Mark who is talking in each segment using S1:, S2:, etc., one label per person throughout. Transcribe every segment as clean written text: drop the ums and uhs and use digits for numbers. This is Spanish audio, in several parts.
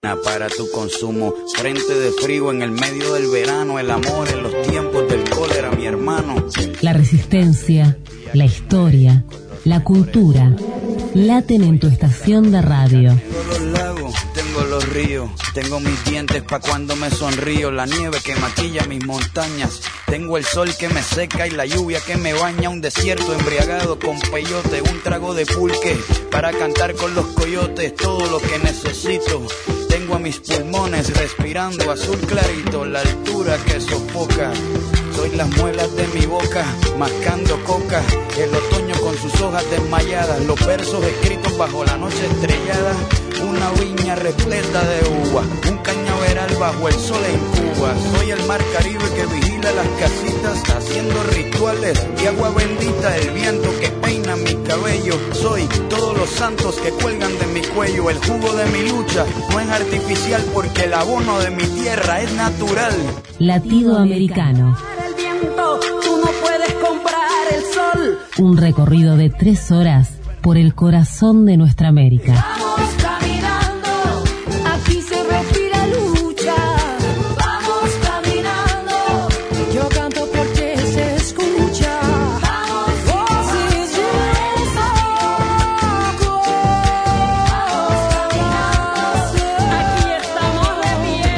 S1: para tu consumo. Frente de frío en el medio del verano, el amor en los tiempos del cólera, mi hermano.
S2: La resistencia, la historia, la cultura laten en tu estación de radio.
S1: Tengo los lagos, tengo los ríos, tengo mis dientes pa' cuando me sonrío, la nieve que maquilla mis montañas, tengo el sol que me seca y la lluvia que me baña, un desierto embriagado con peyote, un trago de pulque para cantar con los coyotes, todo lo que necesito. Tengo a mis pulmones respirando azul clarito, la altura que sofoca. Soy las muelas de mi boca, mascando coca, el otoño con sus hojas desmayadas, los versos escritos bajo la noche estrellada, una viña repleta de uva, un cañaveral bajo el sol en Cuba. Soy el mar Caribe que vigila las casitas, haciendo rituales de agua bendita, el viento que peina mi cabello. Soy todos los santos que cuelgan de mi cuello, el jugo de mi lucha no es artificial porque el abono de mi tierra es natural.
S2: Latido Americano.
S3: Tú no puedes comprar el sol.
S2: Un recorrido de 3 horas por el corazón de nuestra América.
S3: Vamos caminando, aquí se respira lucha. Vamos caminando, yo canto porque se escucha. Vamos, voces de socorro. Vamos caminando, aquí estamos de pie.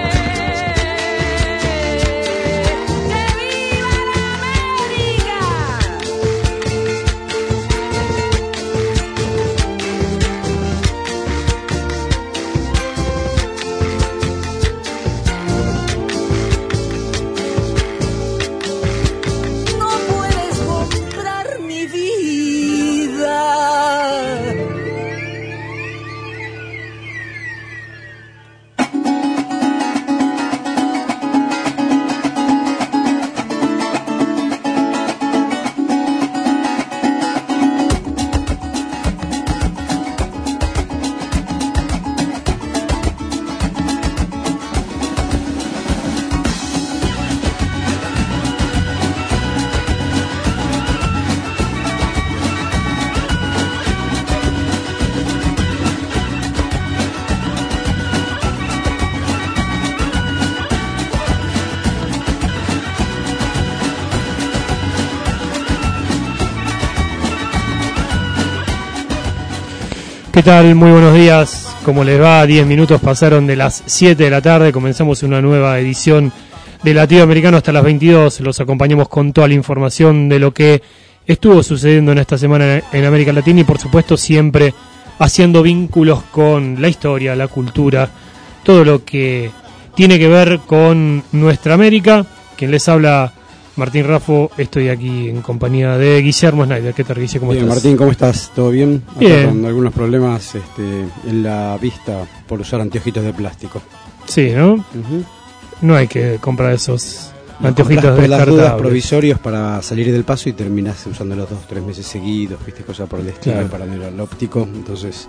S4: ¿Qué tal? Muy buenos días. ¿Cómo les va? 10 minutos pasaron de las 7 de la tarde. Comenzamos una nueva edición de Latido Americano hasta las 22. Los acompañamos con toda la información de lo que estuvo sucediendo en esta semana en América Latina y por supuesto siempre haciendo vínculos con la historia, la cultura, todo lo que tiene que ver con nuestra América. Quien les habla, Martín Raffo, estoy aquí en compañía de Guillermo Schneider. ¿Qué tal, Guille? ¿Cómo estás?
S5: Martín, ¿cómo estás? ¿Todo bien?
S4: Bien.
S5: Acá con algunos problemas en la vista por usar anteojitos de plástico.
S4: Sí, ¿no?
S5: Uh-huh.
S4: No hay que comprar esos
S5: Los
S4: anteojitos
S5: compras por las dudas
S4: descartables.
S5: provisorios para salir del paso y terminás usándolos 2-3 meses seguidos, viste, cosas por el estilo,
S4: Claro.
S5: para el óptico. Entonces,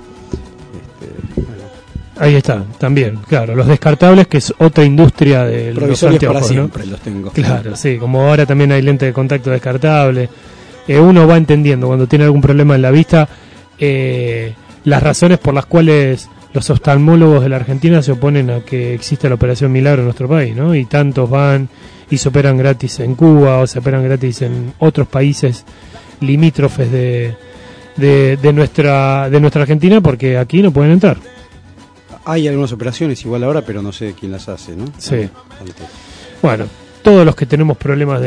S5: bueno,
S4: Ahí está, también, claro, los descartables, que es otra industria de los
S5: provisorios
S4: anteojos,
S5: para
S4: ¿no?
S5: siempre los tengo.
S4: Claro, sí, como ahora también hay lente de contacto descartable. Uno va entendiendo cuando tiene algún problema en la vista las razones por las cuales los oftalmólogos de la Argentina se oponen a que exista la operación Milagro en nuestro país, ¿no? Y tantos van y se operan gratis en Cuba o se operan gratis en otros países limítrofes de nuestra Argentina porque aquí no pueden entrar.
S5: Hay algunas operaciones igual ahora, pero no sé quién las hace, ¿no?
S4: Sí.
S5: Antes.
S4: Bueno, todos los que tenemos problemas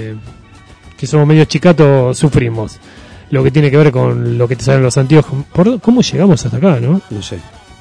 S4: que somos medio chicatos sufrimos. Lo que tiene que ver con lo que te salen los anteojos. ¿Cómo llegamos hasta acá, no?
S5: No sé.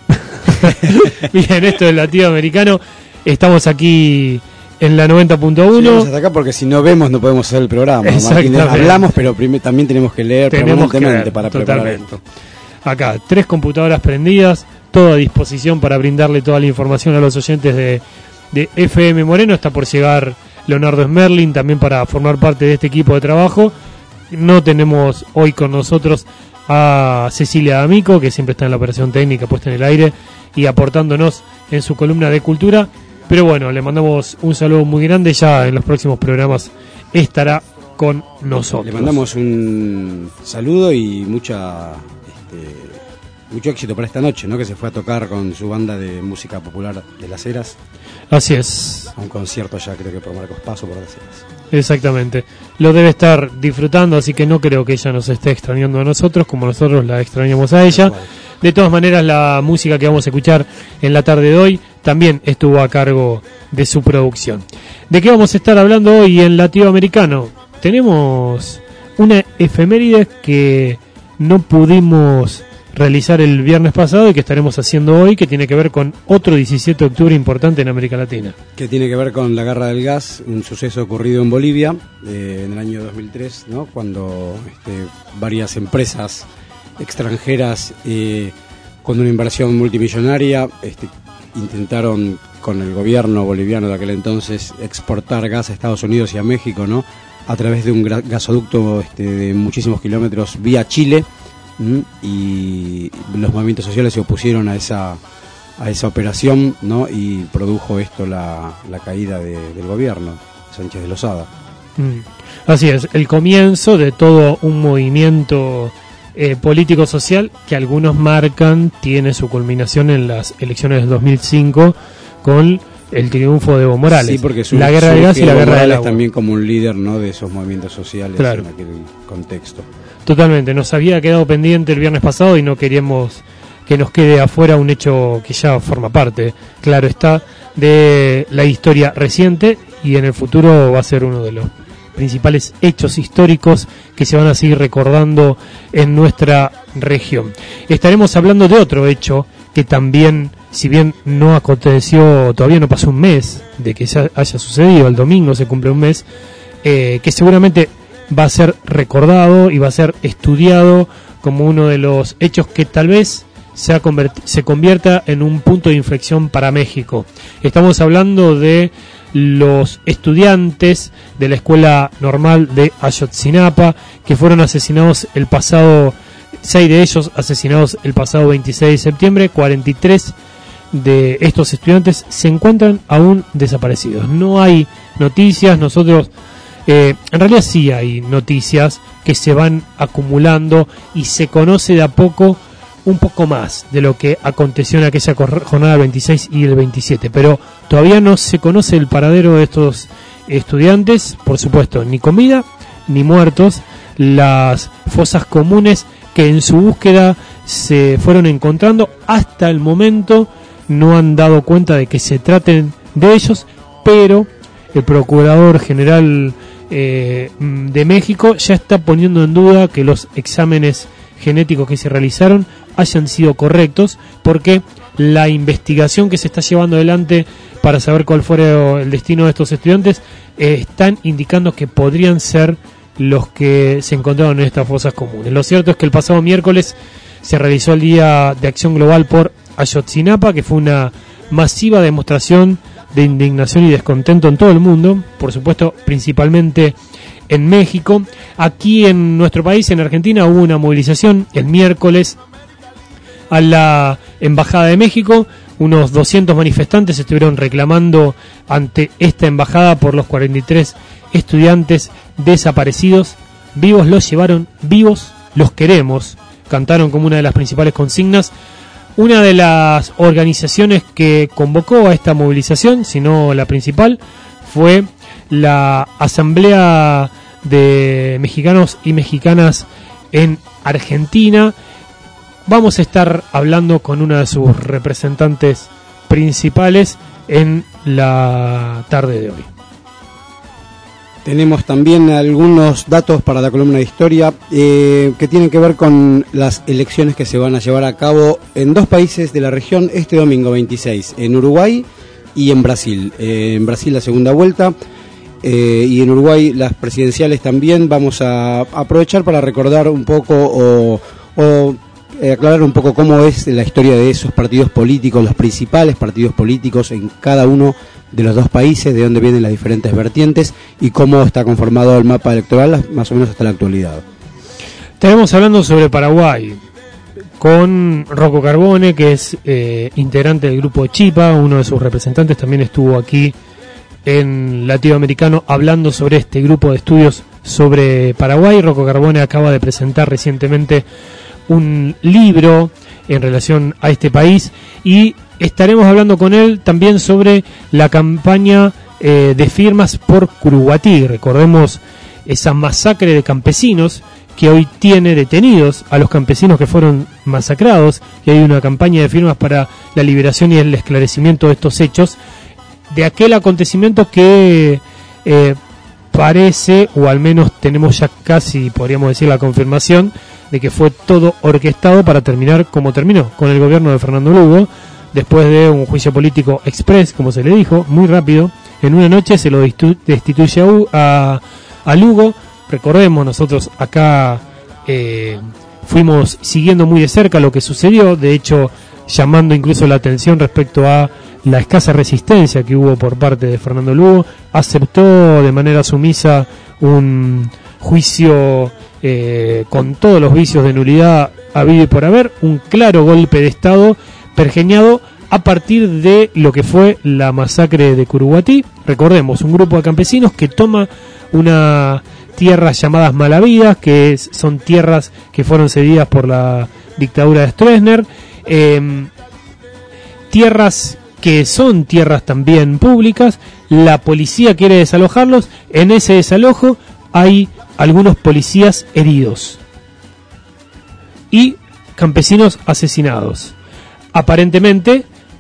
S4: Bien, esto es Latido Americano. Estamos aquí en la 90.1.
S5: Llegamos hasta acá porque si no vemos no podemos hacer el programa. Martín.
S4: Exactamente.
S5: Hablamos, pero también tenemos que leer permanentemente para preparar
S4: totalmente.
S5: esto.
S4: Acá, 3 computadoras prendidas, todo a disposición para brindarle toda la información a los oyentes de FM Moreno. Está por llegar Leonardo Smerling también para formar parte de este equipo de trabajo. No tenemos hoy con nosotros a Cecilia D'Amico, que siempre está en la operación técnica puesta en el aire y aportándonos en su columna de cultura. Pero bueno, le mandamos un saludo muy grande. Ya en los próximos programas estará con nosotros.
S5: Le mandamos un saludo y mucha mucho éxito para esta noche, ¿no? Que se fue a tocar con su banda de música popular de Las Heras.
S4: Así es.
S5: A un concierto allá, creo que por Marcos Paz o por Las Heras.
S4: Exactamente. Lo debe estar disfrutando, así que no creo que ella nos esté extrañando a nosotros como nosotros la extrañamos a ella. De todas maneras, la música que vamos a escuchar en la tarde de hoy también estuvo a cargo de su producción. ¿De qué vamos a estar hablando hoy en Latinoamericano? Tenemos una efeméride que no pudimos realizar el viernes pasado y que estaremos haciendo hoy, que tiene que ver con otro 17 de octubre importante en América Latina.
S5: Que tiene que ver con la guerra del gas, un suceso ocurrido en Bolivia en el año 2003, ¿no? Cuando varias empresas extranjeras con una inversión multimillonaria intentaron con el gobierno boliviano de aquel entonces exportar gas a Estados Unidos y a México, ¿no? A través de un gasoducto de muchísimos kilómetros vía Chile. Y los movimientos sociales se opusieron a esa operación, ¿no? Y produjo esto la caída del gobierno Sánchez de Lozada.
S4: Así es, el comienzo de todo un movimiento político-social que algunos marcan tiene su culminación en las elecciones del 2005 con el triunfo de Evo Morales.
S5: Sí, porque
S4: la guerra del gas y la guerra del agua.
S5: También como un líder, ¿no? De esos movimientos sociales, claro, en aquel contexto.
S4: Totalmente, nos había quedado pendiente el viernes pasado y no queríamos que nos quede afuera un hecho que ya forma parte, claro está, de la historia reciente y en el futuro va a ser uno de los principales hechos históricos que se van a seguir recordando en nuestra región. Estaremos hablando de otro hecho que también, si bien no aconteció, todavía no pasó un mes de que ya haya sucedido, el domingo se cumple un mes, que seguramente va a ser recordado y va a ser estudiado como uno de los hechos que tal vez se convierta en un punto de inflexión para México. Estamos hablando de los estudiantes de la Escuela Normal de Ayotzinapa que fueron asesinados el pasado, 6 de ellos asesinados el pasado 26 de septiembre, 43 de estos estudiantes se encuentran aún desaparecidos. No hay noticias, nosotros en realidad sí hay noticias que se van acumulando y se conoce de a poco un poco más de lo que aconteció en aquella jornada del 26 y el 27, pero todavía no se conoce el paradero de estos estudiantes, por supuesto, ni con vida ni muertos. Las fosas comunes que en su búsqueda se fueron encontrando hasta el momento no han dado cuenta de que se traten de ellos, pero el Procurador General de México ya está poniendo en duda que los exámenes genéticos que se realizaron hayan sido correctos, porque la investigación que se está llevando adelante para saber cuál fue el destino de estos estudiantes están indicando que podrían ser los que se encontraron en estas fosas comunes. Lo cierto es que el pasado miércoles se realizó el Día de Acción Global por Ayotzinapa, que fue una masiva demostración de indignación y descontento en todo el mundo, por supuesto principalmente en México. Aquí en nuestro país, en Argentina, hubo una movilización el miércoles a la Embajada de México. Unos 200 manifestantes estuvieron reclamando ante esta embajada por los 43 estudiantes desaparecidos. Vivos los llevaron, vivos los queremos, cantaron como una de las principales consignas. Una de las organizaciones que convocó a esta movilización, si no la principal, fue la Asamblea de Mexicanos y Mexicanas en Argentina. Vamos a estar hablando con una de sus representantes principales en la tarde de hoy.
S5: Tenemos también algunos datos para la columna de historia que tienen que ver con las elecciones que se van a llevar a cabo en dos países de la región este domingo 26, en Uruguay y en Brasil. En Brasil la segunda vuelta y en Uruguay las presidenciales también. Vamos a aprovechar para recordar un poco aclarar un poco cómo es la historia de esos partidos políticos, los principales partidos políticos en cada uno de los dos países, de dónde vienen las diferentes vertientes y cómo está conformado el mapa electoral más o menos hasta la actualidad.
S4: Estaremos hablando sobre Paraguay con Rocco Carbone, que es integrante del grupo Chipa, uno de sus representantes también estuvo aquí en Latinoamericano hablando sobre este grupo de estudios sobre Paraguay. Rocco Carbone acaba de presentar recientemente un libro en relación a este país, y estaremos hablando con él también sobre la campaña de firmas por Curuguatí. Recordemos esa masacre de campesinos que hoy tiene detenidos a los campesinos que fueron masacrados, y hay una campaña de firmas para la liberación y el esclarecimiento de estos hechos, de aquel acontecimiento que parece, o al menos tenemos ya casi, podríamos decir, la confirmación de que fue todo orquestado para terminar como terminó, con el gobierno de Fernando Lugo, después de un juicio político express, como se le dijo, muy rápido. En una noche se lo destituye a Lugo. Recordemos, nosotros acá fuimos siguiendo muy de cerca lo que sucedió, de hecho llamando incluso la atención respecto a la escasa resistencia que hubo por parte de Fernando Lugo. Aceptó de manera sumisa un juicio con todos los vicios de nulidad habido y por haber, un claro golpe de Estado pergeñado a partir de lo que fue la masacre de Curuguatí. Recordemos, un grupo de campesinos que toma una tierras llamadas Malavidas, que son tierras que fueron cedidas por la dictadura de Stroessner, tierras que son tierras también públicas. La policía quiere desalojarlos. En ese desalojo hay algunos policías heridos y campesinos asesinados. Aparentemente,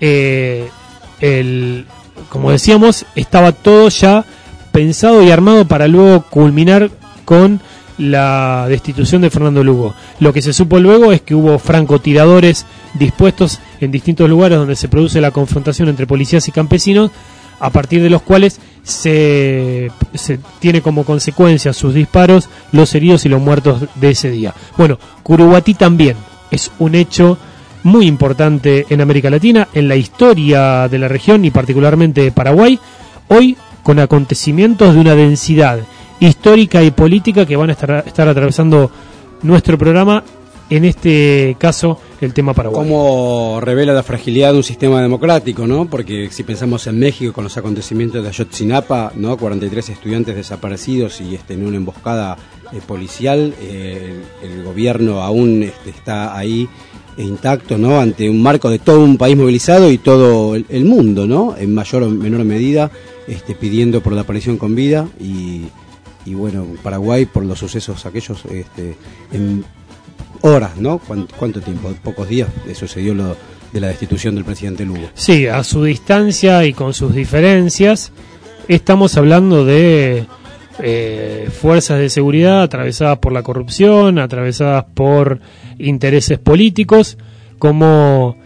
S4: como decíamos, estaba todo ya pensado y armado para luego culminar con la destitución de Fernando Lugo. Lo que se supo luego es que hubo francotiradores dispuestos en distintos lugares donde se produce la confrontación entre policías y campesinos, a partir de los cuales se tiene como consecuencia sus disparos, los heridos y los muertos de ese día. Bueno, Curuguatí también es un hecho muy importante en América Latina, en la historia de la región y particularmente de Paraguay, hoy con acontecimientos de una densidad histórica y política que van a estar atravesando nuestro programa, en este caso el tema Paraguay.
S5: Como revela la fragilidad de un sistema democrático, ¿no? Porque si pensamos en México con los acontecimientos de Ayotzinapa, ¿no? 43 estudiantes desaparecidos y en una emboscada policial, el gobierno aún está ahí intacto, ¿no? Ante un marco de todo un país movilizado y todo el mundo, ¿no? En mayor o menor medida pidiendo por la aparición con vida y bueno, Paraguay por los sucesos aquellos en horas, ¿no? ¿Cuánto tiempo? Pocos días sucedió lo de la destitución del presidente Lugo.
S4: Sí, a su distancia y con sus diferencias, estamos hablando de fuerzas de seguridad atravesadas por la corrupción, atravesadas por intereses políticos, como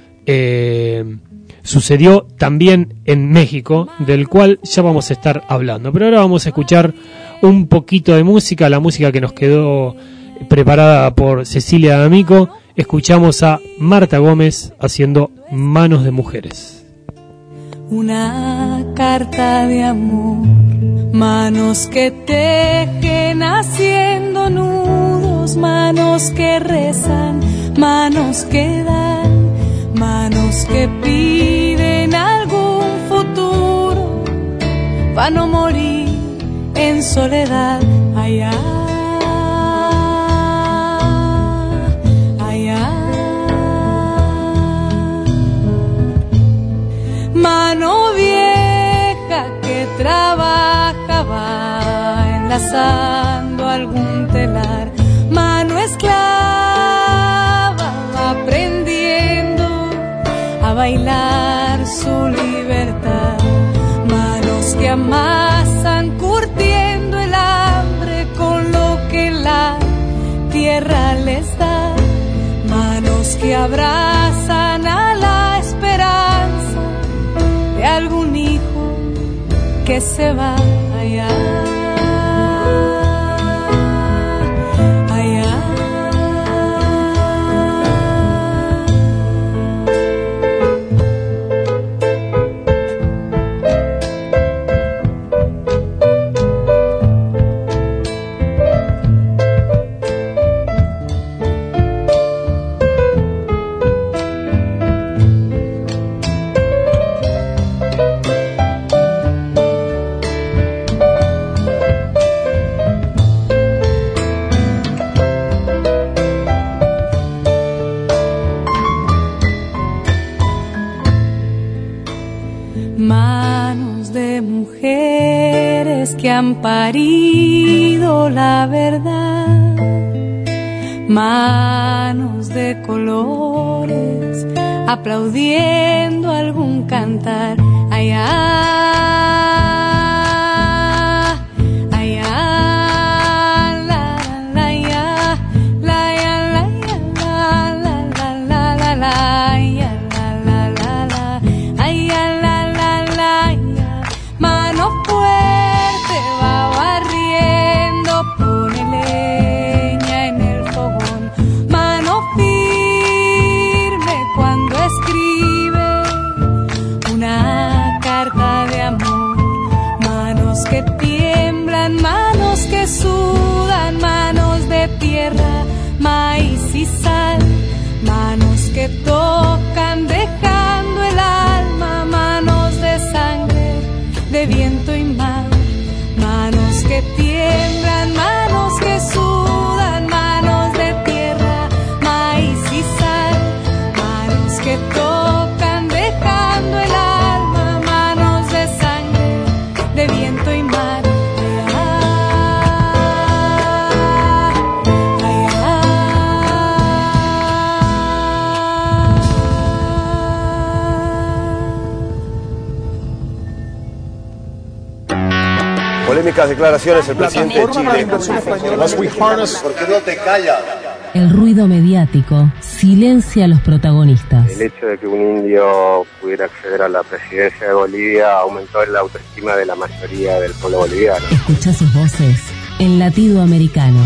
S4: sucedió también en México, del cual ya vamos a estar hablando. Pero ahora vamos a escuchar un poquito de música, la música que nos quedó preparada por Cecilia D'Amico. Escuchamos a Marta Gómez haciendo Manos de Mujeres.
S3: Una carta de amor, manos que tejen haciendo nudos, manos que rezan, manos que dan, manos que piden algún futuro, para no morir en soledad. Allá, allá. Mano vieja que trabajaba enlazando algún telar, mano esclava aprendiendo a bailar su libertad, manos que amasan curtiendo el hambre con lo que la tierra les da, manos que abrazan a la esperanza de algún hijo que se va allá. Manos de mujeres que han parido la verdad, manos de colores aplaudiendo algún cantar. Maíz y sal, manos que tocan dejando el alma, manos de sangre, de viento y mar, manos que tiemblan, manos que sudan, manos de tierra, maíz y sal, manos que tocan dejando el alma, manos de sangre, de viento y mar.
S6: Polémicas declaraciones el presidente de Chile. ¿Por qué no te callas?
S2: El ruido mediático silencia a los protagonistas.
S7: El hecho de que un indio pudiera acceder a la presidencia de Bolivia aumentó la autoestima de la mayoría del pueblo boliviano.
S2: Escucha sus voces en Latido Americano.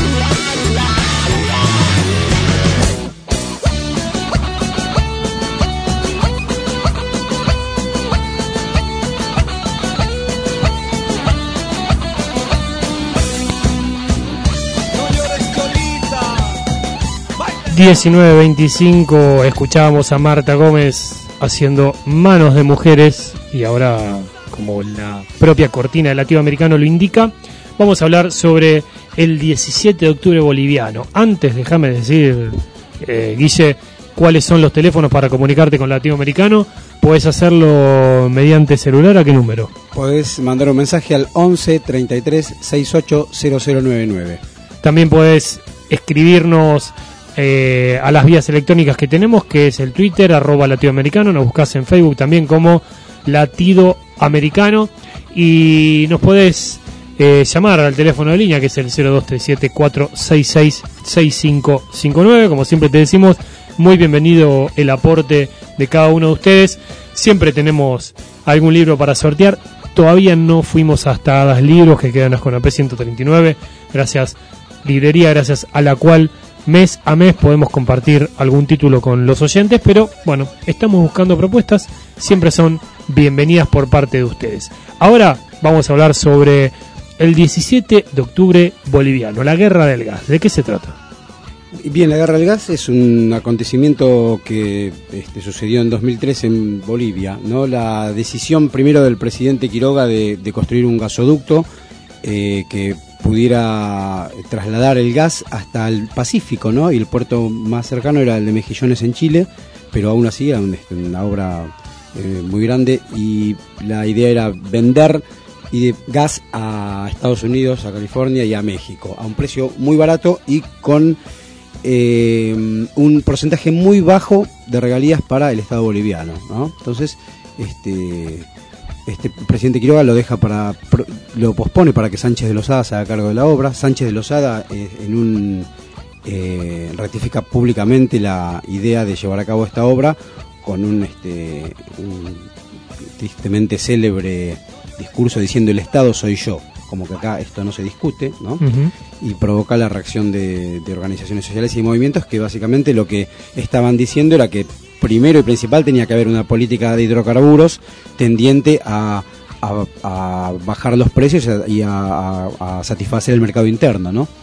S4: No 19:25 escuchábamos a Marta Gómez haciendo Manos de Mujeres, y ahora, como la propia cortina del Latido Americano lo indica, vamos a hablar sobre el 17 de octubre boliviano. Antes, déjame decir, Guille, cuáles son los teléfonos para comunicarte con Latido Americano. Podés hacerlo mediante celular. ¿A qué número?
S5: Podés mandar un mensaje al 11 33 68 0099.
S4: También podés escribirnos a las vías electrónicas que tenemos, que es el Twitter, @latidoamericano, nos buscás en Facebook también como Latido Americano, y nos podés llamar al teléfono de línea, que es el 0237-466-6559. Como siempre te decimos, muy bienvenido el aporte de cada uno de ustedes. Siempre tenemos algún libro para sortear. Todavía no fuimos hasta Das Libros, que quedan en Asconapé 139, gracias librería, gracias a la cual mes a mes podemos compartir algún título con los oyentes, pero bueno, estamos buscando propuestas, siempre son bienvenidas por parte de ustedes. Ahora vamos a hablar sobre el 17 de octubre boliviano, la Guerra del Gas. ¿De qué se trata?
S5: Bien, la Guerra del Gas es un acontecimiento que sucedió en 2003 en Bolivia, ¿no? La decisión primero del presidente Quiroga de construir un gasoducto que pudiera trasladar el gas hasta el Pacífico, ¿no? Y el puerto más cercano era el de Mejillones en Chile, pero aún así era una obra muy grande, y la idea era vender gas a Estados Unidos, a California y a México a un precio muy barato y con un porcentaje muy bajo de regalías para el Estado boliviano, ¿no? Entonces, el presidente Quiroga lo pospone para que Sánchez de Lozada se haga cargo de la obra. Sánchez de Lozada ratifica públicamente la idea de llevar a cabo esta obra con un tristemente célebre discurso diciendo: el Estado soy yo, como que acá esto no se discute, ¿no? Uh-huh. Y provoca la reacción de organizaciones sociales y movimientos que básicamente lo que estaban diciendo era que primero y principal tenía que haber una política de hidrocarburos tendiente a bajar los precios y a satisfacer el mercado interno, ¿no?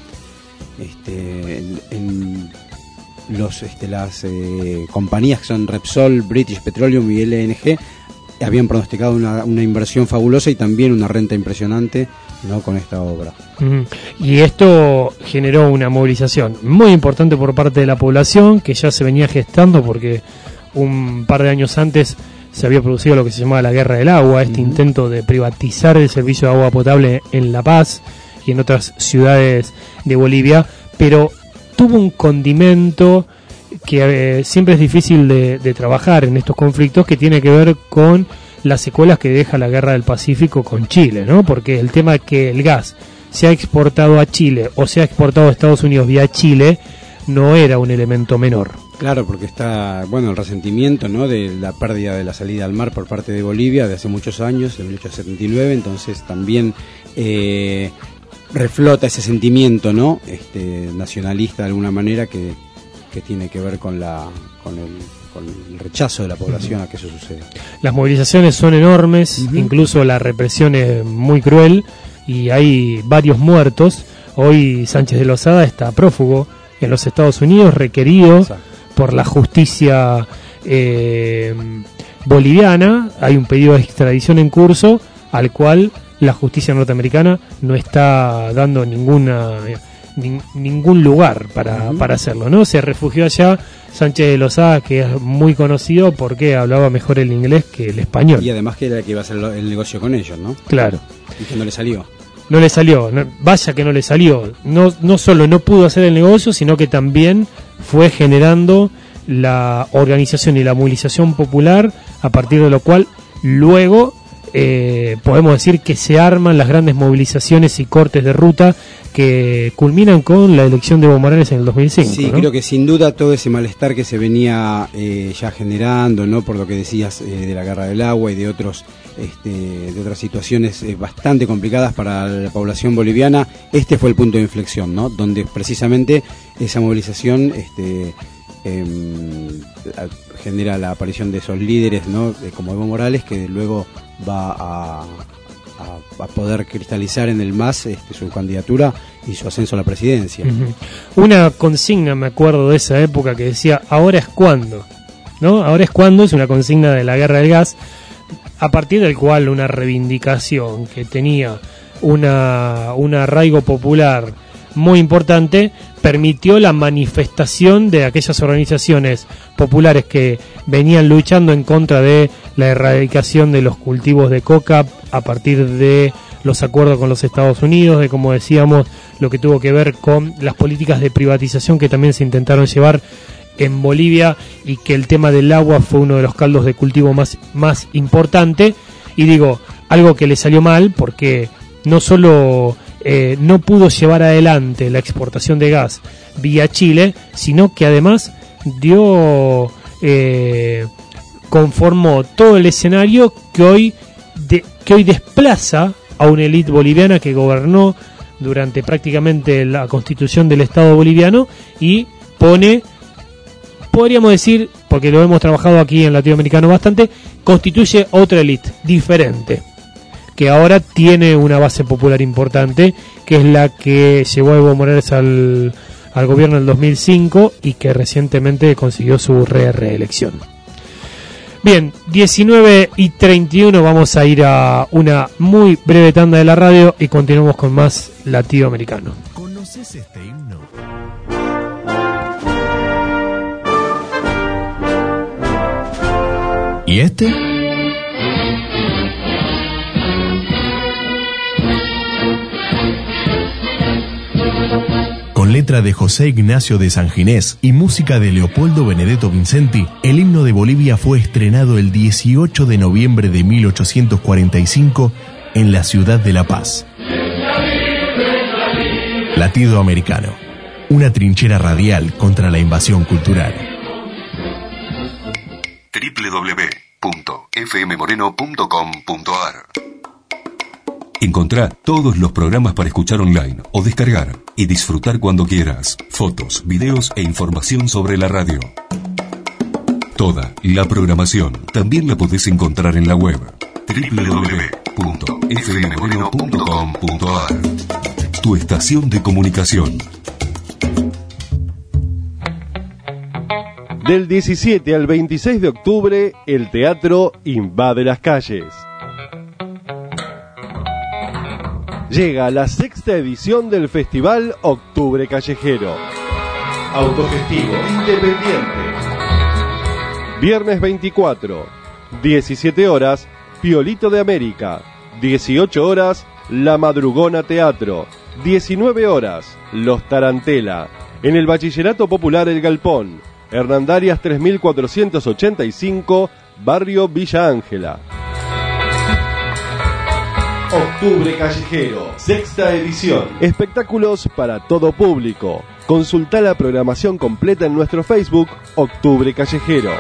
S5: Las compañías que son Repsol, British Petroleum y LNG habían pronosticado una inversión fabulosa y también una renta impresionante, ¿no?, con esta obra.
S4: Y esto generó una movilización muy importante por parte de la población, que ya se venía gestando porque un par de años antes se había producido lo que se llamaba la Guerra del Agua, este intento de privatizar el servicio de agua potable en La Paz y en otras ciudades de Bolivia, pero tuvo un condimento que siempre es difícil de trabajar en estos conflictos, que tiene que ver con las secuelas que deja la Guerra del Pacífico con Chile, ¿no? Porque el tema de que el gas se ha exportado a Chile o se ha exportado a Estados Unidos vía Chile no era un elemento menor.
S5: Claro, porque está, bueno, el resentimiento, ¿no?, de la pérdida de la salida al mar por parte de Bolivia de hace muchos años, de 1879, entonces también reflota ese sentimiento, ¿no?, nacionalista de alguna manera que tiene que ver con el rechazo de la población a que eso suceda.
S4: Las movilizaciones son enormes, incluso la represión es muy cruel y hay varios muertos. Hoy Sánchez de Lozada está prófugo en los Estados Unidos, requerido por la justicia boliviana. Hay un pedido de extradición en curso al cual la justicia norteamericana no está dando ningún lugar para hacerlo, ¿no? Se refugió allá Sánchez de Lozada, que es muy conocido porque hablaba mejor el inglés que el español.
S5: Y además que era el que iba a hacer el negocio con ellos, ¿no?
S4: Claro.
S5: Y que no le salió.
S4: No le salió, vaya que no le salió. No solo no pudo hacer el negocio, sino que también fue generando la organización y la movilización popular, a partir de lo cual luego podemos decir que se arman las grandes movilizaciones y cortes de ruta que culminan con la elección de Evo Morales en el 2005.
S5: Sí, ¿no? Creo que sin duda todo ese malestar que se venía ya generando, ¿no?, por lo que decías de la Guerra del Agua y de otras situaciones bastante complicadas para la población boliviana, fue el punto de inflexión, ¿no?, donde precisamente esa movilización genera la aparición de esos líderes, ¿no?, como Evo Morales, que luego va a poder cristalizar en el MAS su candidatura y su ascenso a la presidencia.
S4: Una consigna, me acuerdo de esa época, que decía ahora es cuando, ¿no? Ahora es cuando, es una consigna de la Guerra del Gas, a partir del cual una reivindicación que tenía un arraigo popular muy importante permitió la manifestación de aquellas organizaciones populares que venían luchando en contra de la erradicación de los cultivos de coca a partir de los acuerdos con los Estados Unidos, de, como decíamos, lo que tuvo que ver con las políticas de privatización que también se intentaron llevar en Bolivia, y que el tema del agua fue uno de los caldos de cultivo más importante. Y digo, algo que le salió mal porque no solo no pudo llevar adelante la exportación de gas vía Chile, sino que además conformó todo el escenario que hoy desplaza a una élite boliviana que gobernó durante prácticamente la constitución del Estado boliviano y pone, podríamos decir, porque lo hemos trabajado aquí en Latinoamericano bastante, constituye otra élite diferente, que ahora tiene una base popular importante, que es la que llevó a Evo Morales al gobierno en el 2005 y que recientemente consiguió su reelección. Bien, 19:31, vamos a ir a una muy breve tanda de la radio y continuamos con más Latinoamericano.
S8: ¿Conoces este himno? ¿Y este? Con letra de José Ignacio de Sanginés y música de Leopoldo Benedetto Vincenti, el himno de Bolivia fue estrenado el 18 de noviembre de 1845 en la ciudad de La Paz. Latido Americano, una trinchera radial contra la invasión cultural.
S9: www.fmmoreno.com.ar. Encontrá todos los programas para escuchar online o descargar y disfrutar cuando quieras. Fotos, videos e información sobre la radio. Toda la programación también la podés encontrar en la web www.fmmoreno.com.ar. Tu estación de comunicación.
S10: Del 17 al 26 de octubre, el teatro invade las calles. Llega la 6ª edición del Festival Octubre Callejero. Autogestivo independiente. Viernes 24, 17 horas, Piolito de América. 18 horas, La Madrugona Teatro. 19 horas, Los Tarantela. En el Bachillerato Popular El Galpón, Hernandarias 3485, Barrio Villa Ángela. Octubre Callejero, sexta edición. Espectáculos para todo público. Consulta la programación completa en nuestro Facebook, Octubre Callejero.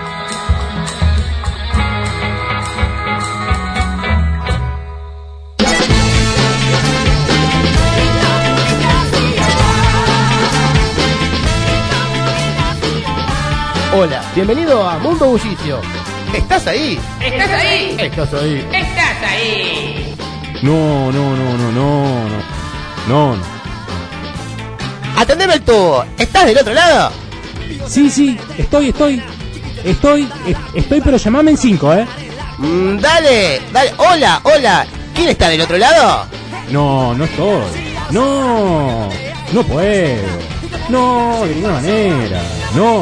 S11: Hola, bienvenido a Mundo Bullicio. ¿Estás ahí?
S12: ¿Estás ahí?
S11: ¿Estás ahí?
S12: ¿Estás ahí?
S13: No.
S11: Atendeme el tubo. ¿Estás del otro lado?
S13: Sí, estoy, pero llamame en 5,
S11: Dale. Hola. ¿Quién está del otro lado?
S13: No estoy. No puedo. No, de ninguna manera. No.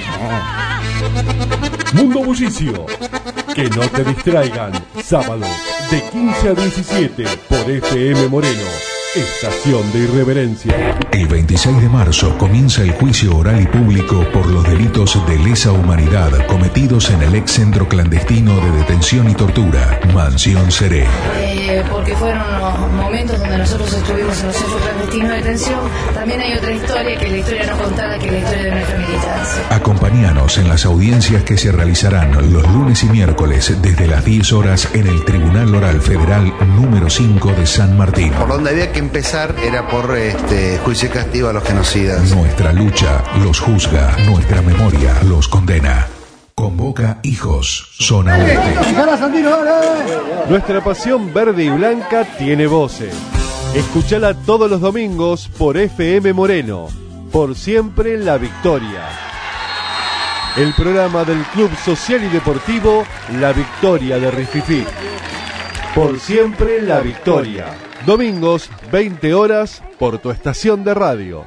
S10: Mundo Bullicio. Que no te distraigan. Sábado, de 15 a 17, por FM Moreno. Estación de Irreverencia.
S9: El 26 de marzo comienza el juicio oral y público por los delitos de lesa humanidad cometidos en el ex centro clandestino de detención y tortura, Mansión Seré.
S14: Porque fueron los momentos donde nosotros estuvimos en los centros clandestinos de detención. También hay otra historia, que es la historia no contada, que es la historia de nuestra militancia.
S9: Acompáñanos en las audiencias que se realizarán los lunes y miércoles desde las 10 horas en el Tribunal Oral Federal número 5 de San Martín.
S15: Por donde había que empezar era por juicio y castigo a los genocidas.
S9: Nuestra lucha los juzga, nuestra memoria los condena. Convoca Hijos, Zona Oeste.
S10: Nuestra pasión verde y blanca tiene voces. Escúchala todos los domingos por FM Moreno. Por siempre la victoria. El programa del Club Social y Deportivo La Victoria de Rififí. Por siempre la victoria. Domingos, 20 horas, por tu estación de radio.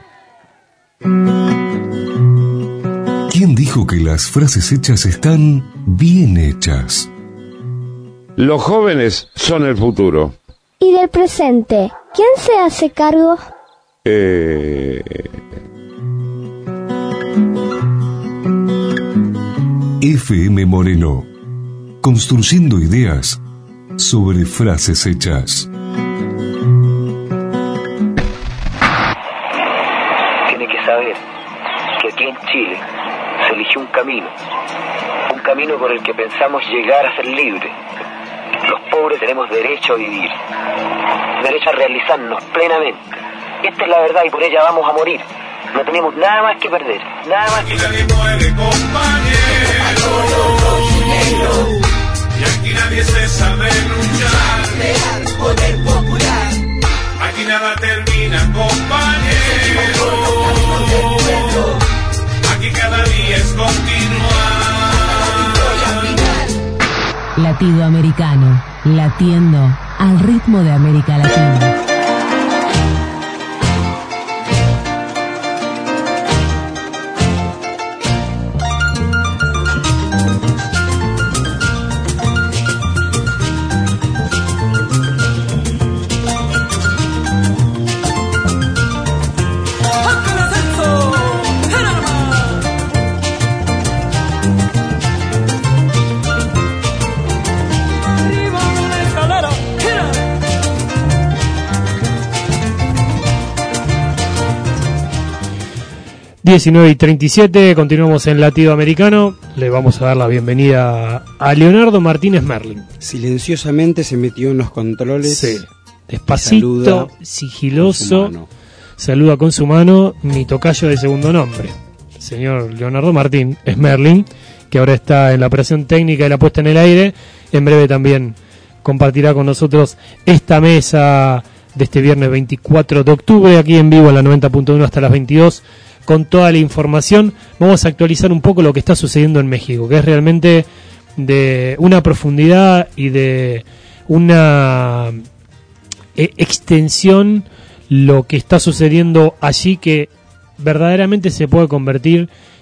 S9: ¿Quién dijo que las frases hechas están bien hechas?
S16: Los jóvenes son el futuro.
S17: ¿Y del presente? ¿Quién se hace cargo?
S9: FM Moreno. Construyendo ideas sobre frases hechas.
S18: Tiene que saber que aquí en Chile se eligió un camino por el que pensamos llegar a ser libres. Los pobres tenemos derecho a vivir, derecho a realizarnos plenamente. Esta es la verdad y por ella vamos a morir. No tenemos nada más que perder, nada más que perder.
S19: Y aquí nadie cesa de luchar, real poder popular. Aquí nada termina, compañero. Aquí cada día es continuar.
S2: Latido americano, latiendo al ritmo de América Latina.
S19: Arriba una escalera,
S4: 19:37, continuamos en Latido Americano. Le vamos a dar la bienvenida a Leonardo Martínez Merlin.
S5: Silenciosamente se metió en los controles.
S4: Sí. Despacito, sigiloso, saluda con su mano mi tocayo de segundo nombre, señor Leonardo Martín es Merlin, que ahora está en la operación técnica y la puesta en el aire. En breve también compartirá con nosotros esta mesa de este viernes 24 de octubre, aquí en vivo en la 90.1 hasta las 22, con toda la información. Vamos a actualizar un poco lo que está sucediendo en México, que es realmente de una profundidad y de una extensión lo que está sucediendo allí, que verdaderamente se puede convertir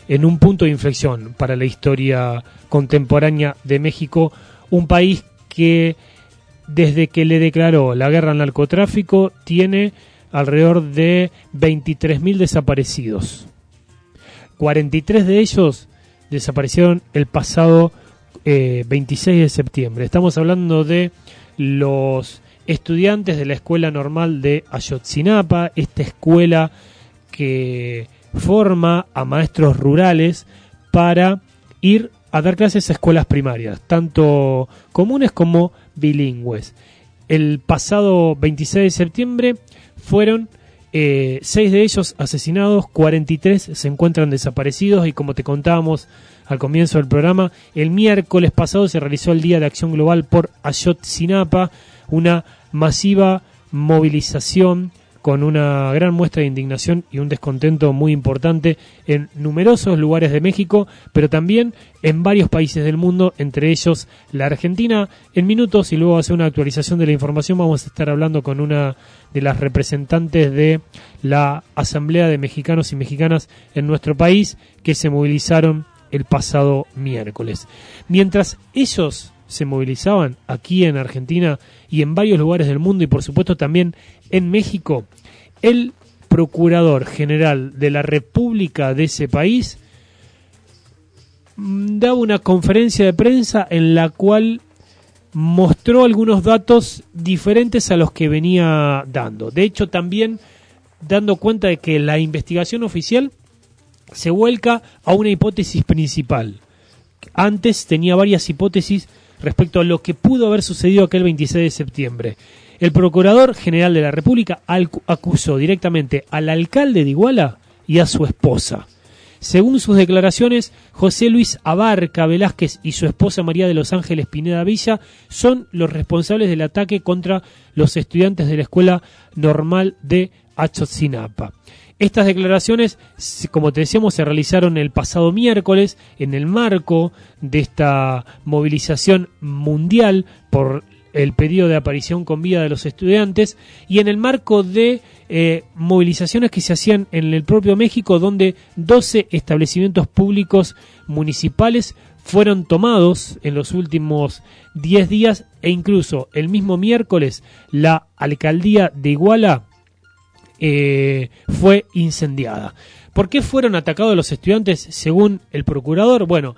S4: en un punto de inflexión para la historia contemporánea de México, un país que desde que le declaró la guerra al narcotráfico tiene alrededor de 23.000 desaparecidos. 43 de ellos desaparecieron el pasado 26 de septiembre. Estamos hablando de los estudiantes de la Escuela Normal de Ayotzinapa, esta escuela que forma a maestros rurales para ir a dar clases a escuelas primarias, tanto comunes como bilingües. El pasado 26 de septiembre fueron 6 de ellos asesinados, 43 se encuentran desaparecidos y, como te contábamos al comienzo del programa, el miércoles pasado se realizó el Día de Acción Global por Ayotzinapa, una masiva movilización con una gran muestra de indignación y un descontento muy importante en numerosos lugares de México, pero también en varios países del mundo, entre ellos la Argentina. En minutos, y luego hacer una actualización de la información, vamos a estar hablando con una de las representantes de la Asamblea de Mexicanos y Mexicanas en nuestro país, que se movilizaron el pasado miércoles. Mientras ellos se movilizaban aquí en Argentina y en varios lugares del mundo, y por supuesto también en México, el Procurador General de la República de ese país daba una conferencia de prensa en la cual mostró algunos datos diferentes a los que venía dando. De hecho, también dando cuenta de que la investigación oficial se vuelca a una hipótesis principal. Antes tenía varias hipótesis respecto a lo que pudo haber sucedido aquel 26 de septiembre. El Procurador General de la República acusó directamente al alcalde de Iguala y a su esposa. Según sus declaraciones, José Luis Abarca Velázquez y su esposa María de los Ángeles Pineda Villa son los responsables del ataque contra los estudiantes de la Escuela Normal de Ayotzinapa. Estas declaraciones, como te decíamos, se realizaron el pasado miércoles en el marco de esta movilización mundial por el pedido de aparición con vida de los estudiantes y en el marco de movilizaciones que se hacían en el propio México, donde 12 establecimientos públicos municipales fueron tomados en los últimos 10 días e incluso el mismo miércoles la alcaldía de Iguala fue incendiada. ¿Por qué fueron atacados los estudiantes según el procurador? Bueno,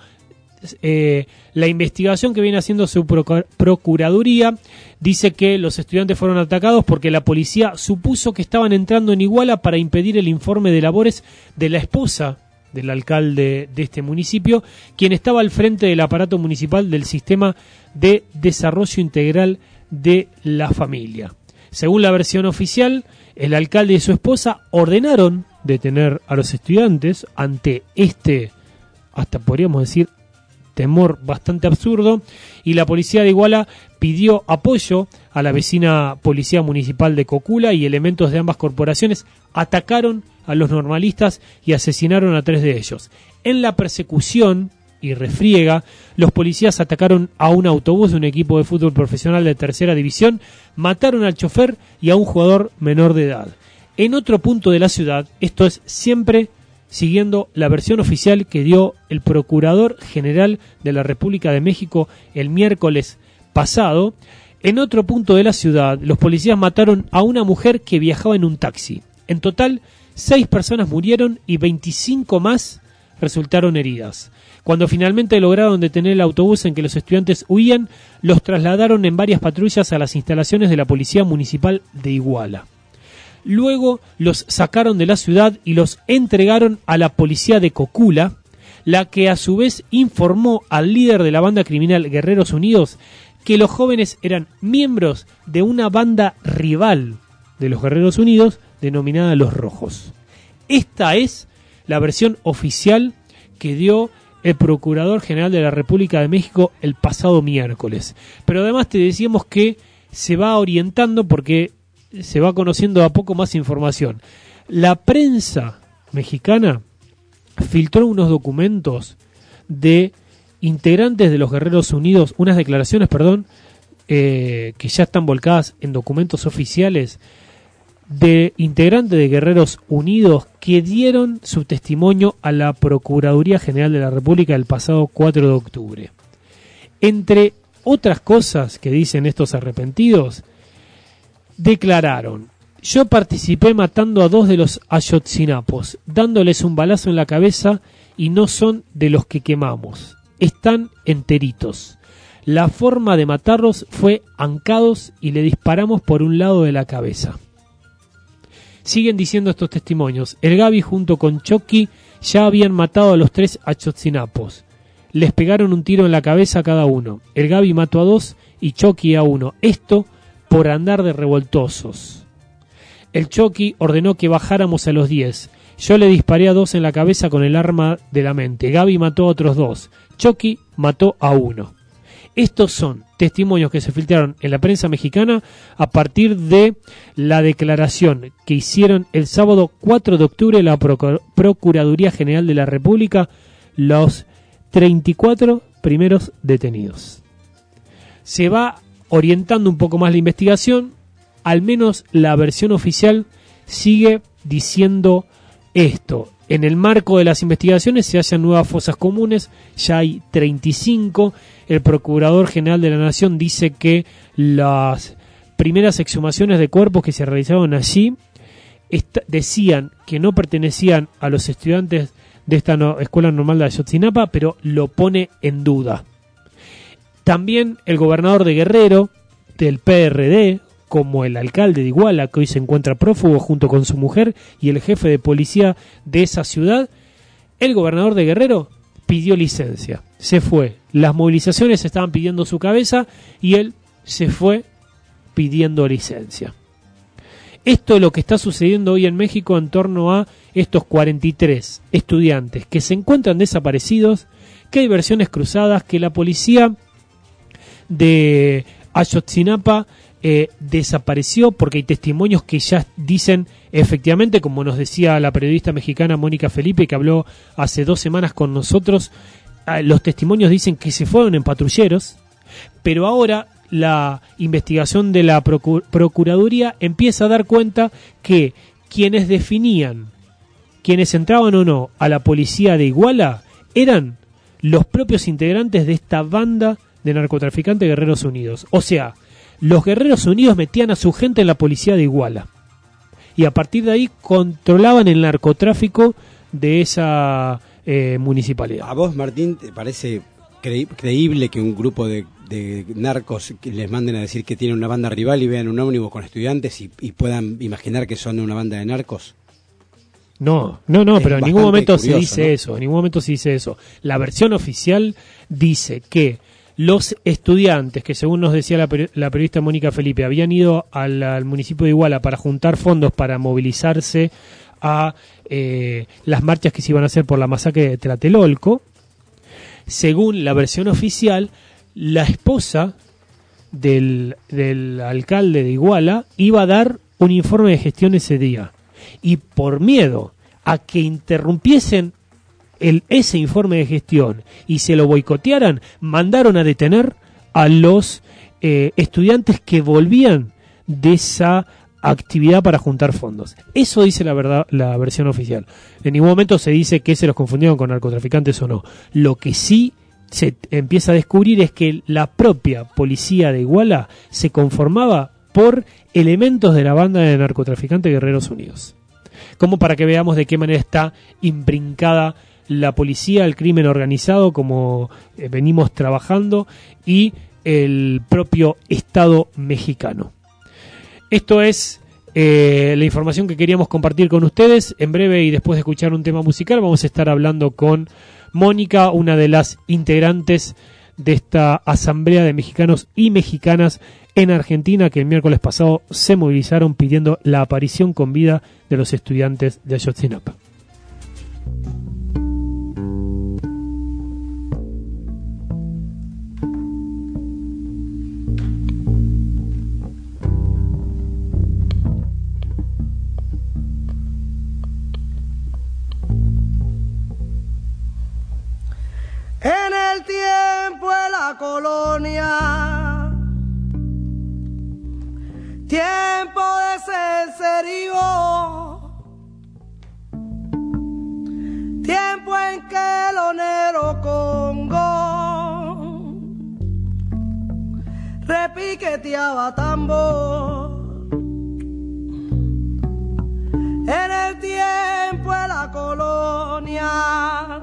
S4: la investigación que viene haciendo su procuraduría dice que los estudiantes fueron atacados porque la policía supuso que estaban entrando en Iguala para impedir el informe de labores de la esposa del alcalde de este municipio, quien estaba al frente del aparato municipal del Sistema de Desarrollo Integral de la Familia. Según la versión oficial, el alcalde y su esposa ordenaron detener a los estudiantes ante este, hasta podríamos decir, temor bastante absurdo, y la policía de Iguala pidió apoyo a la vecina policía municipal de Cocula y elementos de ambas corporaciones atacaron a los normalistas y asesinaron a 3 de ellos. En la persecución y refriega, los policías atacaron a un autobús de un equipo de fútbol profesional de tercera división, mataron al chofer y a un jugador menor de edad. En otro punto de la ciudad, esto es siempre siguiendo la versión oficial que dio el Procurador General de la República de México el miércoles pasado, en otro punto de la ciudad, los policías mataron a una mujer que viajaba en un taxi. En total, 6 personas murieron y 25 más resultaron heridas. Cuando finalmente lograron detener el autobús en que los estudiantes huían, los trasladaron en varias patrullas a las instalaciones de la Policía Municipal de Iguala. Luego los sacaron de la ciudad y los entregaron a la policía de Cocula, la que a su vez informó al líder de la banda criminal Guerreros Unidos que los jóvenes eran miembros de una banda rival de los Guerreros Unidos denominada Los Rojos. Esta es la versión oficial que dio el Procurador General de la República de México el pasado miércoles. Pero además te decíamos que se va orientando porque se va conociendo a poco más información. La prensa mexicana filtró unos documentos de integrantes de los Guerreros Unidos, unas declaraciones, que ya están volcadas en documentos oficiales, de integrantes de Guerreros Unidos que dieron su testimonio a la Procuraduría General de la República el pasado 4 de octubre. Entre otras cosas que dicen estos arrepentidos, declararon: yo participé matando a 2 de los ayotzinapos, dándoles un balazo en la cabeza, y no son de los que quemamos, están enteritos. La forma de matarlos fue ancados y le disparamos por un lado de la cabeza. Siguen diciendo estos testimonios: el Gaby junto con Chucky ya habían matado a los 3 ayotzinapos. Les pegaron un tiro en la cabeza a cada uno. El Gaby mató a 2 y Chucky a 1. Esto por andar de revoltosos. El Chucky ordenó que bajáramos a los 10. Yo le disparé a 2 en la cabeza con el arma de la mente. Gaby mató a otros 2. Chucky mató a 1. Estos son testimonios que se filtraron en la prensa mexicana a partir de la declaración que hicieron el sábado 4 de octubre la Procuraduría General de la República, los 34 primeros detenidos. Se va orientando un poco más la investigación, al menos la versión oficial sigue diciendo esto. En el marco de las investigaciones se hallan nuevas fosas comunes, ya hay 35. El Procurador General de la Nación dice que las primeras exhumaciones de cuerpos que se realizaron allí decían que no pertenecían a los estudiantes de esta Escuela Normal de Ayotzinapa, pero lo pone en duda. También el gobernador de Guerrero, del PRD, como el alcalde de Iguala, que hoy se encuentra prófugo junto con su mujer, y el jefe de policía de esa ciudad, el gobernador de Guerrero pidió licencia, se fue. Las movilizaciones estaban pidiendo su cabeza y él se fue pidiendo licencia. Esto es lo que está sucediendo hoy en México en torno a estos 43 estudiantes que se encuentran desaparecidos, que hay versiones cruzadas, que la policía de Ayotzinapa desapareció, porque hay testimonios que ya dicen efectivamente, como nos decía la periodista mexicana Mónica Felipe, que habló hace 2 semanas con nosotros, los testimonios dicen que se fueron en patrulleros, pero ahora la investigación de la Procuraduría empieza a dar cuenta que quienes definían, quienes entraban o no a la policía de Iguala, eran los propios integrantes de esta banda de narcotraficantes Guerreros Unidos. O sea, los Guerreros Unidos metían a su gente en la policía de Iguala y a partir de ahí controlaban el narcotráfico de esa municipalidad.
S5: ¿A vos, Martín, te parece creíble que un grupo de narcos que les manden a decir que tienen una banda rival y vean un ómnibus con estudiantes y puedan imaginar que son una banda de narcos?
S4: No, pero en ningún momento
S5: curioso,
S4: se dice eso, en ningún momento se dice eso. La versión oficial dice que los estudiantes, que según nos decía la periodista Mónica Felipe, habían ido al municipio de Iguala para juntar fondos para movilizarse a las marchas que se iban a hacer por la masacre de Tlatelolco. Según la versión oficial, la esposa del alcalde de Iguala iba a dar un informe de gestión ese día, y por miedo a que interrumpiesen ese informe de gestión y se lo boicotearan, mandaron a detener a los estudiantes que volvían de esa actividad para juntar fondos. Eso dice la verdad, la versión oficial. En ningún momento se dice que se los confundieron con narcotraficantes o no. Lo que sí se empieza a descubrir es que la propia policía de Iguala se conformaba por elementos de la banda de narcotraficantes Guerreros Unidos. Como para que veamos de qué manera está imbrincada la policía, el crimen organizado, como venimos trabajando, y el propio Estado mexicano. Esto es la información que queríamos compartir con ustedes. En breve, y después de escuchar un tema musical, vamos a estar hablando con Mónica, una de las integrantes de esta asamblea de mexicanos y mexicanas en Argentina, que el miércoles pasado se movilizaron pidiendo la aparición con vida de los estudiantes de Ayotzinapa.
S20: En el tiempo de la colonia, tiempo de sinceridad, repiqueteaba tambor. En el tiempo de la colonia,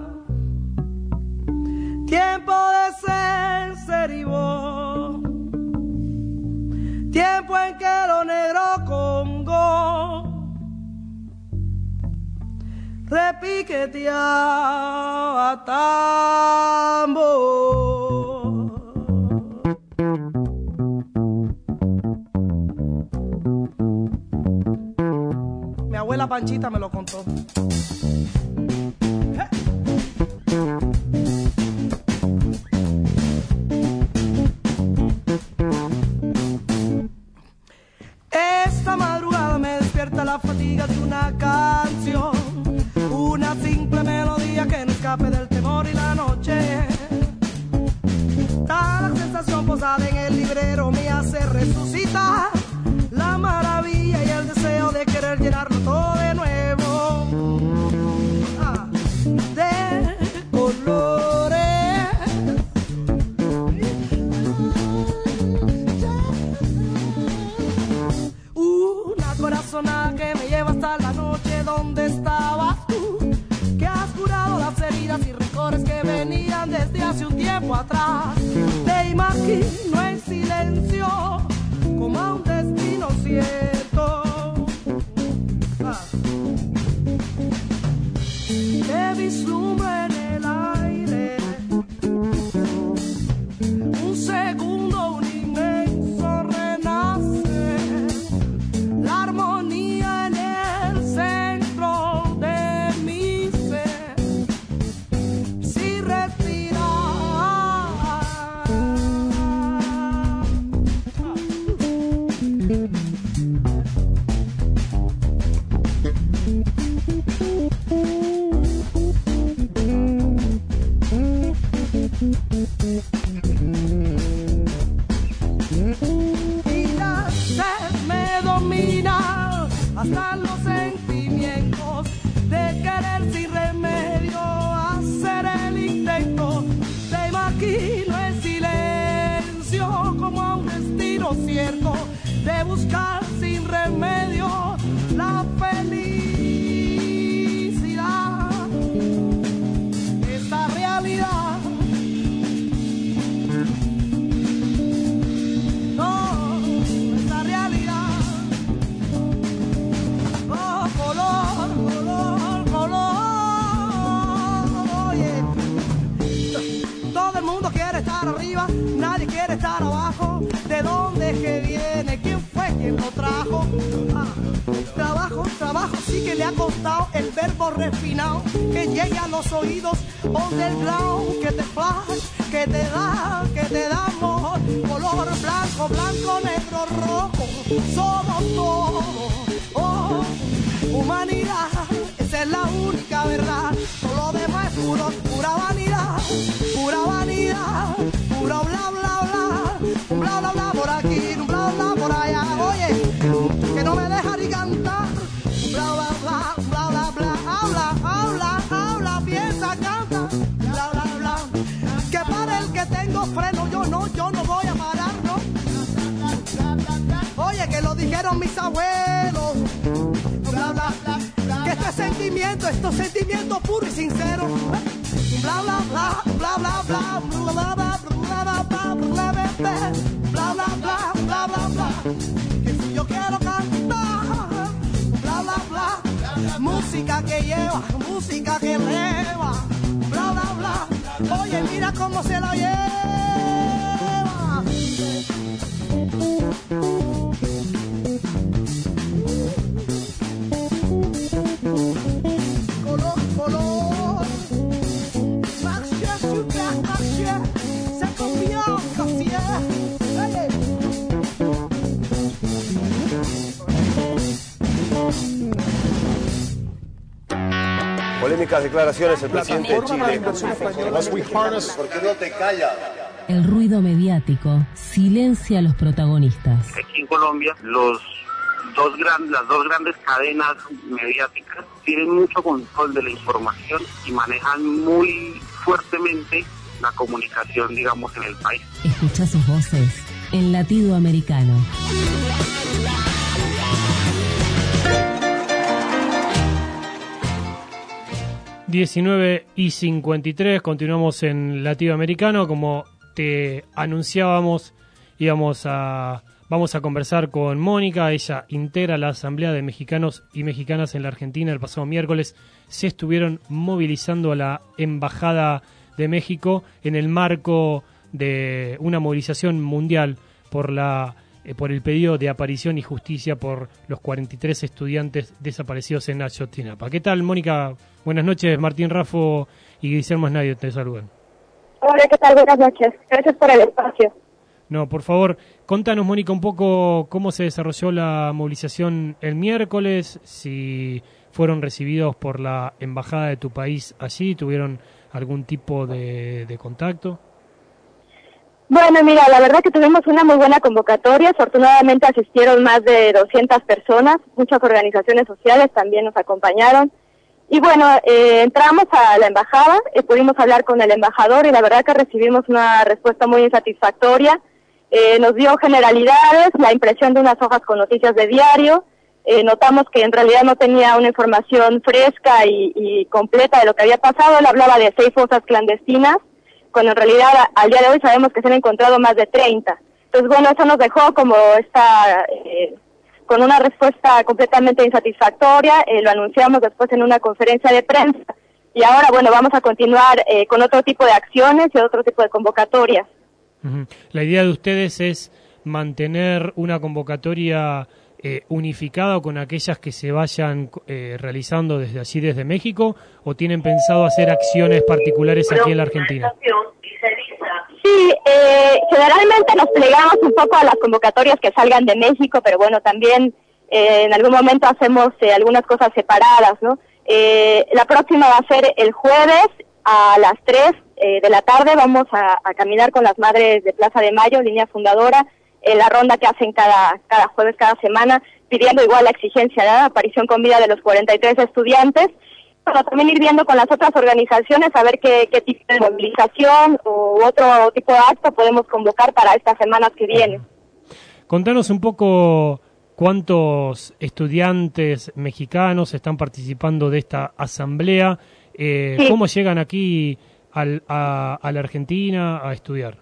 S20: tiempo de Senceribó, tiempo en que los negros Congo repiqueteaba tambor. Mi abuela Panchita me lo contó. Esta madrugada me despierta la fatiga de una canción, una simple melodía que no escape del temor y la noche. Cada sensación posada en el librero me hace resucitar la maravilla y el deseo de querer llenarlo todo de nuevo, de colores. Una corazonada que me lleva hasta la noche donde estabas tú, que has curado las heridas y rencores que venían desde hace un tiempo atrás. Te imagino en silencio como a un destino cierto, que vislumbro en el aire un segundo, un inmenso renacer, la armonía en el centro de mi ser, si respirar. Y la sed me domina hasta los sentimientos de querer sin remedio hacer el intento. Te imagino en silencio como a un destino cierto de buscar sin remedio la felicidad, esta realidad. No, esta realidad. Oh, color, color, color. Oye, todo el mundo quiere estar arriba, nadie quiere estar abajo. ¿De dónde es que viene? ¿Quién fue quien lo trajo? Trabajo, trabajo, sí que le ha costado el verbo refinado que llegue a los oídos underground, que te flash, que te da amor. Color blanco, blanco, negro, rojo, somos todos. Oh, humanidad, esa es la única verdad. Todo lo demás es pura vanidad, pura vanidad, puro bla bla bla, un bla bla bla por aquí, un bla bla por allá. Oye, que no me deja ni cantar. Bla bla bla, bla bla bla, habla, habla, habla, piensa, canta, bla bla bla. Que para el que tengo freno, yo no voy a parar, no. Oye, que lo dijeron mis abuelos. Bla bla bla, que estos sentimientos puros y sinceros. Bla bla bla, bla bla bla, bla bla bla, bla bla bla, bla bla bla, bla bla bla. Que si yo quiero cantar, bla bla bla, música que lleva, música que eleva, bla bla bla. Oye, mira cómo se la lleva. Color, color, marcha, ciudad, marcha, se confió, casier.
S6: Polémicas declaraciones del presidente de Chile.
S15: ¿Por qué no te callas?
S2: El ruido mediático silencia a los protagonistas.
S21: Aquí en Colombia, las dos grandes cadenas mediáticas tienen mucho control de la información y manejan muy fuertemente la comunicación, digamos, en el país.
S2: Escucha sus voces en Latido Americano.
S4: ...19:53... continuamos en Latido Americano. Como te anunciábamos, vamos a conversar con Mónica. Ella integra la Asamblea de Mexicanos y Mexicanas en la Argentina. El pasado miércoles se estuvieron movilizando a la Embajada de México en el marco de una movilización mundial por el pedido de aparición y justicia por los 43 estudiantes desaparecidos en Ayotzinapa. ¿Qué tal, Mónica? Buenas noches. Martín Raffo y Guillermo Snadio te saludan.
S1: Hola, ¿qué tal? Buenas noches. Gracias por el espacio.
S4: No, por favor, contanos, Mónica, un poco cómo se desarrolló la movilización el miércoles, si fueron recibidos por la embajada de tu país allí, ¿tuvieron algún tipo de contacto?
S1: Bueno, mira, la verdad que tuvimos una muy buena convocatoria. Afortunadamente asistieron más de 200 personas, muchas organizaciones sociales también nos acompañaron. Y bueno, entramos a la embajada, pudimos hablar con el embajador y la verdad que recibimos una respuesta muy insatisfactoria. Nos dio generalidades, la impresión de unas hojas con noticias de diario. Notamos que en realidad no tenía una información fresca y completa de lo que había pasado. Él hablaba de 6 fosas clandestinas, cuando en realidad al día de hoy sabemos que se han encontrado más de 30. Entonces, bueno, eso nos dejó como con una respuesta completamente insatisfactoria. Lo anunciamos después en una conferencia de prensa y ahora, bueno, vamos a continuar con otro tipo de acciones y otro tipo de convocatorias.
S4: Uh-huh. La idea de ustedes es mantener una convocatoria unificada con aquellas que se vayan realizando desde allí, desde México, ¿o tienen pensado hacer acciones particulares aquí en la Argentina?
S1: Sí, generalmente nos plegamos un poco a las convocatorias que salgan de México, pero bueno, también en algún momento hacemos algunas cosas separadas, ¿no? La próxima va a ser el jueves a las 3 de la tarde. Vamos a caminar con las madres de Plaza de Mayo, línea fundadora, en la ronda que hacen cada jueves, cada semana, pidiendo igual la exigencia de la aparición con vida de los 43 estudiantes. Bueno, también ir viendo con las otras organizaciones a ver qué tipo de movilización u otro tipo de acto podemos convocar para estas semanas que vienen.
S4: Contanos un poco cuántos estudiantes mexicanos están participando de esta asamblea, sí. ¿Cómo llegan aquí a la Argentina a estudiar?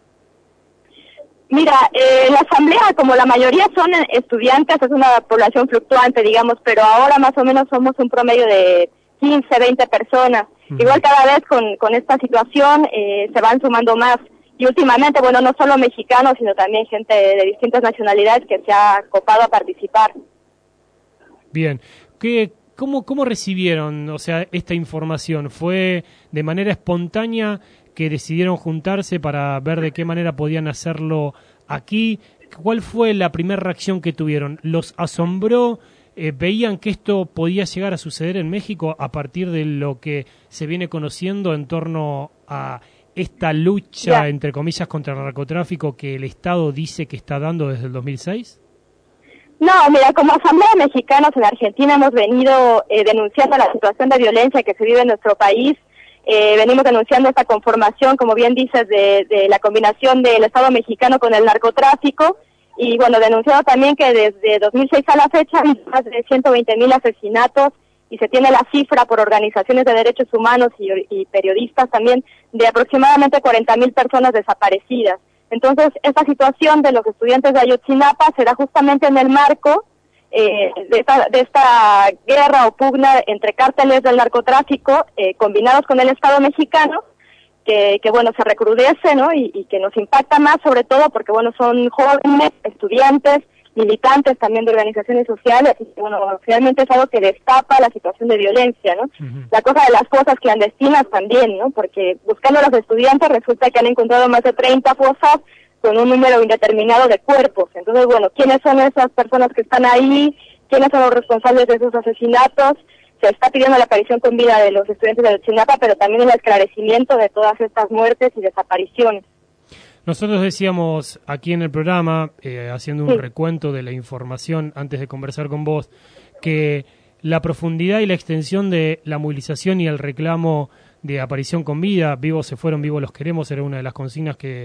S1: Mira, la asamblea, como la mayoría son estudiantes, es una población fluctuante, digamos, pero ahora más o menos somos un promedio de 15, 20 personas. Igual cada vez con esta situación se van sumando más. Y últimamente, bueno, no solo mexicanos, sino también gente de distintas nacionalidades que se ha copado a participar.
S4: Bien. ¿Cómo recibieron, o sea, esta información? ¿Fue de manera espontánea que decidieron juntarse para ver de qué manera podían hacerlo aquí? ¿Cuál fue la primera reacción que tuvieron? ¿Los asombró? ¿Veían que esto podía llegar a suceder en México a partir de lo que se viene conociendo en torno a esta lucha, entre comillas, contra el narcotráfico que el Estado dice que está dando desde el 2006?
S1: No, mira, como Asamblea de Mexicanos en Argentina hemos venido denunciando la situación de violencia que se vive en nuestro país. Venimos denunciando esta conformación, como bien dices, de la combinación del Estado mexicano con el narcotráfico. Y bueno, denunciado también que desde 2006 a la fecha hay más de 120,000 asesinatos y se tiene la cifra por organizaciones de derechos humanos y periodistas también de aproximadamente 40,000 personas desaparecidas. Entonces, esta situación de los estudiantes de Ayotzinapa se da justamente en el marco de esta guerra o pugna entre cárteles del narcotráfico combinados con el Estado mexicano, que bueno, se recrudece, ¿no? Y que nos impacta más, sobre todo porque bueno, son jóvenes, estudiantes, militantes también de organizaciones sociales, y bueno, finalmente es algo que destapa la situación de violencia, ¿no? La cosa de las fosas clandestinas también, ¿no? Porque buscando a los estudiantes resulta que han encontrado más de 30 fosas con un número indeterminado de cuerpos. Entonces, bueno, ¿quiénes son esas personas que están ahí? ¿Quiénes son los responsables de esos asesinatos? Se está pidiendo la aparición con vida de los estudiantes de Ayotzinapa, pero también el esclarecimiento de todas estas muertes y desapariciones.
S4: Nosotros decíamos aquí en el programa, haciendo un recuento de la información antes de conversar con vos, que la profundidad y la extensión de la movilización y el reclamo de aparición con vida, vivos se fueron, vivos los queremos, era una de las consignas que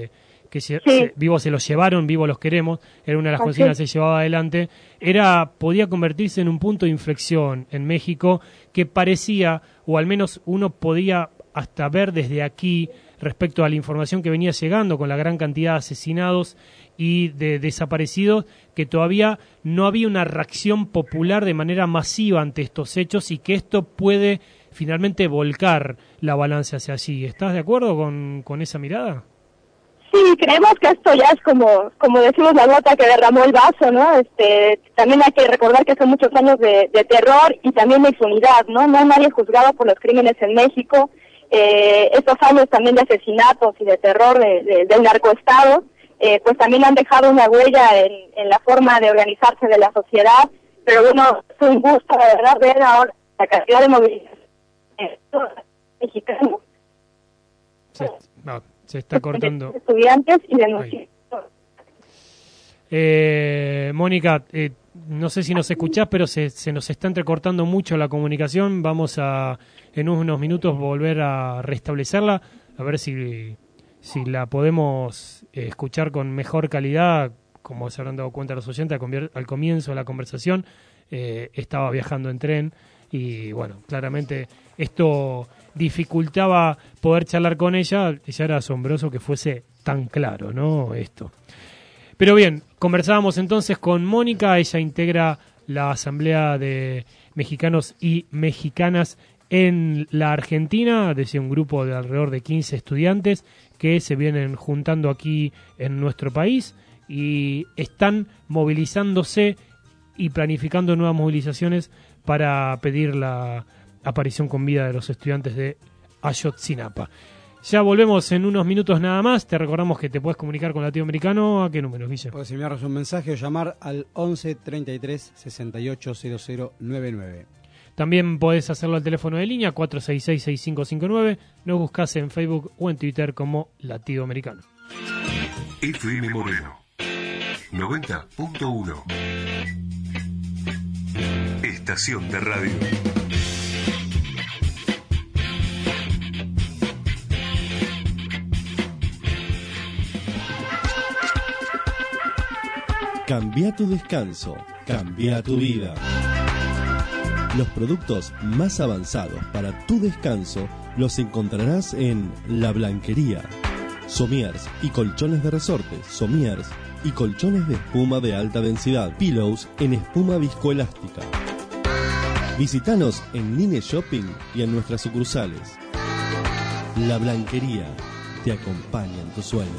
S4: vivos se los llevaron, vivos los queremos, era una de las
S1: Así.
S4: consignas que se llevaba adelante, podía convertirse en un punto de inflexión en México que parecía, o al menos uno podía hasta ver desde aquí, respecto a la información que venía llegando con la gran cantidad de asesinados y de desaparecidos, que todavía no había una reacción popular de manera masiva ante estos hechos y que esto puede finalmente volcar la balanza hacia allí. ¿Estás de acuerdo con esa mirada?
S1: Sí, creemos que esto ya es como decimos, la gota que derramó el vaso, ¿no? También hay que recordar que son muchos años de terror y también de impunidad, ¿no? No hay nadie juzgado por los crímenes en México. Estos años también de asesinatos y de terror del narcoestado, pues también han dejado una huella en la forma de organizarse de la sociedad, pero bueno, es un gusto, la verdad, ver ahora la cantidad de movilización mexicanos.
S4: Se está cortando.
S1: Estudiantes y denunciantes.
S4: Mónica, no sé si nos escuchás, pero se nos está entrecortando mucho la comunicación. Vamos a, en unos minutos, volver a restablecerla, a ver si la podemos escuchar con mejor calidad. Como se habrán dado cuenta los oyentes, al comienzo de la conversación estaba viajando en tren y, bueno, claramente esto dificultaba poder charlar con ella. Ya era asombroso que fuese tan claro, ¿no? Esto. Pero bien, conversábamos entonces con Mónica. Ella integra la Asamblea de Mexicanos y Mexicanas en la Argentina, desde un grupo de alrededor de 15 estudiantes que se vienen juntando aquí en nuestro país y están movilizándose y planificando nuevas movilizaciones para pedir la aparición con vida de los estudiantes de Ayotzinapa. Ya volvemos en unos minutos nada más. Te recordamos que te puedes comunicar con Latinoamericano. ¿A qué número, Guille?
S5: Puedes enviarnos un mensaje o llamar al 11 33 68 0099.
S4: También podés hacerlo al teléfono de línea 466-6559. Nos buscás en Facebook o en Twitter como Latinoamericano.
S9: FM Moreno 90.1. Estación de radio.
S8: Cambia tu descanso, cambia tu vida. Los productos más avanzados para tu descanso los encontrarás en La Blanquería. Somiers y colchones de resorte, somiers y colchones de espuma de alta densidad, pillows en espuma viscoelástica. Visítanos en Nine Shopping y en nuestras sucursales. La Blanquería te acompaña en tus sueños.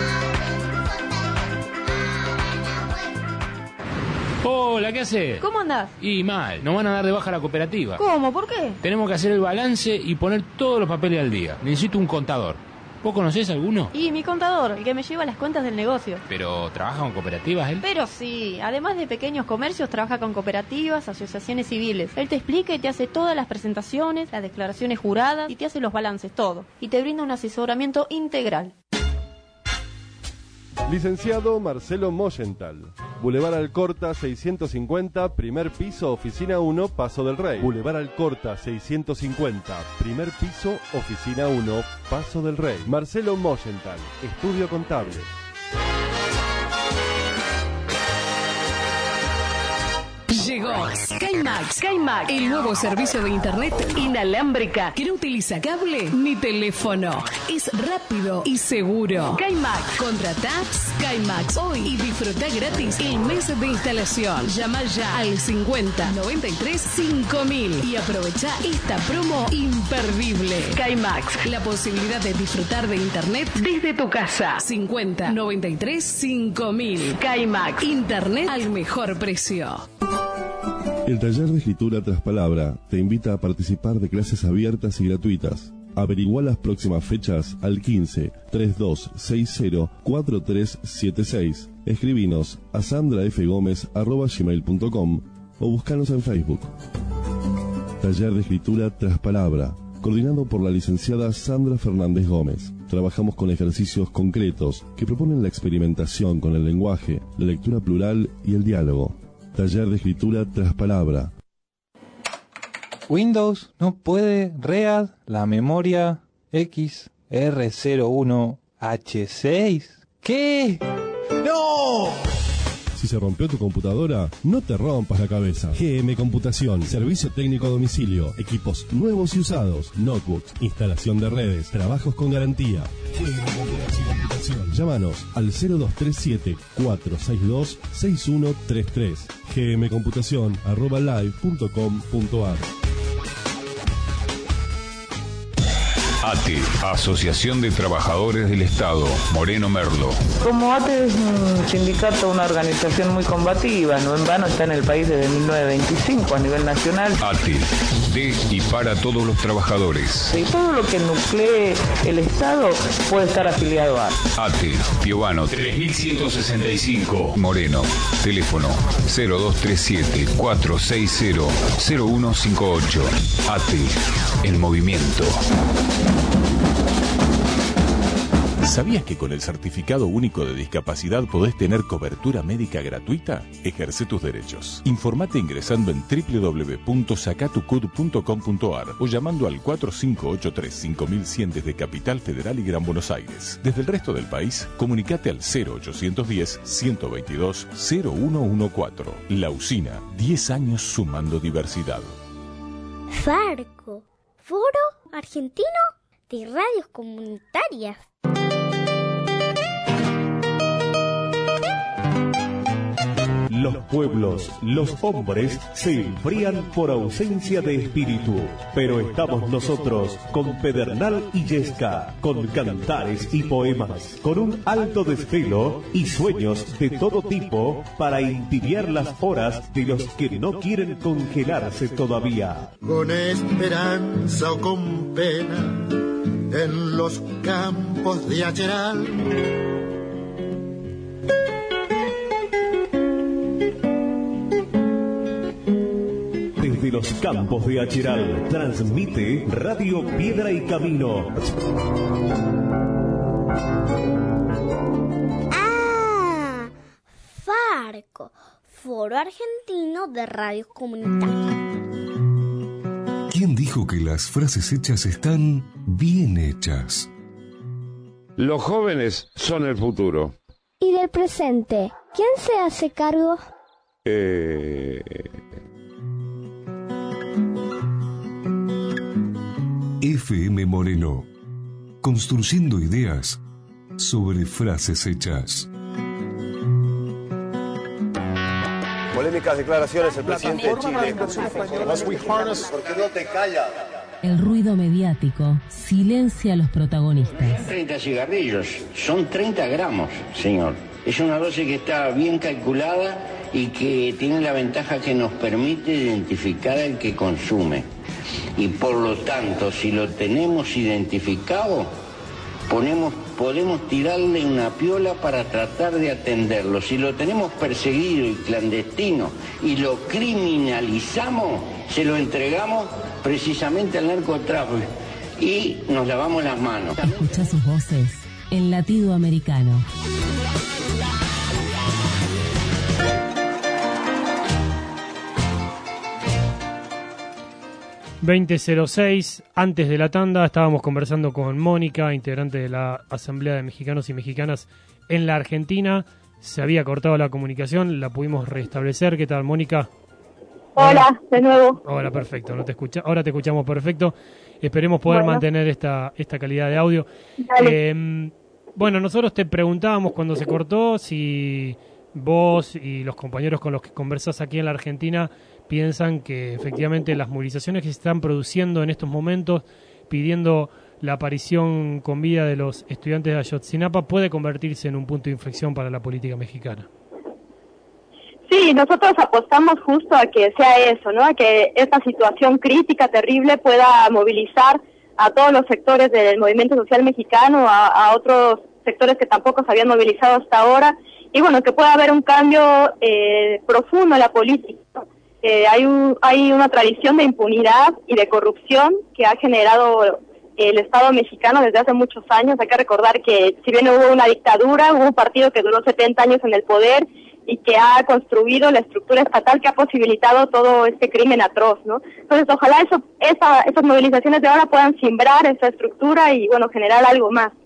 S3: Hola, ¿qué haces?
S22: ¿Cómo andás?
S3: Y mal, nos van a dar de baja la cooperativa.
S22: ¿Cómo? ¿Por qué?
S3: Tenemos que hacer el balance y poner todos los papeles al día. Necesito un contador. ¿Vos conocés alguno?
S22: Y mi contador, el que me lleva las cuentas del negocio.
S3: ¿Pero trabaja con cooperativas él?
S22: Pero sí, además de pequeños comercios, trabaja con cooperativas, asociaciones civiles. Él te explica y te hace todas las presentaciones, las declaraciones juradas y te hace los balances, todo. Y te brinda un asesoramiento integral.
S10: Licenciado Marcelo Moyental, Boulevard Alcorta 650, primer piso, oficina 1, Paso del Rey. Boulevard Alcorta 650, primer piso, oficina 1, Paso del Rey. Marcelo Moyental, estudio contable.
S2: Llegó SkyMax. SkyMax, el nuevo servicio de internet inalámbrica que no utiliza cable ni teléfono. Es rápido y seguro. SkyMax. Contrata SkyMax hoy y disfruta gratis el mes de instalación. Llama ya al 50 93 5000 y aprovecha esta promo imperdible. SkyMax, la posibilidad de disfrutar de internet desde tu casa. 50 93 5000. SkyMax, internet al mejor precio.
S8: El taller de escritura tras palabra te invita a participar de clases abiertas y gratuitas. Averigua las próximas fechas al 15 3260 4376. Escribinos a sandrafgomez@gmail.com o búscanos en Facebook. Taller de escritura tras palabra, coordinado por la licenciada Sandra Fernández Gómez. Trabajamos con ejercicios concretos que proponen la experimentación con el lenguaje, la lectura plural y el diálogo. Taller de escritura tras palabra.
S23: Windows no puede read la memoria XR01H6.
S7: ¿Qué? ¡No!
S10: Si se rompió tu computadora, no te rompas la cabeza. GM Computación, servicio técnico a domicilio, equipos nuevos y usados, notebooks, instalación de redes, trabajos con garantía. GM Computación. Llámanos al 0237-462-6133. gmcomputación@live.com.ar.
S12: ATE, Asociación de Trabajadores del Estado, Moreno Merlo.
S23: Como ATE es un sindicato, una organización muy combativa, no en vano está en el país desde 1925 a nivel nacional.
S12: ATE, de y para todos los trabajadores.
S23: Y todo lo que nuclee el Estado puede estar afiliado a
S12: ATE, Piovano 3165, Moreno. Teléfono 0237-460-0158. ATE, el movimiento.
S8: ¿Sabías que con el Certificado Único de Discapacidad podés tener cobertura médica gratuita? Ejerce tus derechos. Informate ingresando en www.sacatucud.com.ar o llamando al 4583-5100 desde Capital Federal y Gran Buenos Aires. Desde el resto del país, comunicate al 0810-122-0114. La Usina, 10 años sumando diversidad.
S17: Farco, Foro Argentino de Radios Comunitarias.
S24: Los pueblos, los hombres, se enfrían por ausencia de espíritu. Pero estamos nosotros, con Pedernal y Yesca, con cantares y poemas, con un alto desvelo y sueños de todo tipo para entibiar las horas de los que no quieren congelarse todavía.
S25: Con esperanza o con pena, en los campos de Acheral.
S24: Desde los campos de Acheral, transmite Radio Piedra y Camino.
S17: Ah, Farco, Foro Argentino de Radios Comunitarias.
S9: ¿Quién dijo que las frases hechas están bien hechas?
S16: Los jóvenes son el futuro.
S17: ¿Y del presente? ¿Quién se hace cargo?
S9: FM Moreno, construyendo ideas sobre frases hechas.
S6: Polémicas declaraciones del presidente de Chile.
S19: ¿Por qué no te callas?
S26: El ruido mediático silencia a los protagonistas.
S27: 30 cigarrillos, son 30 gramos, señor. Es una dosis que está bien calculada y que tiene la ventaja que nos permite identificar al que consume. Y por lo tanto, si lo tenemos identificado, podemos tirarle una piola para tratar de atenderlo. Si lo tenemos perseguido y clandestino y lo criminalizamos, se lo entregamos precisamente al narcotráfico y nos lavamos las manos.
S26: Escucha sus voces en Latido Americano.
S4: ...20:06... antes de la tanda estábamos conversando con Mónica, integrante de la Asamblea de Mexicanos y Mexicanas en la Argentina. Se había cortado la comunicación, la pudimos restablecer. ¿Qué tal, Mónica?
S1: Hola, de nuevo.
S4: Hola, perfecto. Ahora te escuchamos perfecto. Esperemos poder mantener esta calidad de audio. Bueno, nosotros te preguntábamos cuando se cortó si vos y los compañeros con los que conversás aquí en la Argentina piensan que efectivamente las movilizaciones que se están produciendo en estos momentos pidiendo la aparición con vida de los estudiantes de Ayotzinapa puede convertirse en un punto de inflexión para la política mexicana.
S1: Sí, nosotros apostamos justo a que sea eso, ¿no? A que esta situación crítica, terrible, pueda movilizar a todos los sectores del movimiento social mexicano, a otros sectores que tampoco se habían movilizado hasta ahora, y bueno, que pueda haber un cambio profundo en la política. Hay una tradición de impunidad y de corrupción que ha generado el Estado mexicano desde hace muchos años. Hay que recordar que si bien hubo una dictadura, hubo un partido que duró 70 años en el poder y que ha construido la estructura estatal que ha posibilitado todo este crimen atroz, ¿no? Entonces, ojalá esas movilizaciones de ahora puedan simbrar esa estructura y, bueno, generar algo más.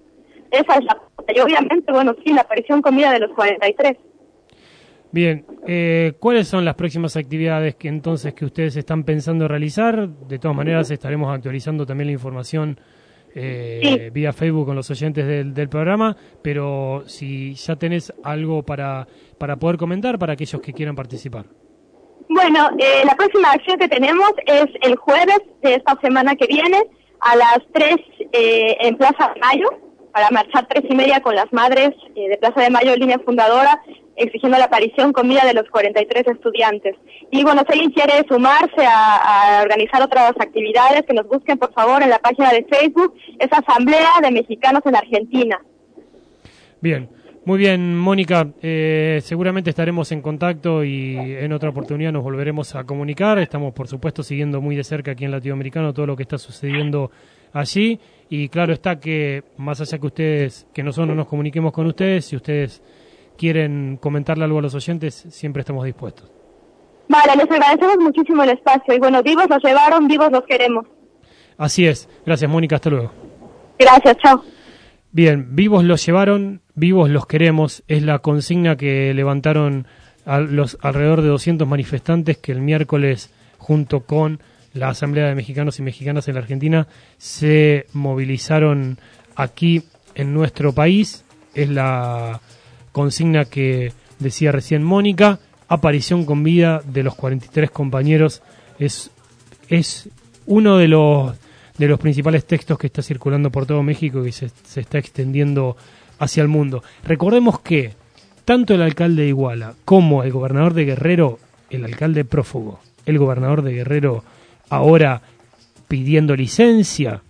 S1: Esa es la... Y obviamente, bueno, sí, la aparición con vida de los 43.
S4: Bien, ¿cuáles son las próximas actividades que ustedes están pensando realizar? De todas maneras, estaremos actualizando también la información vía Facebook con los oyentes del programa, pero si ya tenés algo para poder comentar para aquellos que quieran participar.
S1: Bueno, la próxima acción que tenemos es el jueves de esta semana que viene a las 3 en Plaza de Mayo, para marchar 3:30 con las madres de Plaza de Mayo, línea fundadora, exigiendo la aparición con vida de los 43 estudiantes. Y bueno, si alguien quiere sumarse a organizar otras actividades, que nos busquen por favor en la página de Facebook, es Asamblea de Mexicanos en Argentina.
S4: Bien, muy bien, Mónica, seguramente estaremos en contacto y en otra oportunidad nos volveremos a comunicar. Estamos, por supuesto, siguiendo muy de cerca aquí en Latinoamericano todo lo que está sucediendo allí, y claro está que más allá que nosotros nos comuniquemos con ustedes, si ustedes quieren comentarle algo a los oyentes, siempre estamos dispuestos.
S1: Vale, les agradecemos muchísimo el espacio y bueno, vivos los llevaron, vivos los queremos.
S4: Así es, gracias Mónica, hasta luego.
S1: Gracias, chao.
S4: Bien, vivos los llevaron, vivos los queremos, es la consigna que levantaron los alrededor de 200 manifestantes que el miércoles, junto con la Asamblea de Mexicanos y Mexicanas en la Argentina, se movilizaron aquí en nuestro país. Es la consigna que decía recién Mónica, aparición con vida de los 43 compañeros. Es uno de los principales textos que está circulando por todo México y se está extendiendo hacia el mundo. Recordemos que tanto el alcalde de Iguala como el gobernador de Guerrero, el alcalde prófugo, el gobernador de Guerrero ahora pidió licencia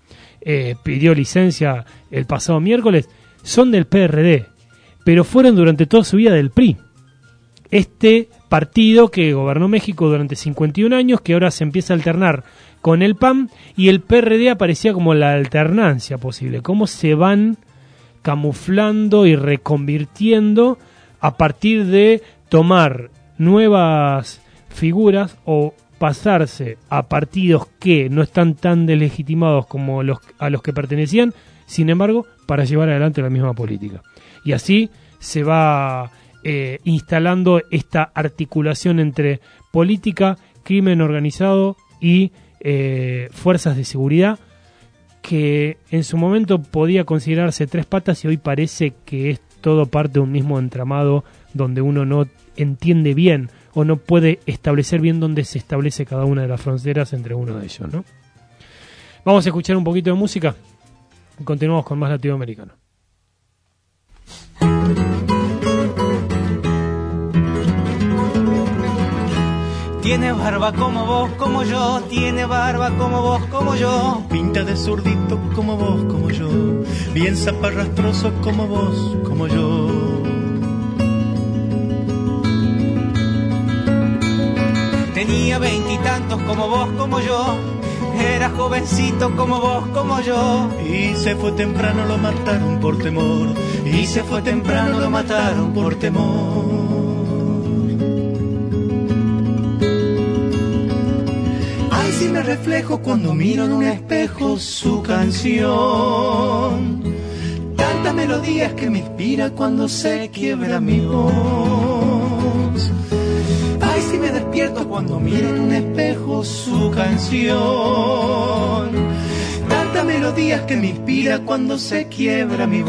S4: el pasado miércoles, son del PRD, pero fueron durante toda su vida del PRI. Este partido que gobernó México durante 51 años, que ahora se empieza a alternar con el PAN, y el PRD aparecía como la alternancia posible. Cómo se van camuflando y reconvirtiendo a partir de tomar nuevas figuras o pasarse a partidos que no están tan deslegitimados como a los que pertenecían, sin embargo, para llevar adelante la misma política. Y así se va instalando esta articulación entre política, crimen organizado y fuerzas de seguridad, que en su momento podía considerarse tres patas y hoy parece que es todo parte de un mismo entramado donde uno no entiende bien o no puede establecer bien dónde se establece cada una de las fronteras entre uno de ellos, ¿no? Vamos a escuchar un poquito de música y continuamos con más latinoamericano.
S11: Tiene barba como vos, como yo, tiene barba como vos, como yo.
S7: Pinta de zurdito como vos, como yo. Bien zaparrastroso como vos, como yo.
S11: Tenía 20 y tantos como vos, como yo. Era jovencito como vos, como yo.
S7: Y se fue temprano, lo mataron por temor.
S11: Y se fue temprano, lo mataron por temor.
S7: Ay, si me reflejo cuando miro en un espejo su canción. Tantas melodías que me inspira cuando se quiebra mi voz. Ay, si me despierto cuando miro en un espejo su canción. Tantas melodías que me inspira cuando se quiebra mi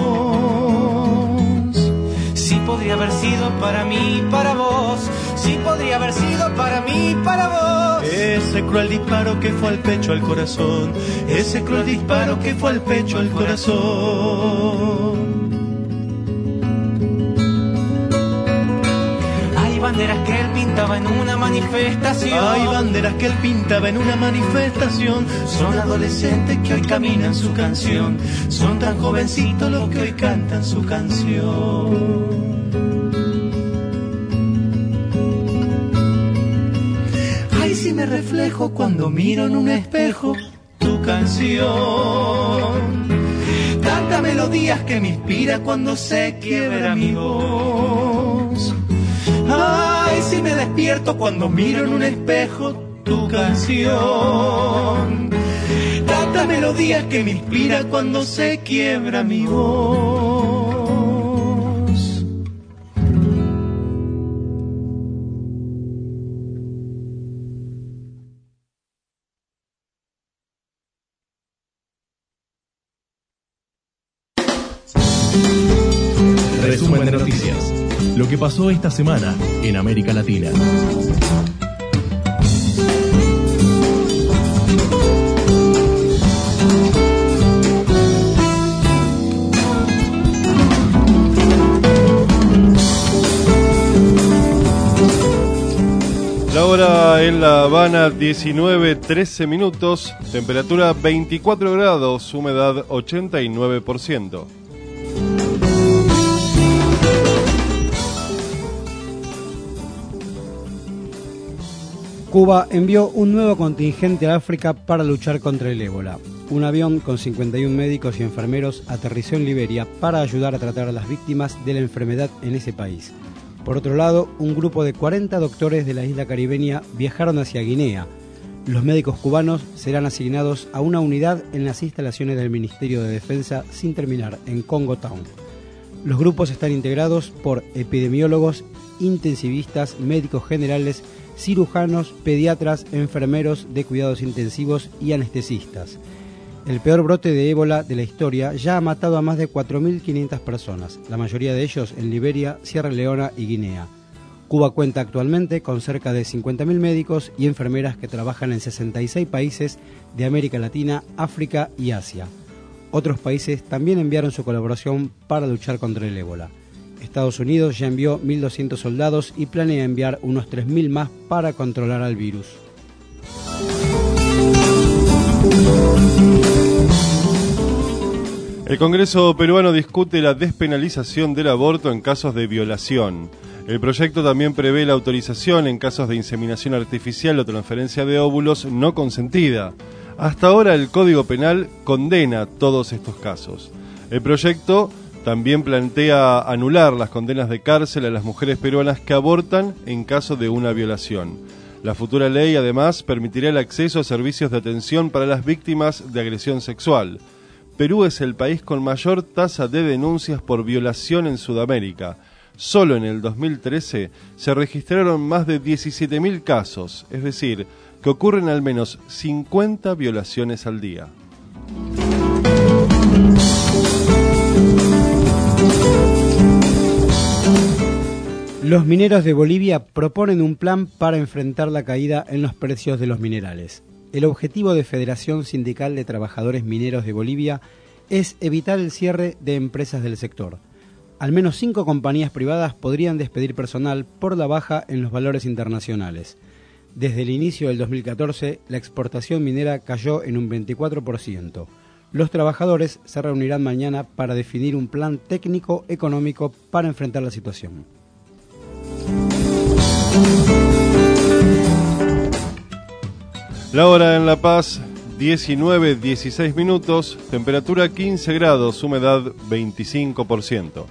S7: voz.
S11: Sí podría haber sido para mí, para vos. Sí podría haber sido para mí, para vos.
S7: Ese cruel disparo que fue al pecho, al corazón. Ese cruel disparo que fue al pecho, al corazón.
S11: Hay banderas que él pintaba en una manifestación.
S7: Hay banderas que él pintaba en una manifestación. Son adolescentes que hoy caminan su canción. Son tan jovencitos los que hoy cantan su canción. Ay, si me reflejo cuando miro en un espejo tu canción. Tantas melodías que me inspira cuando se quiebra mi voz. Ay, si me despierto cuando miro en un espejo tu canción. Tantas tanta melodía que me inspira cuando se quiebra mi voz.
S8: Resumen de noticias. Lo que pasó esta semana en América Latina.
S10: La hora en La Habana, 19:13 minutos, temperatura 24 grados, humedad 89%.
S5: Cuba envió un nuevo contingente a África para luchar contra el ébola. Un avión con 51 médicos y enfermeros aterrizó en Liberia para ayudar a tratar a las víctimas de la enfermedad en ese país. Por otro lado, un grupo de 40 doctores de la isla caribeña viajaron hacia Guinea. Los médicos cubanos serán asignados a una unidad en las instalaciones del Ministerio de Defensa sin terminar, en Congo Town. Los grupos están integrados por epidemiólogos, intensivistas, médicos generales, cirujanos, pediatras, enfermeros de cuidados intensivos y anestesistas. El peor brote de ébola de la historia ya ha matado a más de 4.500 personas, la mayoría de ellos en Liberia, Sierra Leona y Guinea. Cuba cuenta actualmente con cerca de 50.000 médicos y enfermeras que trabajan en 66 países de América Latina, África y Asia. Otros países también enviaron su colaboración para luchar contra el ébola. Estados Unidos ya envió 1.200 soldados y planea enviar unos 3.000 más para controlar al virus.
S10: El Congreso peruano discute la despenalización del aborto en casos de violación. El proyecto también prevé la autorización en casos de inseminación artificial o transferencia de óvulos no consentida. Hasta ahora el Código Penal condena todos estos casos. El proyecto también plantea anular las condenas de cárcel a las mujeres peruanas que abortan en caso de una violación. La futura ley además permitirá el acceso a servicios de atención para las víctimas de agresión sexual. Perú es el país con mayor tasa de denuncias por violación en Sudamérica. Solo en el 2013 se registraron más de 17.000 casos, es decir, que ocurren al menos 50 violaciones al día.
S5: Los mineros de Bolivia proponen un plan para enfrentar la caída en los precios de los minerales. El objetivo de Federación Sindical de Trabajadores Mineros de Bolivia es evitar el cierre de empresas del sector. Al menos 5 compañías privadas podrían despedir personal por la baja en los valores internacionales. Desde el inicio del 2014, la exportación minera cayó en un 24%. Los trabajadores se reunirán mañana para definir un plan técnico económico para enfrentar la situación.
S10: La hora en La Paz, 19:16 minutos, temperatura 15 grados, humedad 25%.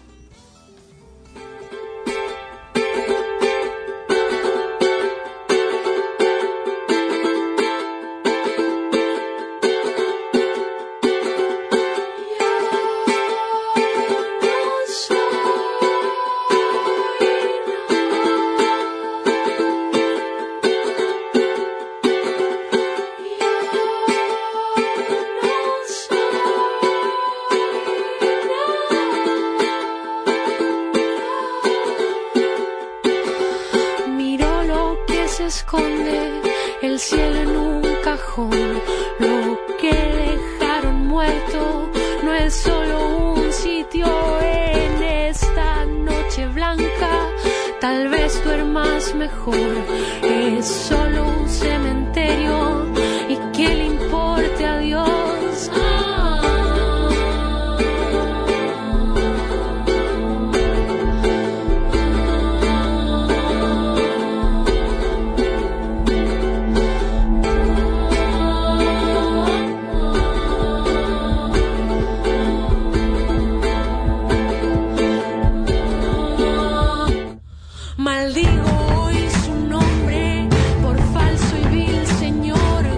S13: Maldigo hoy su nombre por falso y vil señor.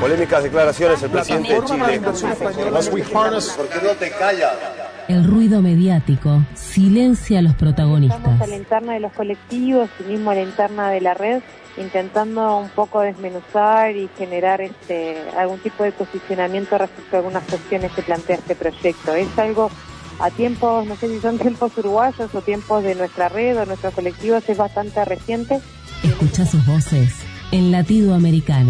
S6: Polémicas declaraciones el presidente de Chile. ¿Por qué no te callas?
S26: El ruido mediático silencia a los protagonistas.
S3: Estamos a la interna de los colectivos y mismo a la interna de la red, intentando un poco desmenuzar y generar algún tipo de posicionamiento respecto a algunas cuestiones que plantea este proyecto. Es algo a tiempos, no sé si son tiempos uruguayos o tiempos de nuestra red o nuestros colectivos, es bastante reciente.
S26: Escucha sus voces en Latido Americano.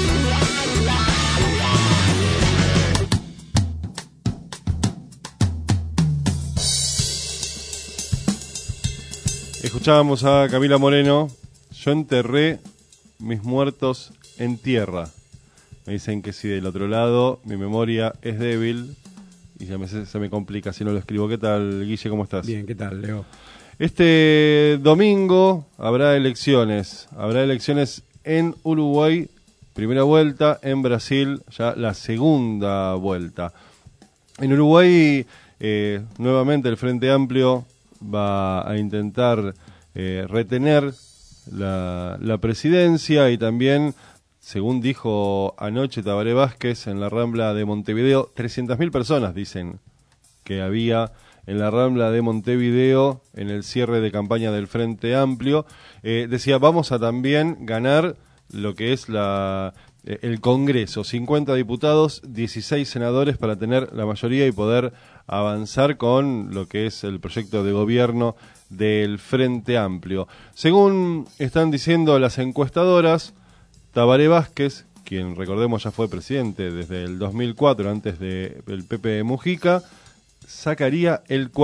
S10: Escuchábamos a Camila Moreno. Yo enterré mis muertos en tierra. Me dicen que si del otro lado mi memoria es débil y ya se me complica si no lo escribo. ¿Qué tal, Guille? ¿Cómo estás?
S5: Bien, ¿qué tal, Leo?
S10: Este domingo habrá elecciones. Habrá elecciones en Uruguay, primera vuelta, en Brasil ya la segunda vuelta. En Uruguay, nuevamente el Frente Amplio va a intentar retener la presidencia y también, según dijo anoche Tabaré Vázquez en la Rambla de Montevideo, 300.000 personas dicen que había en la Rambla de Montevideo en el cierre de campaña del Frente Amplio. Decía, vamos a también ganar lo que es el Congreso, 50 diputados, 16 senadores para tener la mayoría y poder avanzar con lo que es el proyecto de gobierno del Frente Amplio. Según están diciendo las encuestadoras, Tabaré Vázquez, quien recordemos ya fue presidente desde el 2004, antes del Pepe Mujica, sacaría el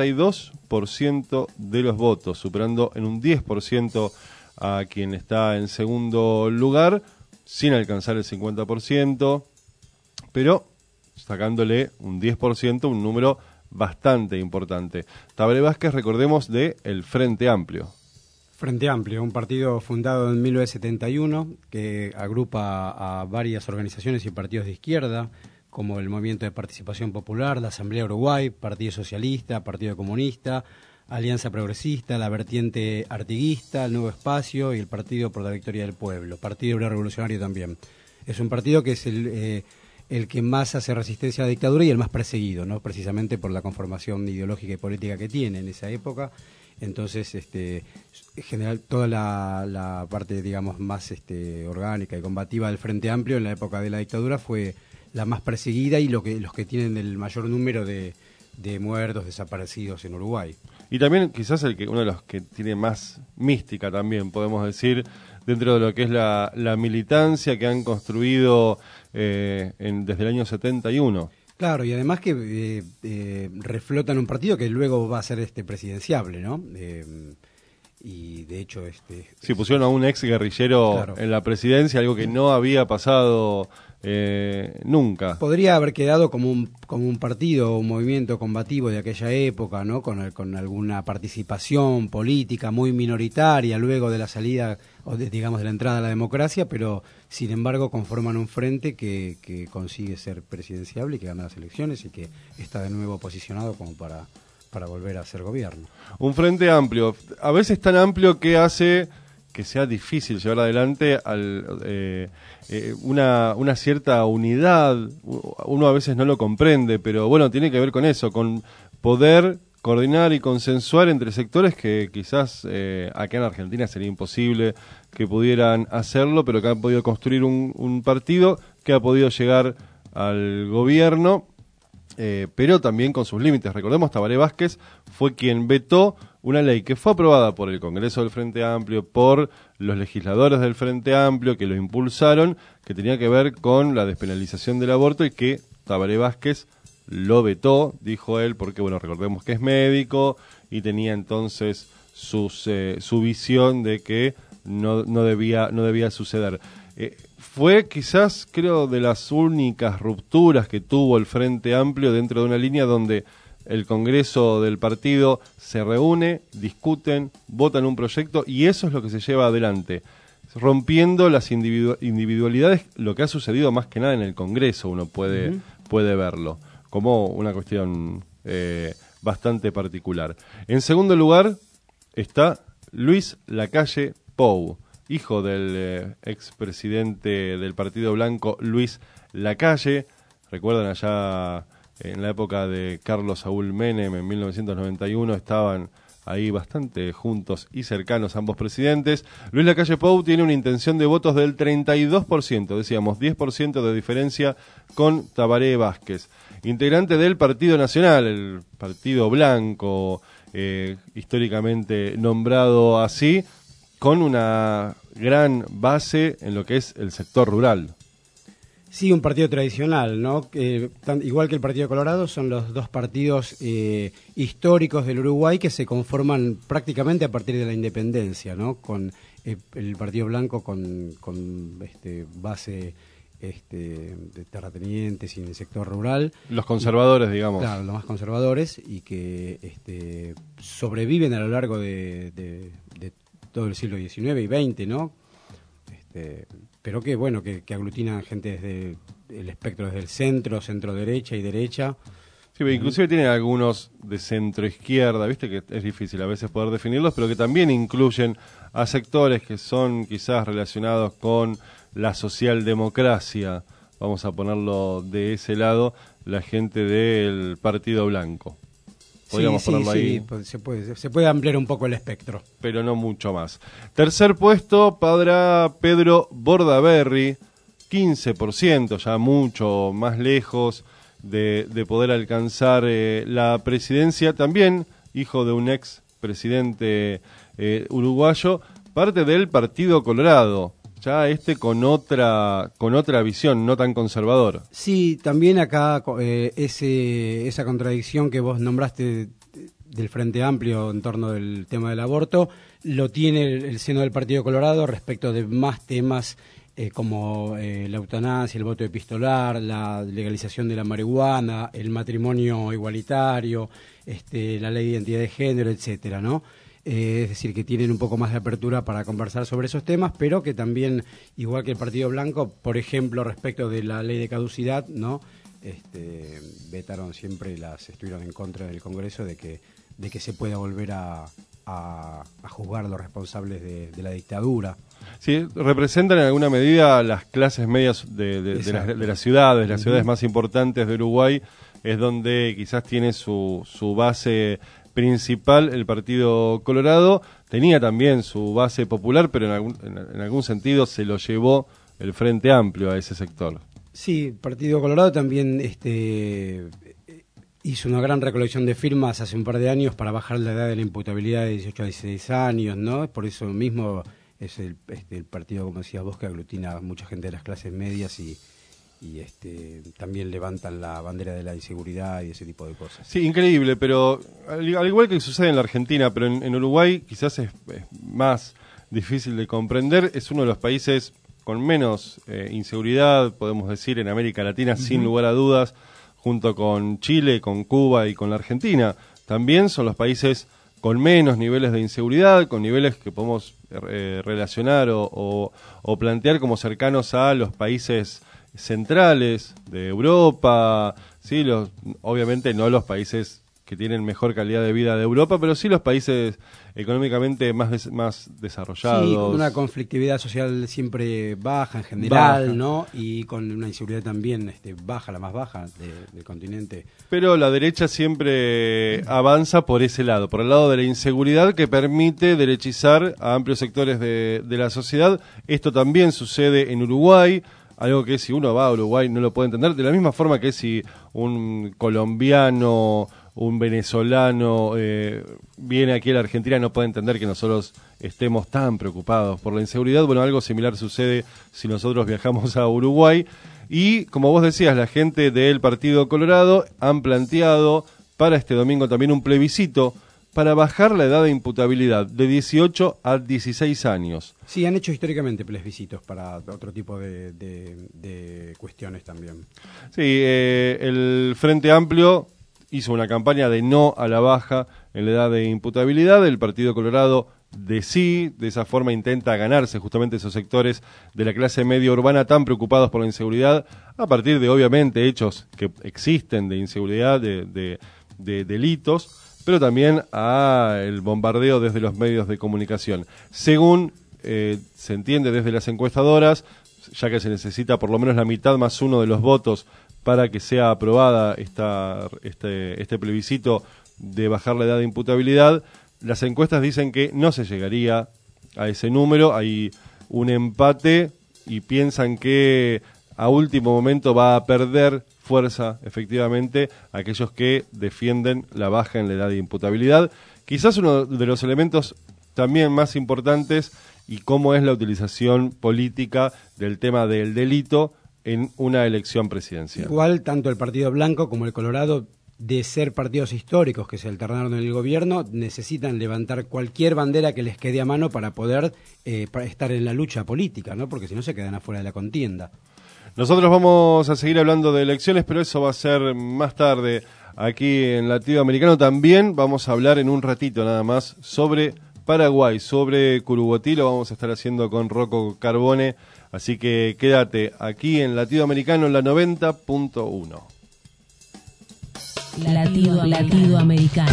S10: 42% de los votos, superando en un 10% a quien está en segundo lugar, sin alcanzar el 50%, pero sacándole un 10%, un número bastante importante. Tabaré Vázquez, recordemos, de el Frente Amplio.
S5: Frente Amplio, un partido fundado en 1971 que agrupa a varias organizaciones y partidos de izquierda, como el Movimiento de Participación Popular, la Asamblea Uruguay, Partido Socialista, Partido Comunista, Alianza Progresista, la Vertiente Artiguista, el Nuevo Espacio y el Partido por la Victoria del Pueblo, Partido Obrero Revolucionario también. Es un partido que es el que más hace resistencia a la dictadura y el más perseguido, ¿no? Precisamente por la conformación ideológica y política que tiene en esa época. Entonces, en general, toda la parte, digamos, más orgánica y combativa del Frente Amplio en la época de la dictadura fue la más perseguida y los que tienen el mayor número de muertos, desaparecidos en Uruguay.
S10: Y también quizás uno de los que tiene más mística también, podemos decir, dentro de lo que es la militancia que han construido desde el año 71.
S5: Claro, y además que reflotan un partido que luego va a ser presidenciable, ¿no? Y de hecho
S10: sí, pusieron a un ex guerrillero, claro, en la presidencia, algo que no había pasado nunca.
S5: Podría haber quedado como un partido, un movimiento combativo de aquella época, ¿no? Con alguna participación política muy minoritaria luego de la salida, digamos, de la entrada a la democracia, pero sin embargo conforman un frente que consigue ser presidenciable y que gana las elecciones y que está de nuevo posicionado como para volver a ser gobierno.
S10: Un frente amplio, a veces tan amplio que hace que sea difícil llevar adelante una cierta unidad. Uno a veces no lo comprende, pero bueno, tiene que ver con eso, con poder coordinar y consensuar entre sectores que quizás acá en Argentina sería imposible que pudieran hacerlo, pero que han podido construir un partido que ha podido llegar al gobierno, pero también con sus límites. Recordemos, Tabaré Vázquez fue quien vetó una ley que fue aprobada por el Congreso del Frente Amplio, por los legisladores del Frente Amplio que lo impulsaron, que tenía que ver con la despenalización del aborto y que Tabaré Vázquez lo vetó, dijo él, porque bueno, recordemos que es médico y tenía entonces su visión de que no debía suceder. Fue quizás, creo, de las únicas rupturas que tuvo el Frente Amplio dentro de una línea donde el Congreso del partido se reúne, discuten, votan un proyecto y eso es lo que se lleva adelante, rompiendo las individualidades, lo que ha sucedido más que nada en el Congreso, uno puede verlo como una cuestión bastante particular. En segundo lugar está Luis Lacalle Pou, hijo del expresidente del Partido Blanco, Luis Lacalle. Recuerdan allá en la época de Carlos Saúl Menem, en 1991, estaban ahí bastante juntos y cercanos ambos presidentes. Luis Lacalle Pou tiene una intención de votos del 32%, decíamos, 10% de diferencia con Tabaré Vázquez. Integrante del Partido Nacional, el Partido Blanco, históricamente nombrado así, con una gran base en lo que es el sector rural.
S5: Sí, un partido tradicional, ¿no? Igual que el Partido Colorado, son los dos partidos históricos del Uruguay que se conforman prácticamente a partir de la independencia, ¿no? Con el Partido Blanco con base de terratenientes y en el sector rural.
S10: Los conservadores, digamos.
S5: Claro, los más conservadores y que sobreviven a lo largo de todo el siglo XIX y XX, ¿no? Pero que bueno, que aglutinan gente desde el espectro, desde el centro derecha y derecha.
S10: Sí, inclusive tienen algunos de centro izquierda, viste que es difícil a veces poder definirlos, pero que también incluyen a sectores que son quizás relacionados con la socialdemocracia, vamos a ponerlo de ese lado, la gente del Partido Blanco. Podríamos ponerlo ahí.
S5: Sí, se puede ampliar un poco el espectro.
S10: Pero no mucho más. Tercer puesto para Pedro Bordaberry, 15%, ya mucho más lejos de poder alcanzar la presidencia. También hijo de un ex presidente uruguayo, parte del Partido Colorado. Ya con otra visión, no tan conservadora.
S5: Sí, también acá esa contradicción que vos nombraste del Frente Amplio en torno del tema del aborto, lo tiene el seno del Partido Colorado respecto de más temas como la eutanasia, el voto epistolar, la legalización de la marihuana, el matrimonio igualitario, la ley de identidad de género, etcétera, ¿no? Es decir, que tienen un poco más de apertura para conversar sobre esos temas, pero que también, igual que el Partido Blanco, por ejemplo, respecto de la ley de caducidad, ¿no? Vetaron siempre, estuvieron en contra del Congreso de que se pueda volver a juzgar a los responsables de la dictadura.
S10: Sí, representan en alguna medida las clases medias de las ciudades más importantes de Uruguay, es donde quizás tiene su base principal el Partido Colorado. Tenía también su base popular, pero en algún sentido se lo llevó el Frente Amplio a ese sector.
S5: Sí, el Partido Colorado también hizo una gran recolección de firmas hace un par de años para bajar la edad de la imputabilidad de 18 a 16 años, ¿no? Por eso mismo es el partido, como decías vos, que aglutina a mucha gente de las clases medias y también levantan la bandera de la inseguridad y ese tipo de cosas.
S10: Sí, increíble, pero al igual que sucede en la Argentina, pero en Uruguay quizás es más difícil de comprender, es uno de los países con menos inseguridad, podemos decir, en América Latina, sin lugar a dudas, junto con Chile, con Cuba y con la Argentina. También son los países con menos niveles de inseguridad, con niveles que podemos relacionar o plantear como cercanos a los países centrales de Europa, sí, obviamente no los países que tienen mejor calidad de vida de Europa, pero sí los países económicamente más desarrollados.
S5: Sí, con una conflictividad social siempre baja en general, ¿no? Y con una inseguridad también baja, la más baja del continente.
S10: Pero la derecha siempre avanza por ese lado, por el lado de la inseguridad que permite derechizar a amplios sectores de la sociedad. Esto también sucede en Uruguay, algo que si uno va a Uruguay no lo puede entender, de la misma forma que si un colombiano, un venezolano viene aquí a la Argentina no puede entender que nosotros estemos tan preocupados por la inseguridad. Bueno, algo similar sucede si nosotros viajamos a Uruguay. Y como vos decías, la gente del Partido Colorado han planteado para este domingo también un plebiscito para bajar la edad de imputabilidad de 18 a 16 años.
S5: Sí, han hecho históricamente plebiscitos para otro tipo de cuestiones también.
S10: Sí, el Frente Amplio hizo una campaña de no a la baja en la edad de imputabilidad. El Partido Colorado de sí, de esa forma intenta ganarse justamente esos sectores de la clase media urbana tan preocupados por la inseguridad, a partir de obviamente hechos que existen de inseguridad, de delitos, pero también a el bombardeo desde los medios de comunicación. Según se entiende desde las encuestadoras, ya que se necesita por lo menos la mitad más uno de los votos para que sea aprobada este plebiscito de bajar la edad de imputabilidad, las encuestas dicen que no se llegaría a ese número, hay un empate y piensan que a último momento va a perder fuerza, efectivamente, aquellos que defienden la baja en la edad de imputabilidad. Quizás uno de los elementos también más importantes y cómo es la utilización política del tema del delito en una elección presidencial.
S5: Igual, tanto el Partido Blanco como el Colorado, de ser partidos históricos que se alternaron en el gobierno, necesitan levantar cualquier bandera que les quede a mano para poder estar en la lucha política, ¿no? Porque si no se quedan afuera de la contienda.
S10: Nosotros vamos a seguir hablando de elecciones, pero eso va a ser más tarde aquí en Latido Americano. También vamos a hablar en un ratito nada más sobre Paraguay, sobre Curubotí, lo vamos a estar haciendo con Rocco Carbone, así que quédate aquí en Latido Americano en la 90.1.
S26: Latido Americano.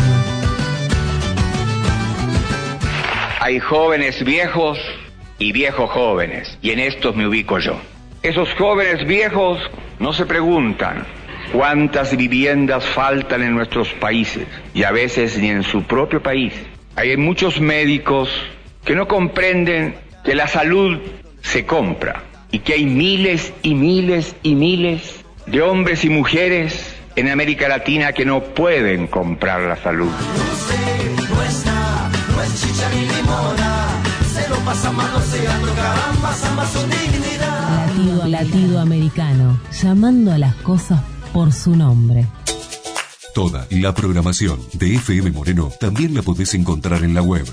S12: Hay jóvenes viejos y viejos jóvenes, y en estos me ubico yo. Esos jóvenes viejos no se preguntan cuántas viviendas faltan en nuestros países, y a veces ni en su propio país. Hay muchos médicos que no comprenden que la salud se compra y que hay miles y miles y miles de hombres y mujeres en América Latina que no pueden comprar la salud.
S7: No es chicha ni limona, se lo pasa manoseando, caramba, samba su dignidad.
S26: Latido Americano, llamando a las cosas por su nombre.
S9: Toda la programación de FM Moreno también la podés encontrar en la web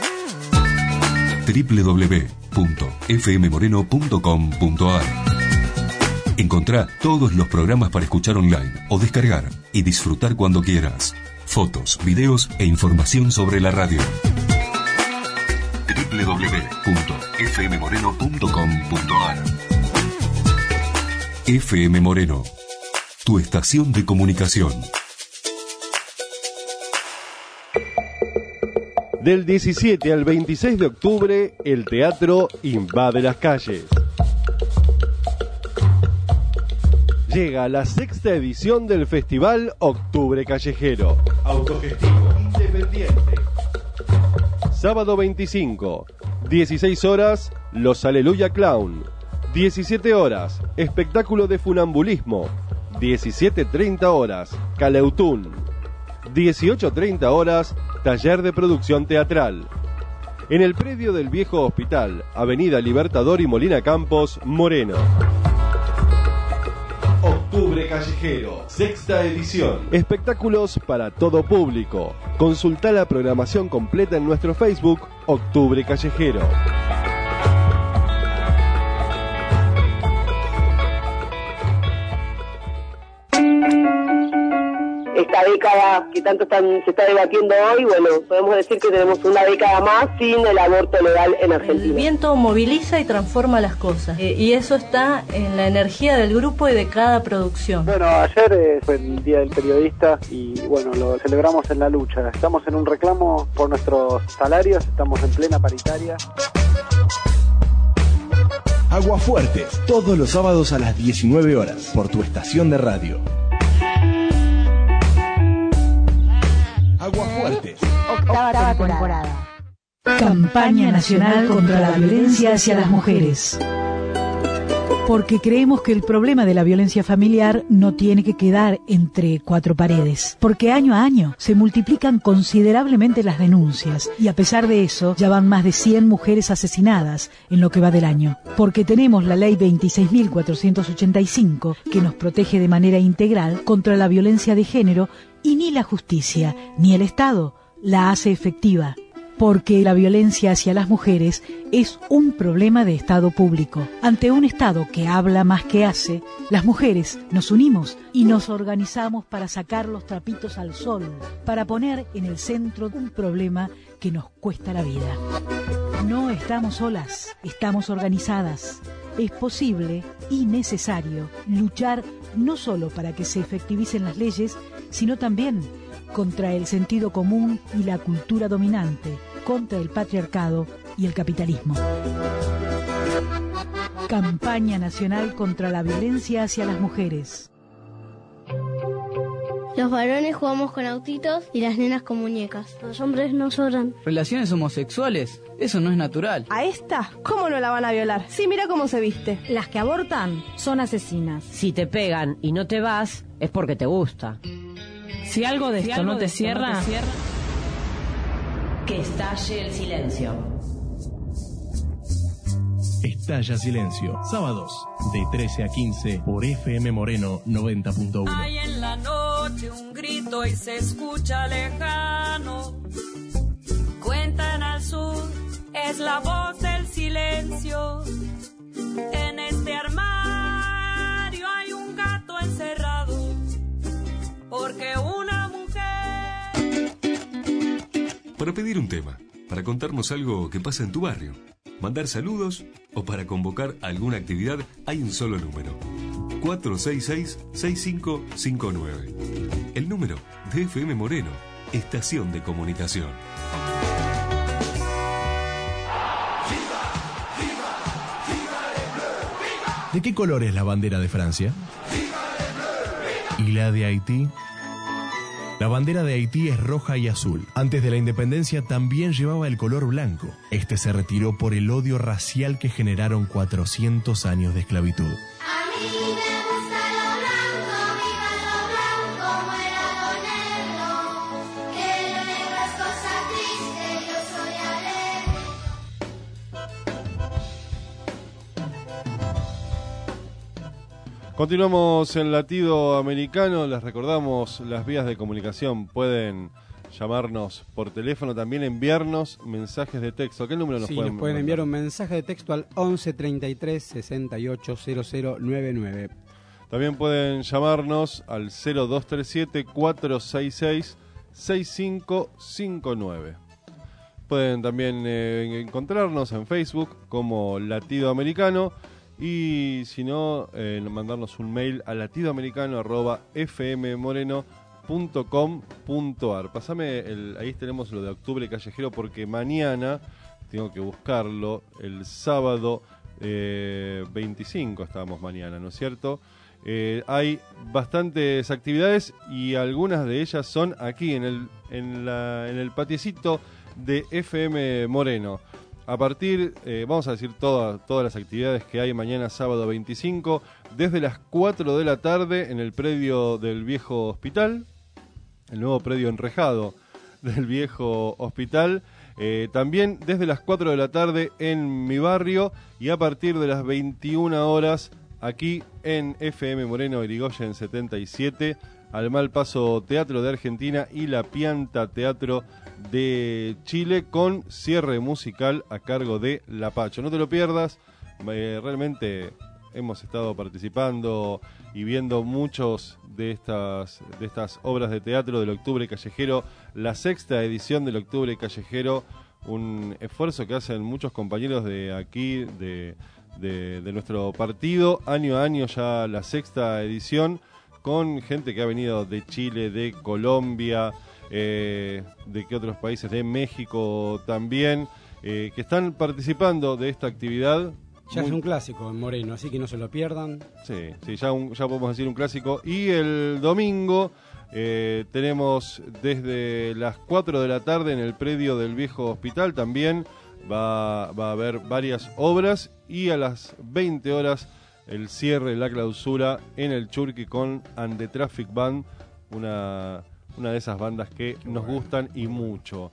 S9: www.fmmoreno.com.ar. Encontrá todos los programas para escuchar online o descargar y disfrutar cuando quieras. Fotos, videos e información sobre la radio. www.fmmoreno.com.ar. FM Moreno, tu estación de comunicación.
S10: Del 17 al 26 de octubre, el teatro invade las calles. Llega la 6ª edición del Festival Octubre Callejero. Autogestivo, independiente. Sábado 25, 16 horas, Los Aleluya Clown. 17 horas, espectáculo de funambulismo. 17:30 horas, Caleutún. 18:30 horas, taller de producción teatral. En el predio del viejo hospital, Avenida Libertador y Molina Campos, Moreno. Octubre Callejero, 6ª edición. Espectáculos para todo público. Consulta la programación completa en nuestro Facebook, Octubre Callejero.
S13: Esta década que tanto se está debatiendo hoy, bueno, podemos decir que tenemos una década más sin el aborto legal en Argentina.
S14: El viento moviliza y transforma las cosas, y eso está en la energía del grupo y de cada producción.
S15: Bueno, ayer fue el Día del Periodista y bueno, lo celebramos en la lucha. Estamos en un reclamo por nuestros salarios, estamos en plena paritaria.
S8: Aguafuertes, todos los sábados a las 19 horas, por tu estación de radio. Aguafuertes.
S26: Octava temporada.
S18: Campaña Nacional contra la Violencia hacia las Mujeres. Porque creemos que el problema de la violencia familiar no tiene que quedar entre cuatro paredes. Porque año a año se multiplican considerablemente las denuncias y a pesar de eso ya van más de 100 mujeres asesinadas en lo que va del año. Porque tenemos la ley 26.485 que nos protege de manera integral contra la violencia de género y ni la justicia ni el Estado la hace efectiva. Porque la violencia hacia las mujeres es un problema de Estado público. Ante un Estado que habla más que hace, las mujeres nos unimos y nos organizamos para sacar los trapitos al sol, para poner en el centro un problema que nos cuesta la vida. No estamos solas, estamos organizadas. Es posible y necesario luchar no solo para que se efectivicen las leyes, sino también contra el sentido común y la cultura dominante, contra el patriarcado y el capitalismo. Campaña Nacional contra la Violencia hacia las Mujeres.
S17: Los varones jugamos con autitos y las nenas con muñecas. Los hombres no sobran.
S2: Relaciones homosexuales, eso no es natural.
S20: A esta, ¿cómo no la van a violar? Sí, mira cómo se viste.
S21: Las que abortan son asesinas.
S22: Si te pegan y no te vas, es porque te gusta.
S21: Si algo de esto no te cierra,
S22: que estalle el silencio.
S8: Estalla Silencio, sábados de 13 a 15 por FM Moreno 90.1.
S23: Hay en la noche un grito y se escucha lejano. Cuentan al sur, es la voz del silencio. En este armario hay un gato encerrado, porque una mujer...
S9: Para pedir un tema, para contarnos algo que pasa en tu barrio, mandar saludos o para convocar alguna actividad, hay un solo número: 466-6559. El número de FM Moreno, estación de comunicación.
S8: ¿De qué color es la bandera de Francia? ¿Y la de Haití? La bandera de Haití es roja y azul. Antes de la independencia también llevaba el color blanco. Este se retiró por el odio racial que generaron 400 años de esclavitud.
S24: A mí me gusta lo blanco, viva lo blanco, muera lo negro. Que lo negro es cosa triste, yo soy alegre.
S10: Continuamos en Latido Americano. Les recordamos las vías de comunicación. Pueden llamarnos por teléfono, también enviarnos mensajes de texto. ¿Qué número nos pueden
S5: pueden enviar un mensaje de texto al 11 33 68 0099.
S10: También pueden llamarnos al 0237 466 6559. Pueden también encontrarnos en Facebook como Latido Americano. Y si no, mandarnos un mail a latidoamericano@fmmoreno.com.ar. Pasame, ahí tenemos lo de Octubre Callejero, porque mañana, tengo que buscarlo, el sábado 25 estamos mañana, ¿no es cierto? Hay bastantes actividades y algunas de ellas son aquí en el patiecito de FM Moreno. A partir, vamos a decir todas las actividades que hay mañana sábado 25, desde las 4 de la tarde en el predio del viejo hospital, el nuevo predio enrejado del viejo hospital, también desde las 4 de la tarde en mi barrio, y a partir de las 21 horas aquí en FM Moreno Irigoyen 77, al Mal Paso Teatro de Argentina y La Pianta Teatro de Chile, con cierre musical a cargo de La Pacho. No te lo pierdas, realmente hemos estado participando y viendo muchos de estas obras de teatro del Octubre Callejero, la sexta edición del Octubre Callejero, un esfuerzo que hacen muchos compañeros de aquí, de nuestro partido, año a año ya la sexta edición, con gente que ha venido de Chile, de Colombia, de qué otros países, de México también, que están participando de esta actividad.
S5: Ya es un clásico en Moreno, así que no se lo pierdan.
S10: Sí, ya podemos decir un clásico. Y el domingo tenemos desde las 4 de la tarde en el predio del viejo hospital, también va a haber varias obras, y a las 20 horas el cierre, la clausura en el Churqui con And the Traffic Band, una de esas bandas que nos gustan y mucho.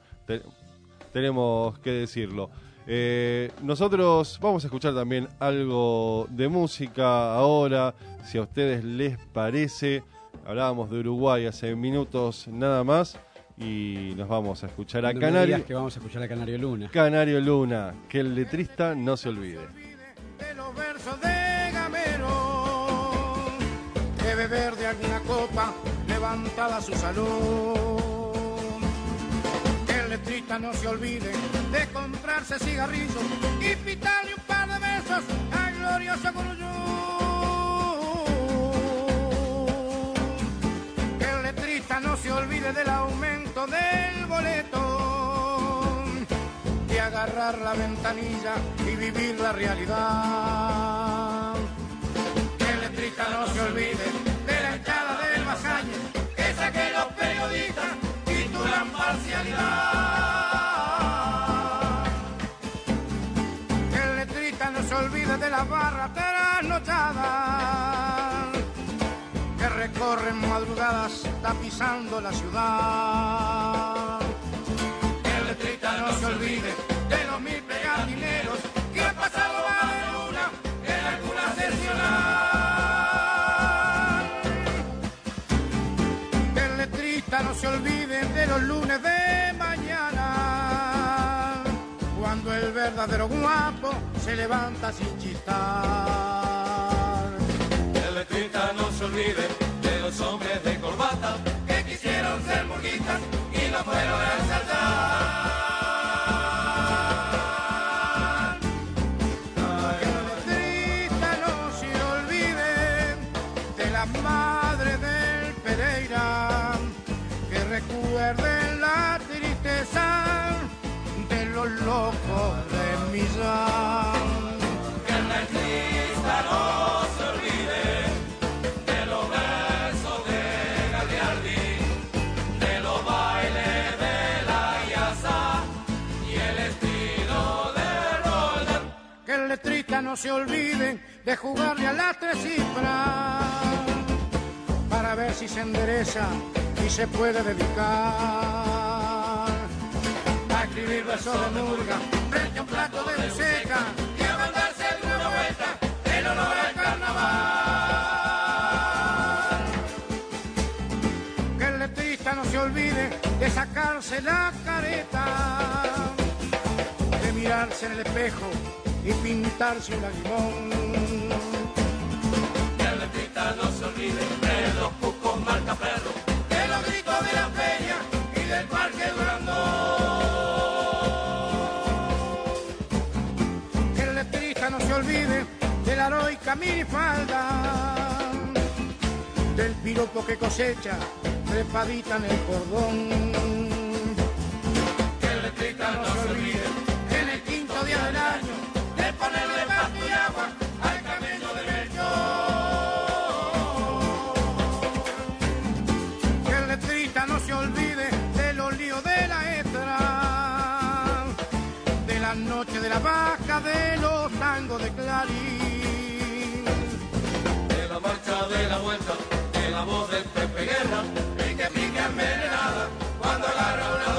S10: Tenemos que decirlo. Nosotros vamos a escuchar también algo de música ahora, si a ustedes les parece. Hablábamos de Uruguay hace minutos nada más, y nos vamos a escuchar a Canario.
S5: Que vamos a escuchar a Canario Luna.
S10: Canario Luna, que el letrista no se olvide.
S25: De los versos de Gamero, de beber de alguna copa levantada a su salud. Que el letrista no se olvide de comprarse cigarrillos y pitarle un par de besos al glorioso Guruyú. Que el letrista no se olvide del aumento del boleto, de agarrar levantar la ventanilla y vivir la realidad. Que el letrista no se olvide de la hinchada del Vasalle, esa que los periodistas titulan parcialidad. Que el letrista no se olvide de las barras trasnochadas que recorren madrugadas tapizando la ciudad. Que el letrista no se olvide de los 1000 pegatineros que han pasado más de una en alguna seccional. Que el letrista no se olvide de los lunes de mañana, cuando el verdadero guapo se levanta sin chistar.
S7: Que el letrista no se olvide de los hombres de corbata que quisieron ser murguitas y no fueron a ensayar.
S25: Que el letrista no se olvide de las madres del Pereira, que recuerden la tristeza de los locos de Millán.
S7: Que el letrista no se olvide de los versos de Gagliardi, de los bailes de la Iasa y el estilo de Roldán.
S25: Que el letrista no se olvide de jugarle a las 3 cifras para ver si se endereza y se puede dedicar a escribir versos de murga frente a un plato de buceca y a mandarse alguna vuelta en honor al carnaval. Que el letrista no se olvide de sacarse la careta, de mirarse en el espejo y pintarse un lagrimón.
S7: Que el letrista no se olvide de los cucos marca perro,
S25: de los gritos de la feria y del parque Durandón. Que el letrista no se olvide de la heroica minifalda, del piropo que cosecha trepadita en el cordón.
S7: que el letrista no se olvide
S25: En el quinto día del año de ponerle pasto y agua al camello de Melchor. Que el letrista no se olvide de los líos de la Estra, de las noches de la vaca, de los tangos de Clarín,
S7: de la marcha de la vuelta, de la voz del Pepe Guerra, y que pica envenenada cuando agarra un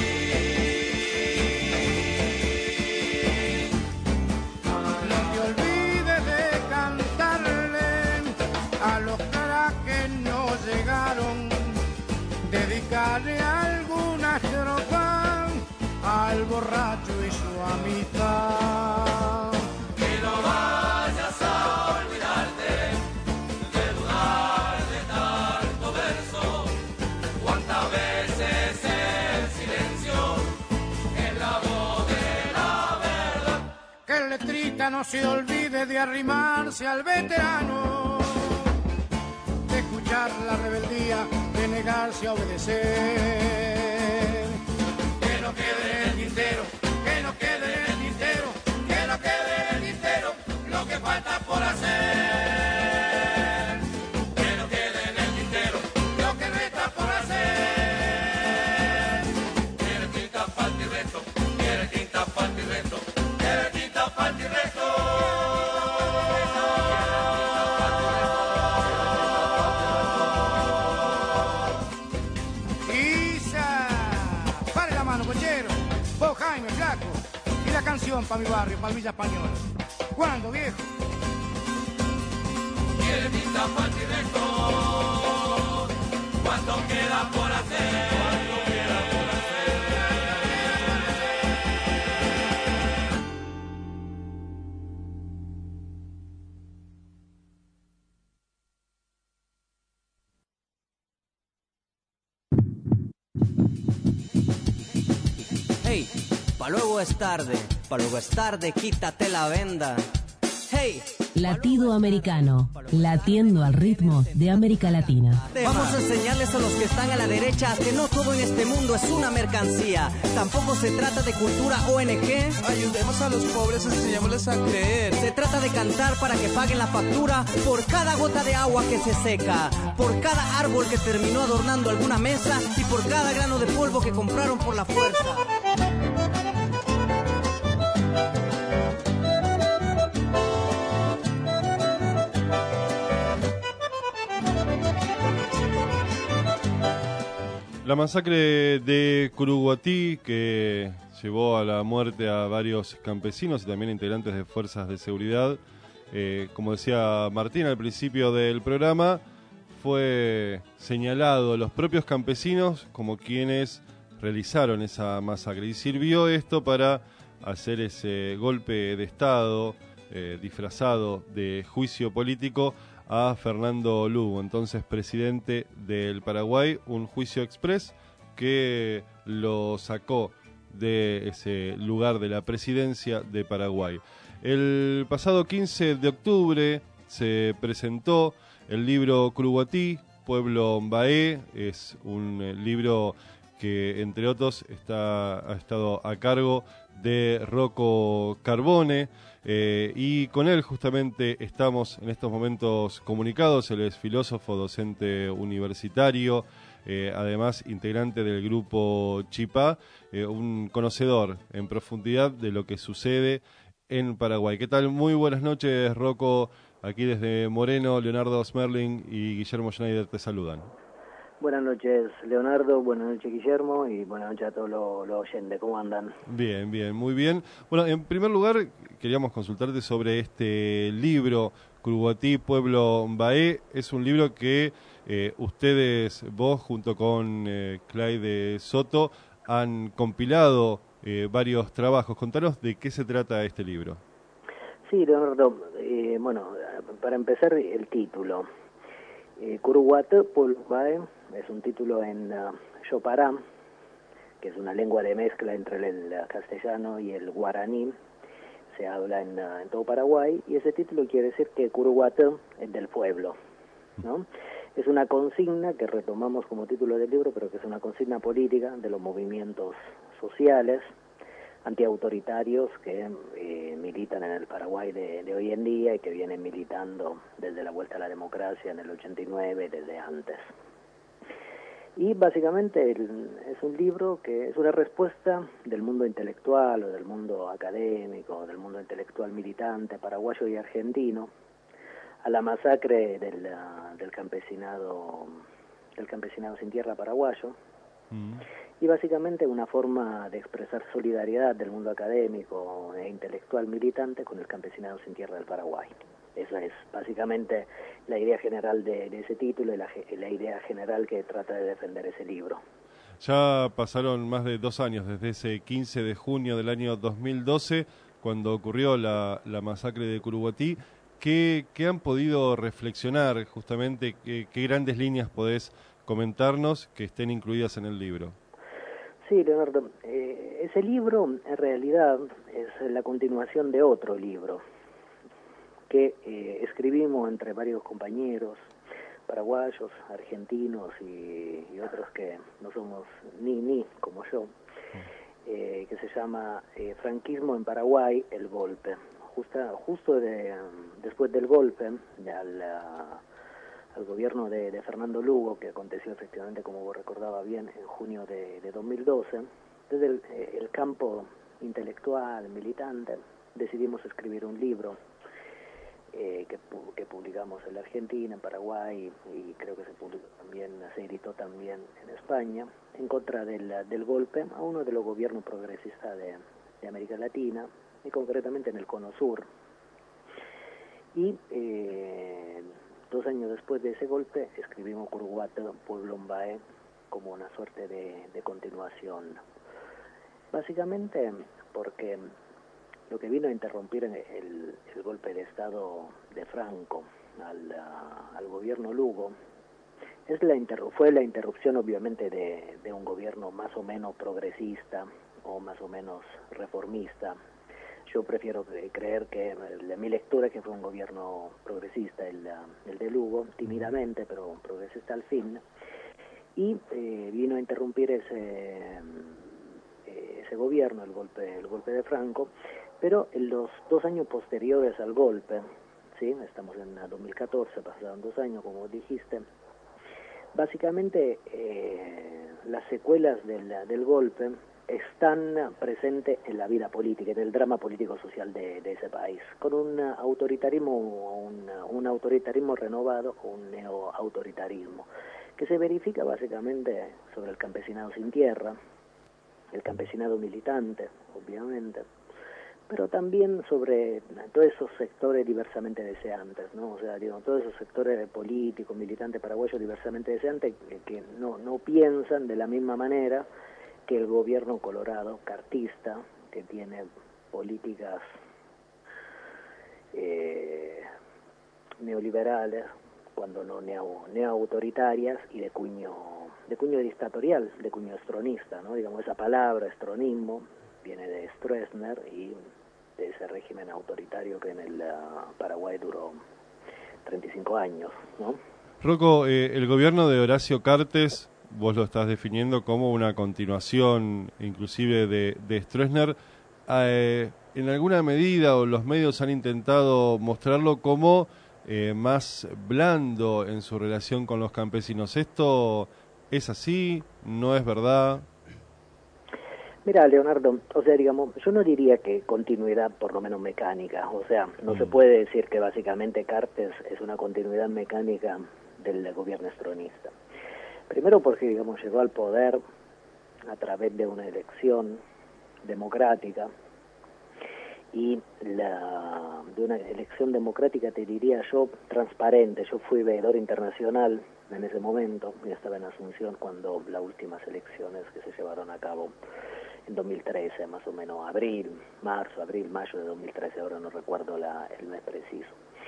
S7: adoquín.
S25: No te olvides de cantarle a los caras que no llegaron, dedicarle alguna estrofa al borracho y su amistad.
S7: Que no vayas a olvidarte de dudar de tanto verso. Cuántas veces el silencio es la voz de la verdad.
S25: Que el letrista no se olvide de arrimarse al veterano, de escuchar la rebeldía, de negarse a obedecer. Que no quede en el tintero, que no quede en el tintero, que no quede en el tintero lo que falta por hacer.
S7: Que no quede en el tintero
S25: Lo que resta por hacer.
S7: quiere tinta, falta y resto, quiere tinta, falta y resto, quiere tinta, falta y resto.
S25: Isa, pare la mano, cochero. Vos, Jaime, flaco. Y la canción pa' mi barrio, pa' Villa Española. ¿Cuándo, viejo?
S7: Quiere tinta, falta y resto. ¿Cuánto queda por hacer? ¿Cuánto queda por hacer?
S1: Hey, pa' luego es tarde, quítate la venda. Hey.
S26: Latido americano, latiendo al ritmo de América Latina.
S1: Vamos a enseñarles a los que están a la derecha que no todo en este mundo es una mercancía. Tampoco se trata de cultura ONG.
S4: Ayudemos a los pobres, enseñémosles a creer.
S1: Se trata de cantar para que paguen la factura por cada gota de agua que se seca, por cada árbol que terminó adornando alguna mesa y por cada grano de polvo que compraron por la fuerza.
S10: La masacre de Curuguatí, que llevó a la muerte a varios campesinos y también integrantes de fuerzas de seguridad, como decía Martín al principio del programa, fue señalado los propios campesinos como quienes realizaron esa masacre. Y sirvió esto para hacer ese golpe de Estado disfrazado de juicio político a Fernando Lugo, entonces presidente del Paraguay, un juicio express que lo sacó de ese lugar de la presidencia de Paraguay. El pasado 15 de octubre se presentó el libro Curuguatí, Pueblo Mbaé. Es un libro que, entre otros, ha estado a cargo de Rocco Carbone, y con él justamente estamos en estos momentos comunicados. Él es filósofo, docente universitario, además integrante del grupo Chipá, un conocedor en profundidad de lo que sucede en Paraguay. ¿Qué tal? Muy buenas noches, Rocco. Aquí desde Moreno, Leonardo Smerling y Guillermo Schneider te saludan.
S6: Buenas noches, Leonardo, buenas noches, Guillermo, y buenas noches a todos los oyentes. ¿Cómo andan?
S10: Bien, bien, muy bien. Bueno, en primer lugar, queríamos consultarte sobre este libro, Curuguatí, Pueblo Mbaé. Es un libro que ustedes, vos, junto con Clyde Soto, han compilado varios trabajos. Contanos de qué se trata este libro.
S6: Sí, Leonardo, bueno, para empezar, el título. Curuguatí, Pueblo Mbaé, es un título en Yopará, que es una lengua de mezcla entre el castellano y el guaraní. Se habla en todo Paraguay, y ese título quiere decir que Curuguatí es del pueblo, ¿no? Es una consigna que retomamos como título del libro, pero que es una consigna política de los movimientos sociales antiautoritarios que militan en el Paraguay de hoy en día y que vienen militando desde la vuelta a la democracia en el 89, desde antes. Y básicamente es un libro que es una respuesta del mundo intelectual o del mundo académico, del mundo intelectual militante paraguayo y argentino a la masacre del campesinado sin tierra paraguayo. Y básicamente una forma de expresar solidaridad del mundo académico e intelectual militante con el campesinado sin tierra del Paraguay. Esa es básicamente la idea general de ese título y la idea general que trata de defender ese libro.
S10: Ya pasaron más de 2 años desde ese 15 de junio del año 2012, cuando ocurrió la masacre de Curuguatí. ¿Qué han podido reflexionar justamente? ¿Qué grandes líneas podés comentarnos que estén incluidas en el libro?
S6: Sí, Leonardo, ese libro en realidad es la continuación de otro libro que escribimos entre varios compañeros paraguayos, argentinos y otros que no somos ni como yo, que se llama Franquismo en Paraguay, el golpe. Justo después del golpe al gobierno de Fernando Lugo, que aconteció efectivamente, como vos recordaba bien, en junio de 2012, desde el campo intelectual, militante, decidimos escribir un libro que publicamos en la Argentina, en Paraguay, y creo que se editó también en España, en contra del golpe a uno de los gobiernos progresistas de América Latina, y concretamente en el Cono Sur. Y 2 años después de ese golpe escribimos Curuguatí, Pueblo Mbaé, como una suerte de continuación. Básicamente porque lo que vino a interrumpir el golpe de Estado de Franco al gobierno Lugo fue la interrupción, obviamente, de un gobierno más o menos progresista o más o menos reformista. yo prefiero creer que mi lectura es que fue un gobierno progresista, el de Lugo, tímidamente, pero progresista al fin, y vino a interrumpir ese gobierno, el golpe de Franco, pero en los 2 años posteriores al golpe, ¿sí? Estamos en 2014, pasaron 2 años, como dijiste, básicamente las secuelas del golpe están presentes en la vida política, en el drama político-social de ese país, con un autoritarismo renovado, un neoautoritarismo, que se verifica básicamente sobre el campesinado sin tierra, el campesinado militante, obviamente, pero también sobre todos esos sectores diversamente deseantes, ¿no? O sea, digo, todos esos sectores políticos, militantes paraguayos diversamente deseantes que no piensan de la misma manera que el gobierno colorado, cartista, que tiene políticas neoliberales, cuando no neoautoritarias y de cuño dictatorial, de cuño estronista, ¿no? Digamos, esa palabra, estronismo, viene de Stroessner y de ese régimen autoritario que en el Paraguay duró 35 años, ¿no?
S10: Rocco, el gobierno de Horacio Cartes, vos lo estás definiendo como una continuación inclusive de Stroessner, en alguna medida o los medios han intentado mostrarlo como más blando en su relación con los campesinos. ¿Esto es así? ¿No es verdad?
S6: Mira, Leonardo, o sea, digamos, yo no diría que continuidad por lo menos mecánica, o sea, no se puede decir que básicamente Cartes es una continuidad mecánica del gobierno estronista. Primero porque, digamos, llegó al poder a través de una elección democrática y de una elección democrática, te diría yo, transparente. Yo fui veedor internacional en ese momento, yo estaba en Asunción cuando las últimas elecciones que se llevaron a cabo en 2013, más o menos mayo de 2013, ahora no recuerdo el mes preciso.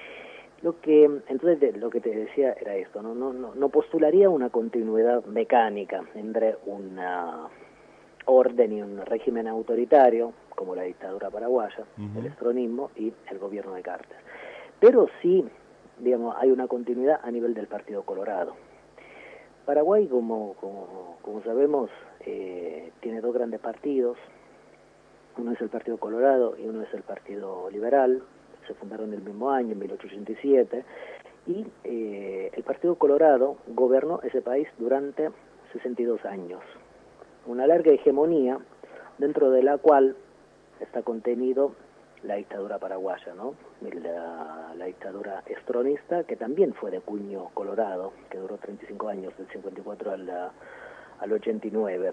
S6: Entonces lo que te decía era esto, no postularía una continuidad mecánica entre una orden y un régimen autoritario, como la dictadura paraguaya, el estronismo y el gobierno de Cartes. Pero sí, digamos, hay una continuidad a nivel del Partido Colorado. Paraguay, como sabemos, tiene 2 grandes partidos, uno es el Partido Colorado y uno es el Partido Liberal, se fundaron el mismo año, en 1887, y el Partido Colorado gobernó ese país durante 62 años, una larga hegemonía dentro de la cual está contenido la dictadura paraguaya, ¿no? La dictadura estronista, que también fue de cuño colorado, que duró 35 años, del 54 al 89.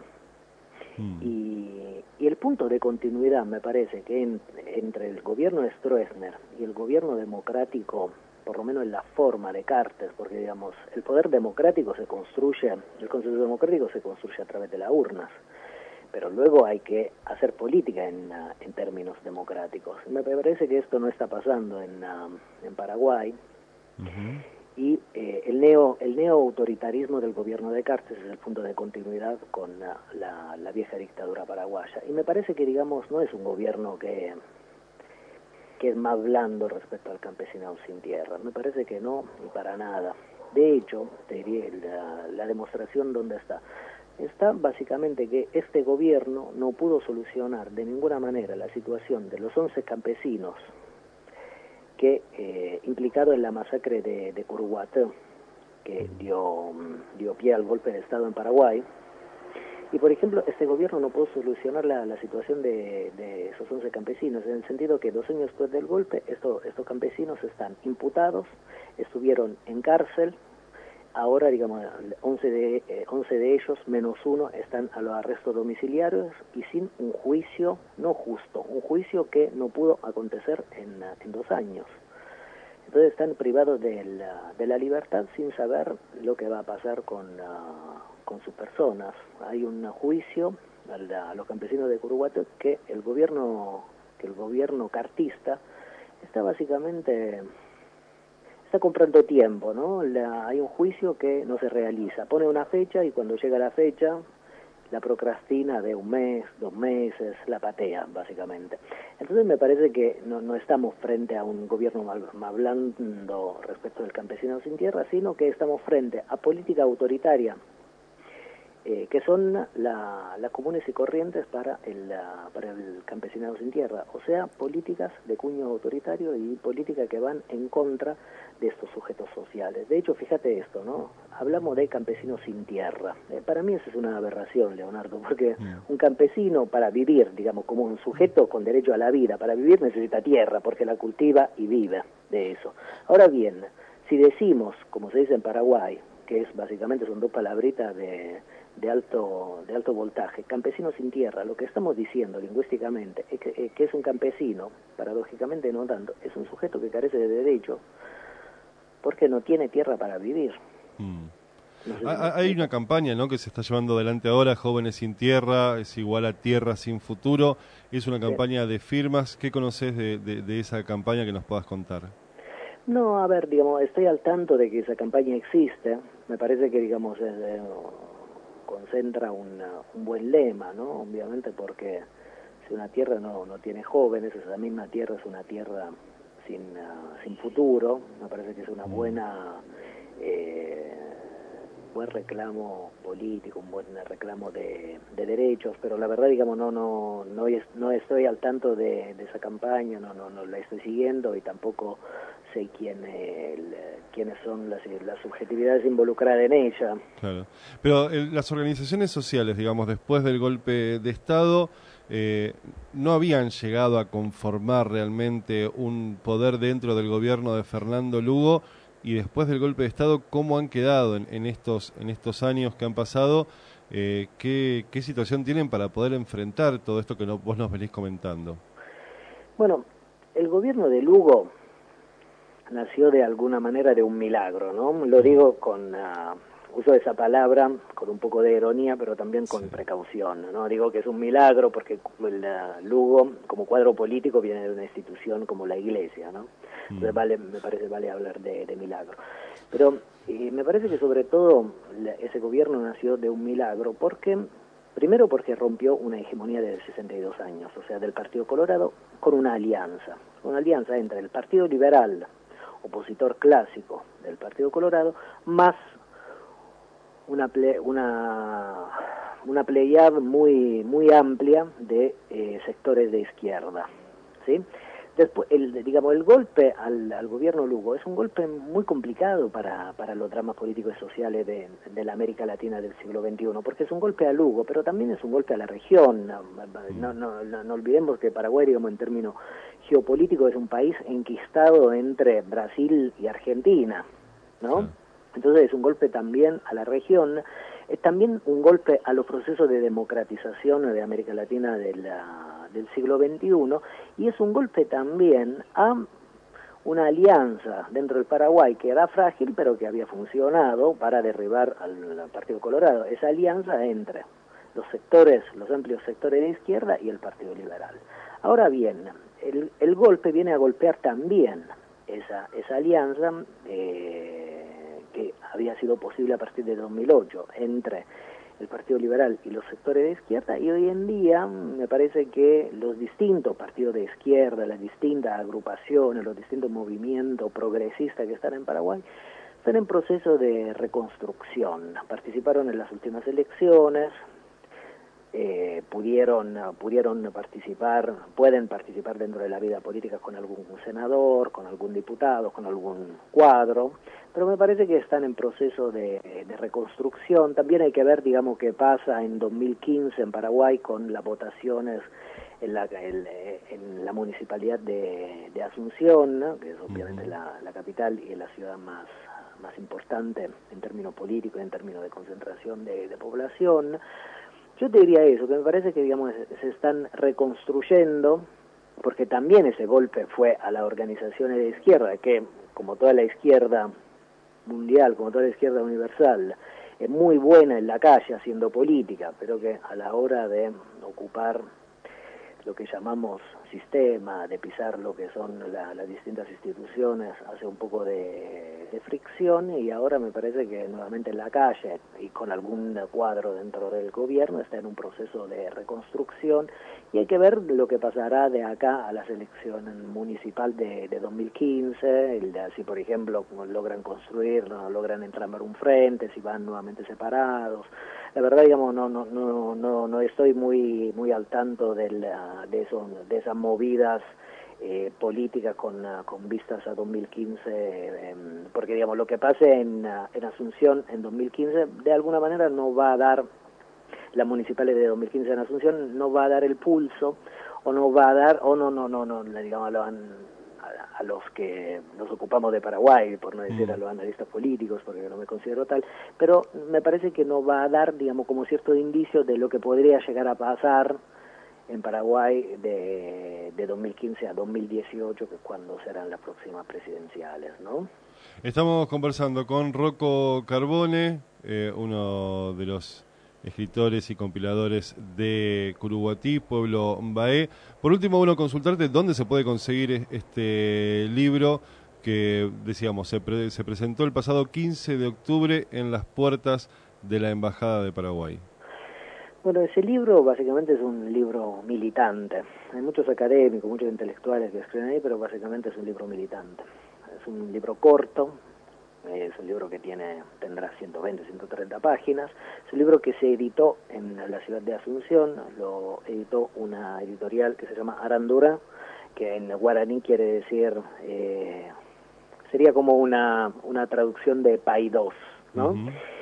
S6: Y el punto de continuidad, me parece, que entre el gobierno de Stroessner y el gobierno democrático, por lo menos en la forma de Cartes, porque, digamos, el poder democrático el consenso democrático se construye a través de las urnas, pero luego hay que hacer política en términos democráticos. Me parece que esto no está pasando en Paraguay. Y el neoautoritarismo del gobierno de Cartes es el punto de continuidad con la vieja dictadura paraguaya. Y me parece que, digamos, no es un gobierno que es más blando respecto al campesinado sin tierra. Me parece que no, ni para nada. De hecho, te diría, la demostración dónde está. Está básicamente que este gobierno no pudo solucionar de ninguna manera la situación de los 11 campesinos que implicado en la masacre de Curuguató, que dio pie al golpe de Estado en Paraguay. Y, por ejemplo, este gobierno no pudo solucionar la situación de esos 11 campesinos, en el sentido que 2 años después del golpe, estos campesinos están imputados, estuvieron en cárcel. Ahora, digamos, 11 de ellos, menos 1, están a los arrestos domiciliarios y sin un juicio no justo, un juicio que no pudo acontecer en 2 años. Entonces están privados de la libertad sin saber lo que va a pasar con sus personas. Hay un juicio a los campesinos de Curuguató que el gobierno cartista está básicamente... está comprando tiempo, ¿no? Hay un juicio que no se realiza. Pone una fecha y cuando llega la fecha, la procrastina de un mes, 2 meses, la patea, básicamente. Entonces me parece que no estamos frente a un gobierno hablando respecto del campesino sin tierra, sino que estamos frente a política autoritaria, que son las comunes y corrientes para el campesinado sin tierra, o sea, políticas de cuño autoritario y políticas que van en contra de estos sujetos sociales. De hecho, fíjate esto, ¿no? Hablamos de campesinos sin tierra. Para mí eso es una aberración, Leonardo, porque un campesino para vivir, digamos, como un sujeto con derecho a la vida, para vivir necesita tierra, porque la cultiva y vive de eso. Ahora bien, si decimos, como se dice en Paraguay, que es básicamente son 2 palabritas de alto voltaje, campesino sin tierra, lo que estamos diciendo lingüísticamente es que es un campesino, paradójicamente no tanto, es un sujeto que carece de derecho porque no tiene tierra para vivir. No sé
S10: hay una campaña, ¿no?, que se está llevando adelante ahora, Jóvenes sin Tierra es igual a Tierra sin Futuro. Es una campaña de firmas. ¿Qué conoces de esa campaña que nos puedas contar?
S6: No, a ver, digamos, estoy al tanto de que esa campaña existe. Me parece que, digamos, concentra un buen lema, ¿no? Obviamente porque si una tierra no tiene jóvenes, esa misma tierra es una tierra sin futuro. Me parece que es una buen reclamo político, un buen reclamo de derechos, pero la verdad, digamos, no estoy al tanto de esa campaña, no la estoy siguiendo y tampoco sé quiénes son las subjetividades involucradas en ella.
S10: Claro. Pero las organizaciones sociales, digamos, después del golpe de Estado, no habían llegado a conformar realmente un poder dentro del gobierno de Fernando Lugo, y después del golpe de Estado, ¿cómo han quedado en estos años que han pasado? ¿Qué situación tienen para poder enfrentar todo esto que vos nos venís comentando?
S6: Bueno, el gobierno de Lugo nació de alguna manera de un milagro, ¿no? Lo digo con uso esa palabra con un poco de ironía, pero también con precaución, ¿no? Digo que es un milagro porque Lugo, como cuadro político, viene de una institución como la Iglesia, ¿no? Entonces me parece vale hablar de milagro. Pero me parece que sobre todo ese gobierno nació de un milagro primero porque rompió una hegemonía de 62 años, o sea, del Partido Colorado, con una alianza entre el Partido Liberal, opositor clásico del Partido Colorado, más una pleyad muy amplia de sectores de izquierda, ¿sí? Después, el golpe al gobierno Lugo es un golpe muy complicado para los dramas políticos y sociales de la América Latina del siglo XXI, porque es un golpe a Lugo, pero también es un golpe a la región. No olvidemos que Paraguay, digamos, en términos geopolíticos, es un país enquistado entre Brasil y Argentina, ¿no? Entonces es un golpe también a la región, es también un golpe a los procesos de democratización de América Latina del siglo XXI, y es un golpe también a una alianza dentro del Paraguay que era frágil pero que había funcionado para derribar al Partido Colorado, esa alianza entre los amplios sectores de izquierda y el Partido Liberal. Ahora bien, el golpe viene a golpear también esa alianza que había sido posible a partir de 2008 entre el Partido Liberal y los sectores de izquierda, y hoy en día me parece que los distintos partidos de izquierda, las distintas agrupaciones, los distintos movimientos progresistas que están en Paraguay están en proceso de reconstrucción. Participaron en las últimas elecciones, pueden participar dentro de la vida política con algún senador, con algún diputado, con algún cuadro, pero me parece que están en proceso de reconstrucción. También hay que ver, digamos, qué pasa en 2015 en Paraguay con las votaciones en la municipalidad de Asunción, ¿no?, que es obviamente la capital y la ciudad más importante en términos políticos y en términos de concentración de población. Yo te diría eso, que me parece que, digamos, se están reconstruyendo, porque también ese golpe fue a las organizaciones de izquierda, que, como toda la izquierda mundial, como toda la izquierda universal, es muy buena en la calle haciendo política, pero que a la hora de ocupar lo que llamamos sistema, de pisar lo que son las distintas instituciones, hace un poco de fricción, y ahora me parece que nuevamente en la calle y con algún cuadro dentro del gobierno está en un proceso de reconstrucción, y hay que ver lo que pasará de acá a la elección municipal de 2015, si por ejemplo logran construir, no logran entramar un frente, si van nuevamente separados. La verdad, digamos, no estoy muy al tanto de esas movidas políticas con vistas a 2015, porque digamos lo que pase en Asunción en 2015 de alguna manera no va a dar, las municipales de 2015 en Asunción no va a dar el pulso, o no va a dar, o no digamos, a los que nos ocupamos de Paraguay, por no decir a los analistas políticos, porque no me considero tal, pero me parece que no va a dar, digamos, como cierto indicio de lo que podría llegar a pasar en Paraguay de 2015 a 2018, que es cuando serán las próximas presidenciales, ¿no?
S10: Estamos conversando con Rocco Carbone, uno de los escritores y compiladores de Curuguatí, Pueblo Mbaé. Por último, bueno, consultarte dónde se puede conseguir este libro que, decíamos, se presentó el pasado 15 de octubre en las puertas de la Embajada de Paraguay.
S6: Bueno, ese libro básicamente es un libro militante. Hay muchos académicos, muchos intelectuales que escriben ahí, pero básicamente es un libro militante. Es un libro corto, es un libro que tendrá 120, 130 páginas. Es un libro que se editó en la ciudad de Asunción, lo editó una editorial que se llama Arandura, que en guaraní quiere decir, sería como una traducción de Paidós, ¿no?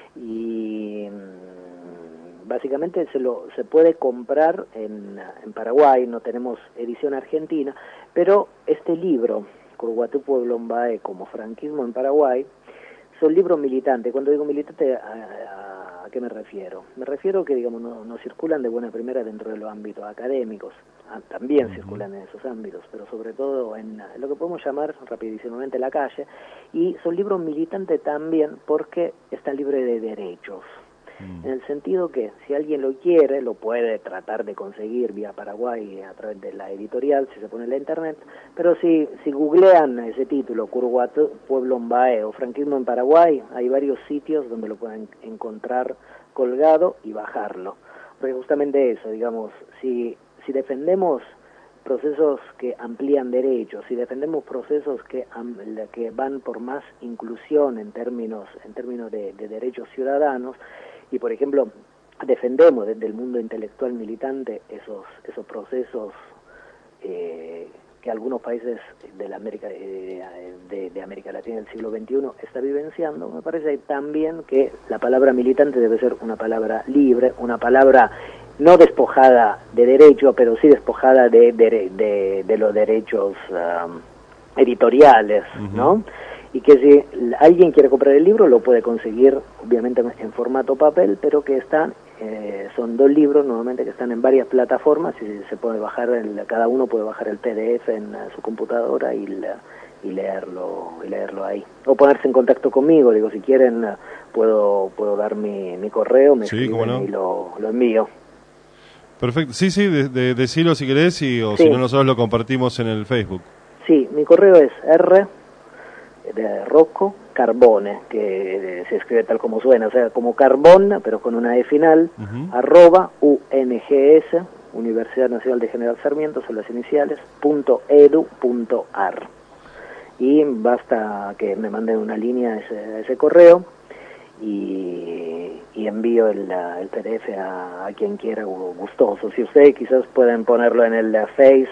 S6: Y básicamente se puede comprar en Paraguay, no tenemos edición argentina, pero este libro, Curuguatí, Pueblo Mbaé, como franquismo en Paraguay, son libros militantes. Cuando digo militante, ¿a qué me refiero? Me refiero que, digamos, no circulan de buena primera dentro de los ámbitos académicos, también circulan en esos ámbitos, pero sobre todo en lo que podemos llamar rapidísimamente la calle, y son libros militantes también porque están libres de derechos. En el sentido que si alguien lo quiere, lo puede tratar de conseguir vía Paraguay a través de la editorial, si se pone en la internet, pero si googlean ese título, Curuguatí, Pueblo Mbaé o Franquismo en Paraguay, hay varios sitios donde lo pueden encontrar colgado y bajarlo. Porque justamente eso, digamos, si defendemos procesos que amplían derechos, si defendemos procesos que van por más inclusión en términos de derechos ciudadanos, y por ejemplo defendemos desde el mundo intelectual militante esos procesos que algunos países de la América de América Latina del siglo XXI está vivenciando, me parece también que la palabra militante debe ser una palabra libre, una palabra no despojada de derecho, pero sí despojada de los derechos editoriales, ¿no? Y que si alguien quiere comprar el libro lo puede conseguir obviamente en formato papel, pero que son 2 libros nuevamente que están en varias plataformas y se puede bajar, cada uno puede bajar el PDF en su computadora y leerlo ahí, o ponerse en contacto conmigo. Digo, si quieren puedo dar mi correo, me escriben y lo envío.
S10: Perfecto, sí, decilo si querés, o si no nosotros lo compartimos en el Facebook. Sí,
S6: mi correo es R de Rocco Carbone, que se escribe tal como suena, o sea, como carbón, pero con una E final, @UNGS, Universidad Nacional de General Sarmiento, son las iniciales, .edu.ar. Y basta que me manden una línea a ese correo y envío el PDF a quien quiera gustoso. Si ustedes quizás pueden ponerlo en el Face,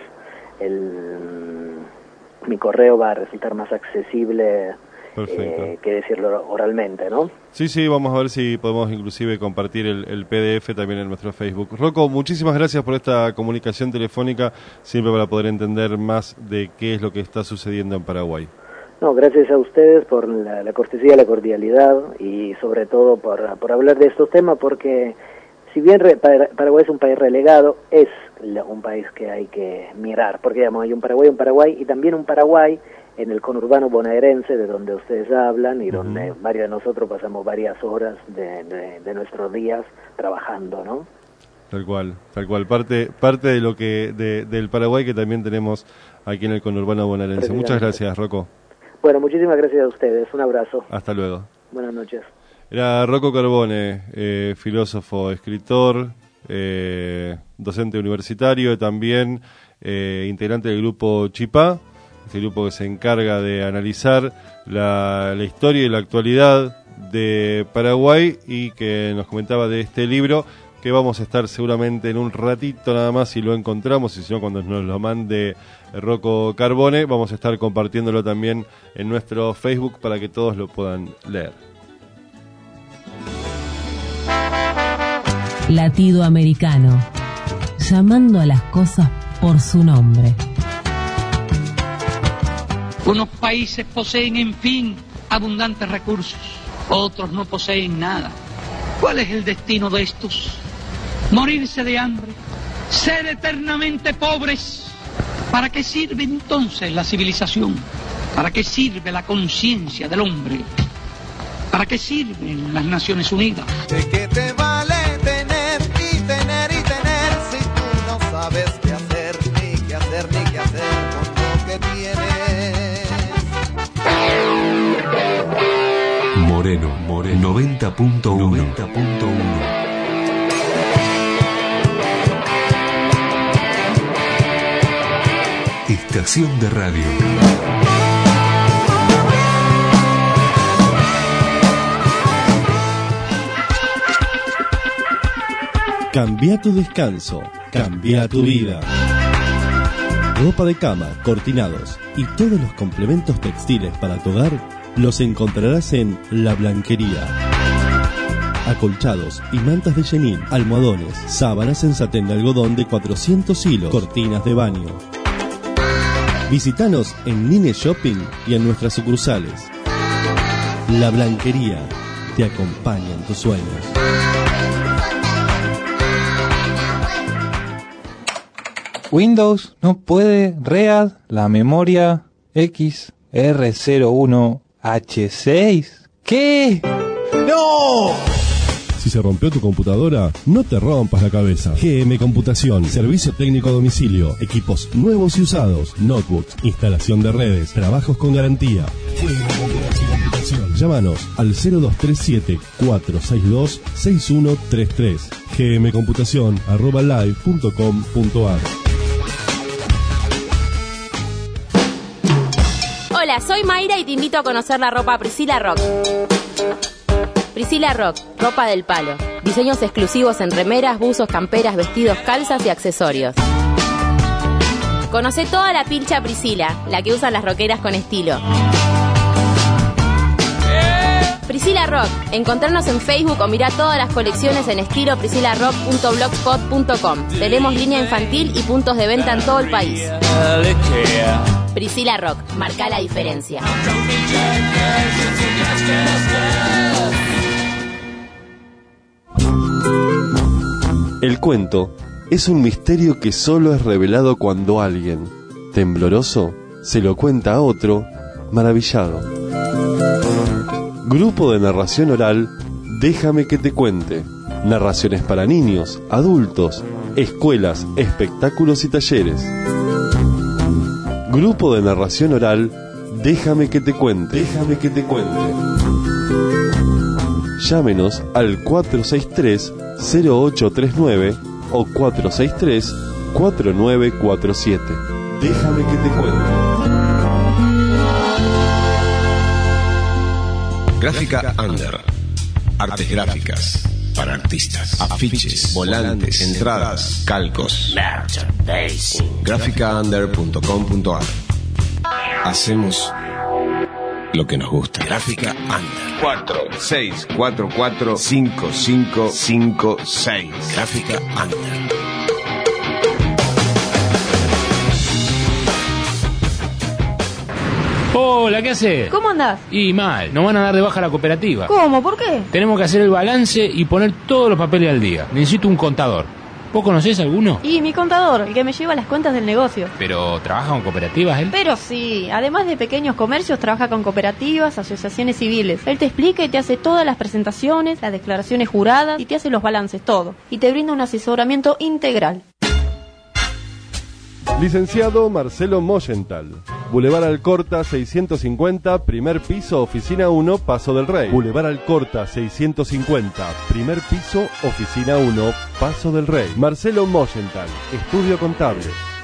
S6: mi correo va a resultar más accesible que decirlo oralmente, ¿no?
S10: Sí, vamos a ver si podemos inclusive compartir el PDF también en nuestro Facebook. Rocco, muchísimas gracias por esta comunicación telefónica, siempre para poder entender más de qué es lo que está sucediendo en Paraguay.
S6: No, gracias a ustedes por la cortesía, la cordialidad y sobre todo por hablar de estos temas, porque si bien Paraguay es un país relegado, es un país que hay que mirar, porque digamos, hay un Paraguay y también un Paraguay en el conurbano bonaerense, de donde ustedes hablan y donde varios de nosotros pasamos varias horas de nuestros días trabajando, ¿no?
S10: Tal cual. Parte de lo que del Paraguay que también tenemos aquí en el conurbano bonaerense. Muchas gracias, Rocco.
S6: Bueno, muchísimas gracias a ustedes. Un abrazo.
S10: Hasta luego.
S6: Buenas noches.
S10: Era Rocco Carbone, filósofo, escritor, docente universitario, también integrante del grupo Chipá, este grupo que se encarga de analizar la historia y la actualidad de Paraguay, y que nos comentaba de este libro que vamos a estar seguramente en un ratito nada más, si lo encontramos, y si no, cuando nos lo mande Rocco Carbone, vamos a estar compartiéndolo también en nuestro Facebook para que todos lo puedan leer.
S26: Latido americano, llamando a las cosas por su nombre.
S3: Unos países poseen, en fin, abundantes recursos, otros no poseen nada. ¿Cuál es el destino de estos? Morirse de hambre, ser eternamente pobres. ¿Para qué sirve entonces la civilización? ¿Para qué sirve la conciencia del hombre? ¿Para qué sirven las Naciones Unidas?
S11: ¿De qué te vale tener y tener y tener si tú no sabes qué hacer, ni qué hacer, ni qué hacer con lo que tienes?
S9: Moreno 90.1. Estación de radio.
S8: Cambia tu descanso, cambia tu vida. Ropa de cama, cortinados y todos los complementos textiles para tu hogar los encontrarás en La Blanquería. Acolchados y mantas de chenil, almohadones, sábanas en satén de algodón de 400 hilos, cortinas de baño. Visítanos en Nine Shopping y en nuestras sucursales. La Blanquería te acompaña en tus sueños.
S12: Windows no puede read la memoria XR01H6. ¿Qué?
S8: ¡No! Si se rompió tu computadora, no te rompas la cabeza. GM Computación, servicio técnico a domicilio, equipos nuevos y usados, notebooks, instalación de redes, trabajos con garantía. Llámanos al 0237-462-6133. gmcomputacion@live.com.ar.
S13: Hola, soy Mayra y te invito a conocer la ropa Priscilla Rock. Priscilla Rock, ropa del palo. Diseños exclusivos en remeras, buzos, camperas, vestidos, calzas y accesorios. Conocé toda la pilcha Priscilla, la que usan las rockeras con estilo. Priscilla Rock, encontrarnos en Facebook o mirá todas las colecciones en estilo priscillarock.blogspot.com. Tenemos línea infantil y puntos de venta en todo el país. Priscilla Rock, marca la diferencia.
S10: El cuento es un misterio que solo es revelado cuando alguien, tembloroso, se lo cuenta a otro, maravillado. Grupo de narración oral, Déjame que te cuente. Narraciones para niños, adultos, escuelas, espectáculos y talleres. Grupo de narración oral, Déjame que te cuente. Déjame que te cuente. Llámenos al 463-0839 o 463-4947. Déjame que te cuente.
S16: Gráfica Under. Artes gráficas para artistas. Afiches, volantes, entradas, calcos. Merchandising. Gráficaunder.com.ar. Hacemos lo que nos gusta. Gráfica Under. 46445556. Gráfica Under.
S19: Hola, ¿qué haces?
S20: ¿Cómo andás?
S19: Y mal, nos van a dar de baja la cooperativa.
S20: ¿Cómo? ¿Por qué?
S19: Tenemos que hacer el balance y poner todos los papeles al día. Necesito un contador. ¿Vos conocés alguno?
S2: Y mi contador, el que me lleva las cuentas del negocio.
S19: ¿Pero trabaja con cooperativas él?
S2: Pero sí, además de pequeños comercios, trabaja con cooperativas, asociaciones civiles. Él te explica y te hace todas las presentaciones, las declaraciones juradas y te hace los balances, todo. Y te brinda un asesoramiento integral.
S10: Licenciado Marcelo Moyental. Boulevard Alcorta 650, primer piso, oficina 1, Paso del Rey. Boulevard Alcorta 650, primer piso, oficina 1, Paso del Rey. Marcelo Moyental, estudio contable.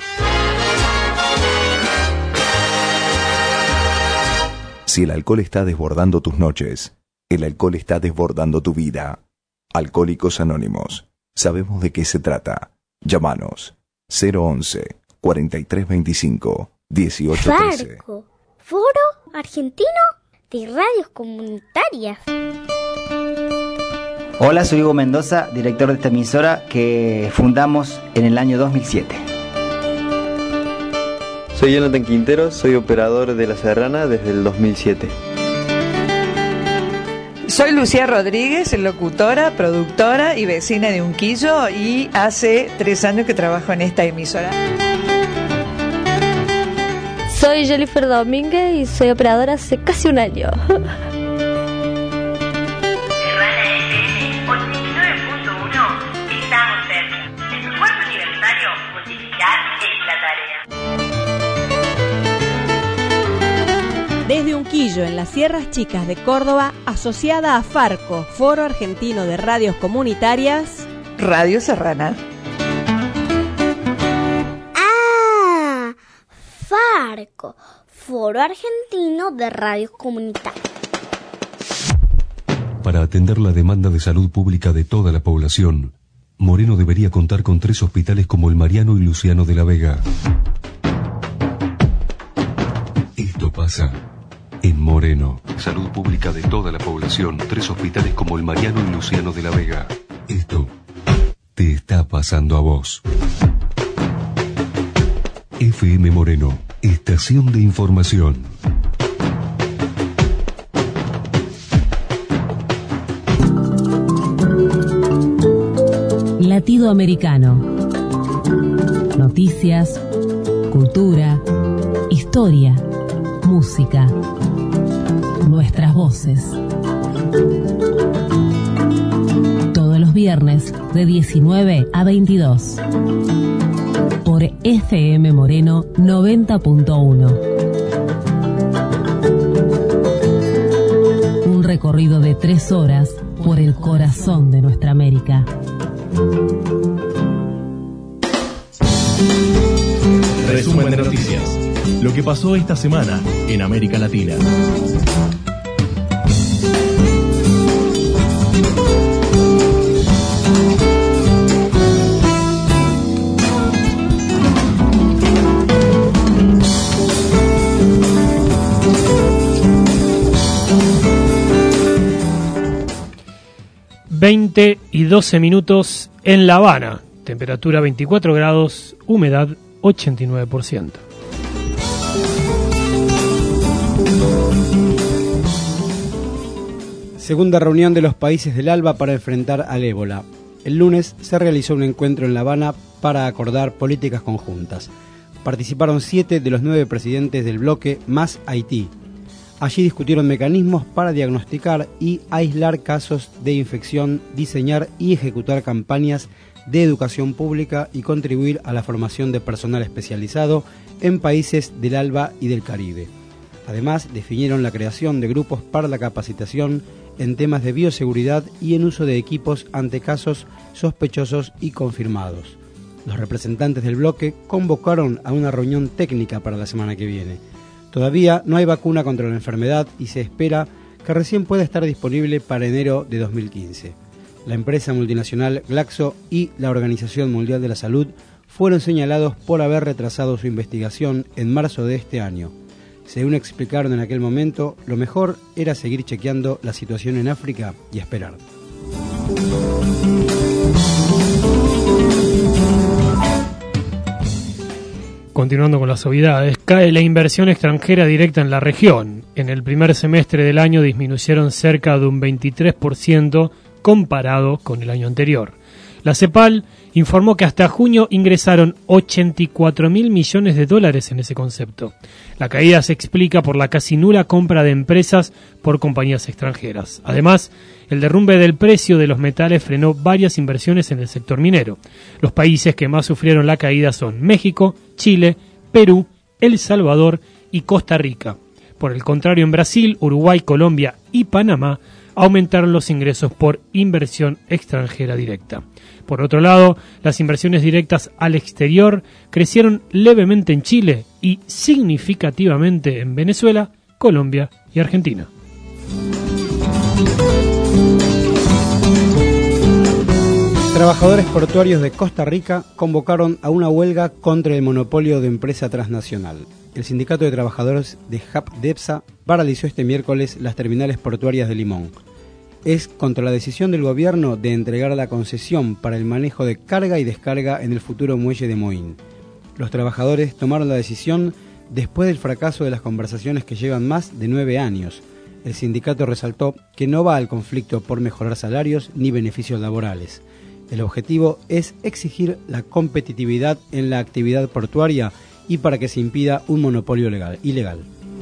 S14: Si el alcohol está desbordando tus noches, el alcohol está desbordando tu vida. Alcohólicos Anónimos. Sabemos de qué se trata. Llámanos 011 4325 1813.
S15: Farco, Foro Argentino de Radios Comunitarias.
S17: Hola, soy Hugo Mendoza, director de esta emisora que fundamos en el año 2007.
S18: Soy Jonathan Quintero, soy operador de La Serrana desde el 2007.
S21: Soy Lucía Rodríguez, locutora, productora y vecina de Unquillo, y hace 3 años que trabajo en esta emisora.
S15: Soy Jennifer Domínguez y soy operadora hace casi un año.
S27: Estamos cerca. En tu cuarto aniversario, multiplicar es la tarea.
S28: Desde Unquillo, en las Sierras Chicas de Córdoba, asociada a Farco, Foro Argentino de Radios Comunitarias,
S21: Radio Serrana.
S15: ¡Ah! Farco, Foro Argentino de Radios Comunitarias.
S9: Para atender la demanda de salud pública de toda la población, Moreno debería contar con 3 hospitales como el Mariano y Luciano de la Vega. Esto pasa en Moreno. Salud pública de toda la población, 3 hospitales como el Mariano y Luciano de la Vega. Esto te está pasando a vos. FM Moreno, estación de información.
S26: Latido Americano. Noticias, cultura, historia, música. Nuestras voces. Todos los viernes de 19 a 22. Por FM Moreno 90.1. Un recorrido de 3 horas por el corazón de nuestra América.
S8: Resumen de noticias. Lo que pasó esta semana en América Latina.
S29: y 12 minutos en La Habana, temperatura 24 grados, humedad 89%.
S5: Segunda reunión de los países del ALBA para enfrentar al ébola. El lunes se realizó un encuentro en La Habana para acordar políticas conjuntas. Participaron 7 de los 9 presidentes del bloque más Haití. Allí discutieron mecanismos para diagnosticar y aislar casos de infección, diseñar y ejecutar campañas de educación pública y contribuir a la formación de personal especializado en países del ALBA y del Caribe. Además, definieron la creación de grupos para la capacitación en temas de bioseguridad y en uso de equipos ante casos sospechosos y confirmados. Los representantes del bloque convocaron a una reunión técnica para la semana que viene. Todavía no hay vacuna contra la enfermedad y se espera que recién pueda estar disponible para enero de 2015. La empresa multinacional Glaxo y la Organización Mundial de la Salud fueron señalados por haber retrasado su investigación en marzo de este año. Según explicaron en aquel momento, lo mejor era seguir chequeando la situación en África y esperar.
S29: Continuando con las obviedades, cae la inversión extranjera directa en la región. En el primer semestre del año disminuyeron cerca de un 23% comparado con el año anterior. La CEPAL informó que hasta junio ingresaron 84.000 millones de dólares en ese concepto. La caída se explica por la casi nula compra de empresas por compañías extranjeras. Además, el derrumbe del precio de los metales frenó varias inversiones en el sector minero. Los países que más sufrieron la caída son México, Chile, Perú, El Salvador y Costa Rica. Por el contrario, en Brasil, Uruguay, Colombia y Panamá aumentaron los ingresos por inversión extranjera directa. Por otro lado, las inversiones directas al exterior crecieron levemente en Chile y significativamente en Venezuela, Colombia y Argentina.
S5: Trabajadores portuarios de Costa Rica convocaron a una huelga contra el monopolio de empresa transnacional. El Sindicato de Trabajadores de HAPDEPSA paralizó este miércoles las terminales portuarias de Limón. Es contra la decisión del gobierno de entregar la concesión para el manejo de carga y descarga en el futuro muelle de Moín. Los trabajadores tomaron la decisión después del fracaso de las conversaciones que llevan más de 9 años. El sindicato resaltó que no va al conflicto por mejorar salarios ni beneficios laborales. El objetivo es exigir la competitividad en la actividad portuaria y para que se impida un monopolio ilegal.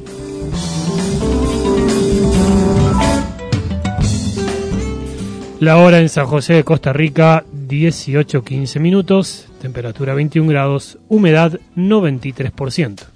S29: La hora en San José de Costa Rica, 18:15 minutos, temperatura 21 grados, humedad 93%.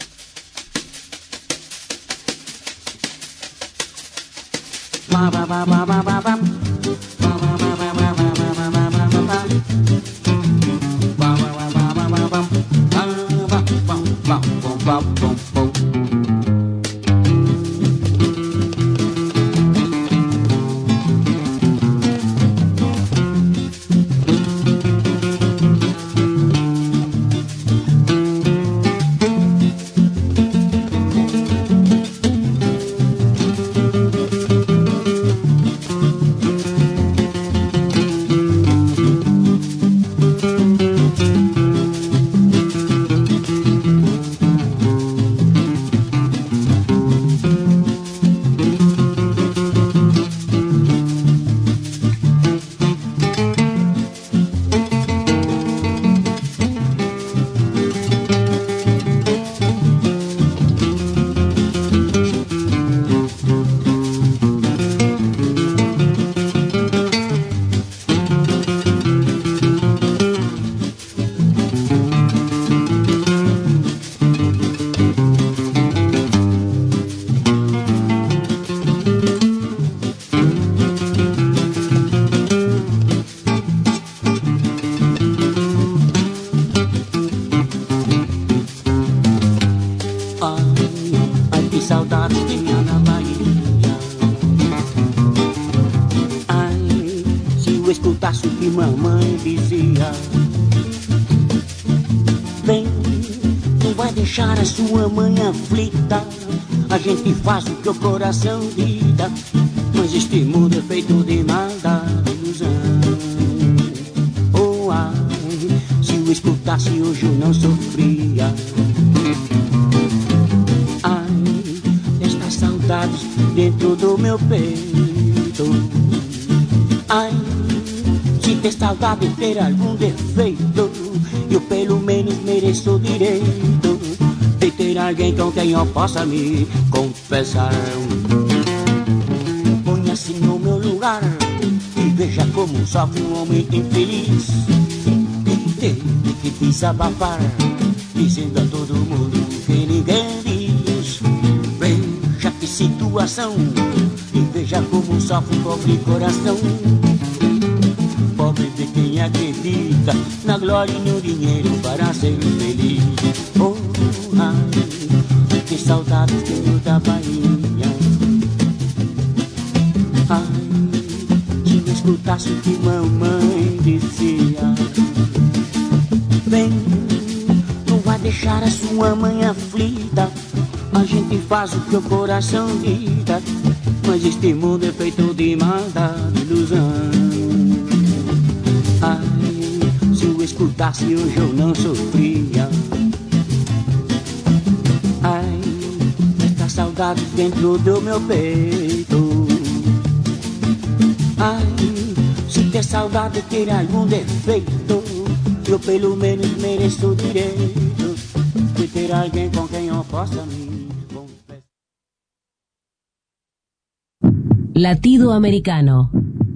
S1: mamãe dizia: vem, não vai deixar a sua mãe aflita. A gente faz o que o coração dita, mas este mundo é feito de maldade e ilusão. Oh, ai, se eu escutasse hoje eu não sofria. Ai, estas saudades dentro do meu peito. Ai, se ter saudade e ter algum defeito, eu pelo menos mereço o direito de ter alguém com quem eu possa me confessar. Ponha-se no meu lugar e veja como sofre um homem infeliz que teve que desabafar, dizendo a todo mundo que ninguém diz. Veja que situação e veja como sofre um pobre coração. Pobre de quem acredita na glória e no dinheiro para ser feliz. Oh, ai, que saudades tenho da Bahia. Ai, se eu escutasse o que mamãe dizia: vem, não vai deixar a sua mãe aflita. A gente faz o que o coração dita, mas este mundo é feito de maldade e ilusão. Ai, se eu escutasse hoje eu não sofria. Ai, estas saudades dentro do meu peito. Ai, se ter saudade, ter algum defeito, eu pelo menos mereço o direito de ter alguém com quem eu possa me confessar.
S26: Latido americano.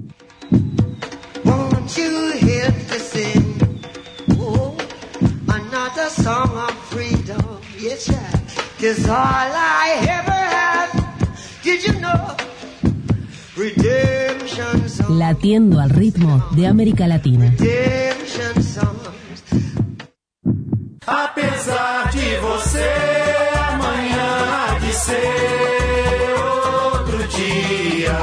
S3: Won't you help to sing? Oh, another song of freedom. Yes, yeah. 'Cause all I ever have, did you know? Redemption songs.
S26: Latiendo al ritmo de América Latina.
S3: Redemption songs.
S4: Apesar de você, amanhã há de ser outro dia.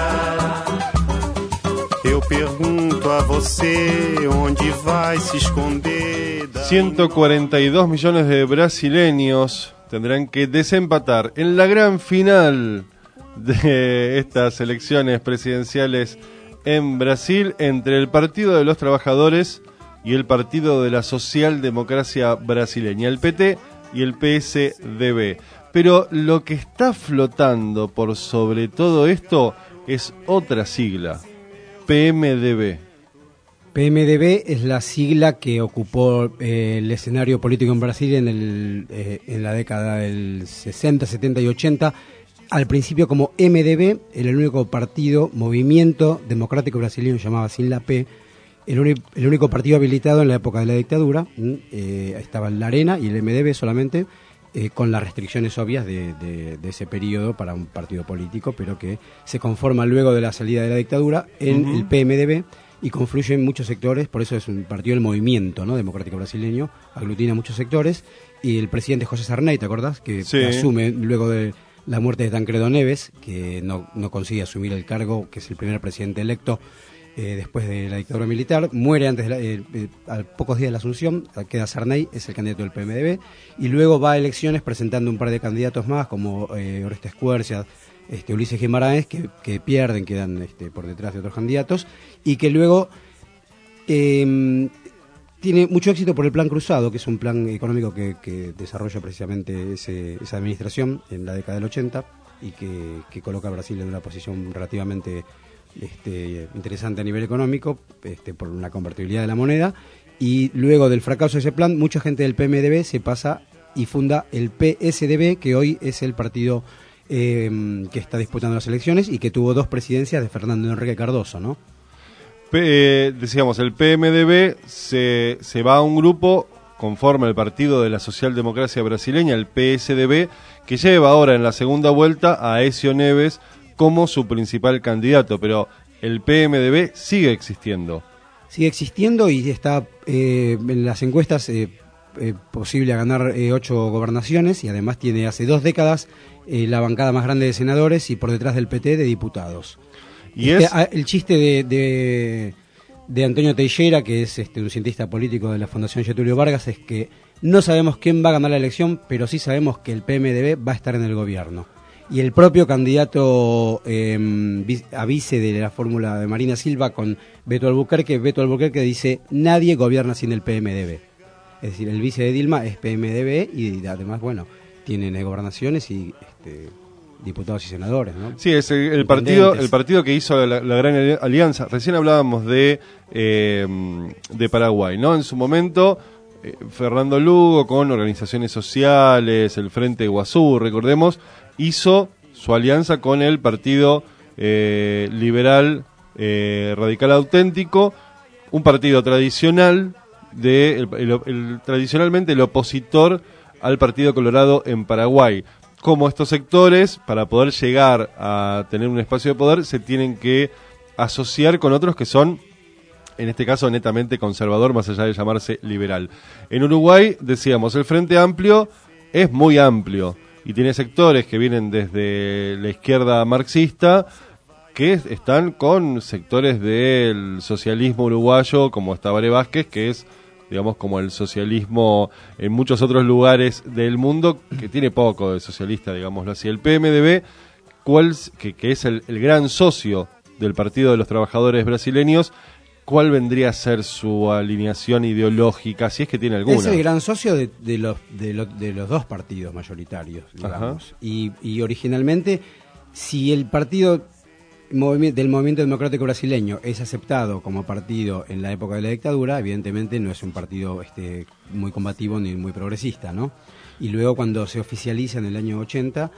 S4: Eu pergunto a você, onde vai se esconder?
S10: 142 millones de brasileños tendrán que desempatar en la gran final de estas elecciones presidenciales en Brasil entre el Partido de los Trabajadores y el Partido de la Socialdemocracia Brasileña, el PT y el PSDB. Pero lo que está flotando por sobre todo esto es otra sigla, PMDB.
S5: PMDB es la sigla que ocupó el escenario político en Brasil en la década del 60, 70 y 80, al principio como MDB, era el único partido, Movimiento Democrático Brasileño, llamaba sin la P, el único partido habilitado en la época de la dictadura. Estaba el Arena y el MDB solamente, con las restricciones obvias de ese periodo para un partido político, pero que se conforma luego de la salida de la dictadura en el PMDB y confluye en muchos sectores. Por eso es un partido del movimiento, ¿no?, democrático brasileño, aglutina muchos sectores, y el presidente José Sarney, ¿te acordás? Que
S10: sí.
S5: Asume luego de la muerte de Tancredo Neves, que no consigue asumir el cargo, que es el primer presidente electo después de la dictadura militar, muere antes a pocos días de la asunción, queda Sarney, es el candidato del PMDB, y luego va a elecciones presentando un par de candidatos más, como Orestes Quercia, Ulises Guimarães, que pierden, quedan por detrás de otros candidatos, y que luego tiene mucho éxito por el Plan Cruzado, que es un plan económico que desarrolla precisamente esa administración en la década del 80 y que coloca a Brasil en una posición relativamente interesante a nivel económico, por una convertibilidad de la moneda. Y luego del fracaso de ese plan, mucha gente del PMDB se pasa y funda el PSDB, que hoy es el partido que está disputando las elecciones y que tuvo 2 presidencias de Fernando Henrique Cardoso, ¿no?
S10: Decíamos, el PMDB se va a un grupo, conforma el Partido de la Socialdemocracia Brasileña, el PSDB, que lleva ahora en la segunda vuelta a Aécio Neves como su principal candidato, pero el PMDB sigue existiendo.
S5: Sigue existiendo y está en las encuestas posible a ganar 8 gobernaciones, y además tiene hace 2 décadas la bancada más grande de senadores y por detrás del PT de diputados. Y el chiste de Antonio Teixeira, que es un cientista político de la Fundación Getúlio Vargas, es que no sabemos quién va a ganar la elección, pero sí sabemos que el PMDB va a estar en el gobierno. Y el propio candidato a vice de la fórmula de Marina Silva con Beto Albuquerque dice: nadie gobierna sin el PMDB. Es decir, el vice de Dilma es PMDB y además, bueno, tienen gobernaciones y diputados y senadores, ¿no?
S10: Sí, es el partido que hizo la gran alianza. Recién hablábamos de Paraguay, ¿no? En su momento, Fernando Lugo, con organizaciones sociales, el Frente Iguazú, recordemos, hizo su alianza con el Partido Liberal Radical Auténtico, un partido tradicional, tradicionalmente el opositor al Partido Colorado en Paraguay. Como estos sectores, para poder llegar a tener un espacio de poder, se tienen que asociar con otros que son, en este caso, netamente conservador, más allá de llamarse liberal. En Uruguay, decíamos, el Frente Amplio es muy amplio y tiene sectores que vienen desde la izquierda marxista, que están con sectores del socialismo uruguayo, como Tabaré Vázquez, que es, digamos, como el socialismo en muchos otros lugares del mundo, que tiene poco de socialista, digámoslo así. El PMDB, que es el gran socio del Partido de los Trabajadores brasileños, ¿cuál vendría a ser su alineación ideológica, si es que tiene alguna?
S5: Es el gran socio de los 2 partidos mayoritarios, digamos. Y originalmente, si el partido del movimiento democrático brasileño es aceptado como partido en la época de la dictadura, evidentemente no es un partido muy combativo ni muy progresista, ¿no? Y luego cuando se oficializa en el año 80,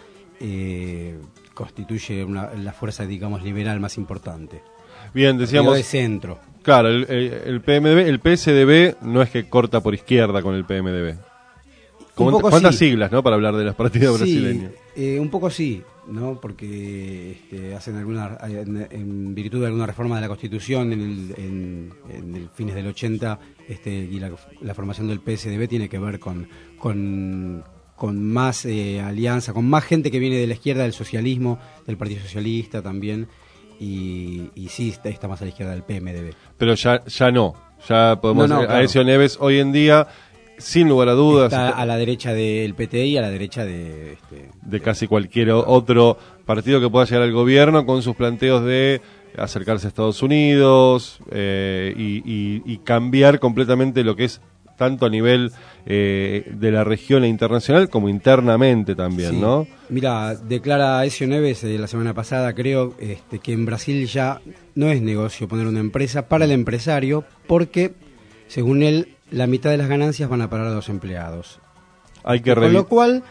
S5: constituye la fuerza, digamos, liberal más importante.
S10: Bien, decíamos...
S5: de centro.
S10: Claro, el PMDB, el PSDB no es que corta por izquierda con el PMDB. ¿Cuántas siglas, no, para hablar de los partidos brasileños?
S5: Un poco sí, ¿no? Porque hacen en virtud de alguna reforma de la Constitución en el fines del 80, y la formación del PSDB tiene que ver con más alianza, con más gente que viene de la izquierda, del socialismo, del Partido Socialista también, y sí está más a la izquierda del PMDB.
S10: Pero ya no, ya podemos decir, claro. Aécio Neves hoy en día, sin lugar a dudas,
S5: está a la derecha del PT y a la derecha de
S10: casi cualquier otro partido que pueda llegar al gobierno con sus planteos de acercarse a Estados Unidos y cambiar completamente lo que es tanto a nivel de la región e internacional como internamente también, sí. ¿No?
S5: Mira, declara Aécio Neves la semana pasada, creo, que en Brasil ya no es negocio poner una empresa para el empresario porque, según él, la mitad de las ganancias van a parar a los empleados. Con lo cual,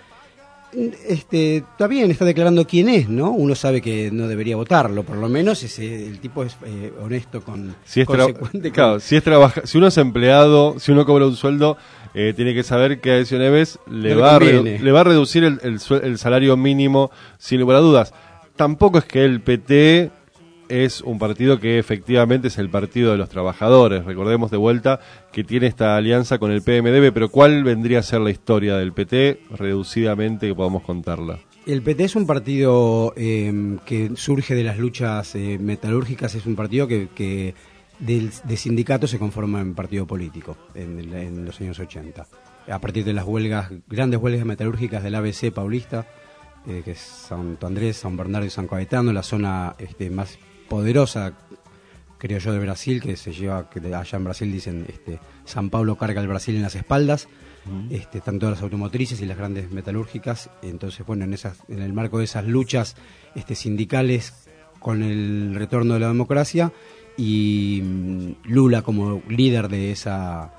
S5: está bien, está declarando quién es, ¿no? Uno sabe que no debería votarlo, por lo menos el tipo es honesto consecuente.
S10: Claro, si uno es empleado, si uno cobra un sueldo, tiene que saber que a Aécio Neves le va a reducir el salario mínimo, sin lugar a dudas. Tampoco es que el PT es un partido que efectivamente es el partido de los trabajadores. Recordemos de vuelta que tiene esta alianza con el PMDB, pero ¿cuál vendría a ser la historia del PT, reducidamente, que podamos contarla?
S5: El PT es un partido que surge de las luchas metalúrgicas, es un partido que de sindicato se conforma en partido político en los años 80. A partir de las grandes huelgas metalúrgicas del ABC paulista, que es Santo Andrés, San Bernardo y San Caetano, la zona más poderosa, creo yo, de Brasil, que se lleva, que allá en Brasil dicen, San Pablo carga el Brasil en las espaldas, están todas las automotrices y las grandes metalúrgicas. Entonces, bueno, en el marco de esas luchas sindicales con el retorno de la democracia y Lula como líder de esas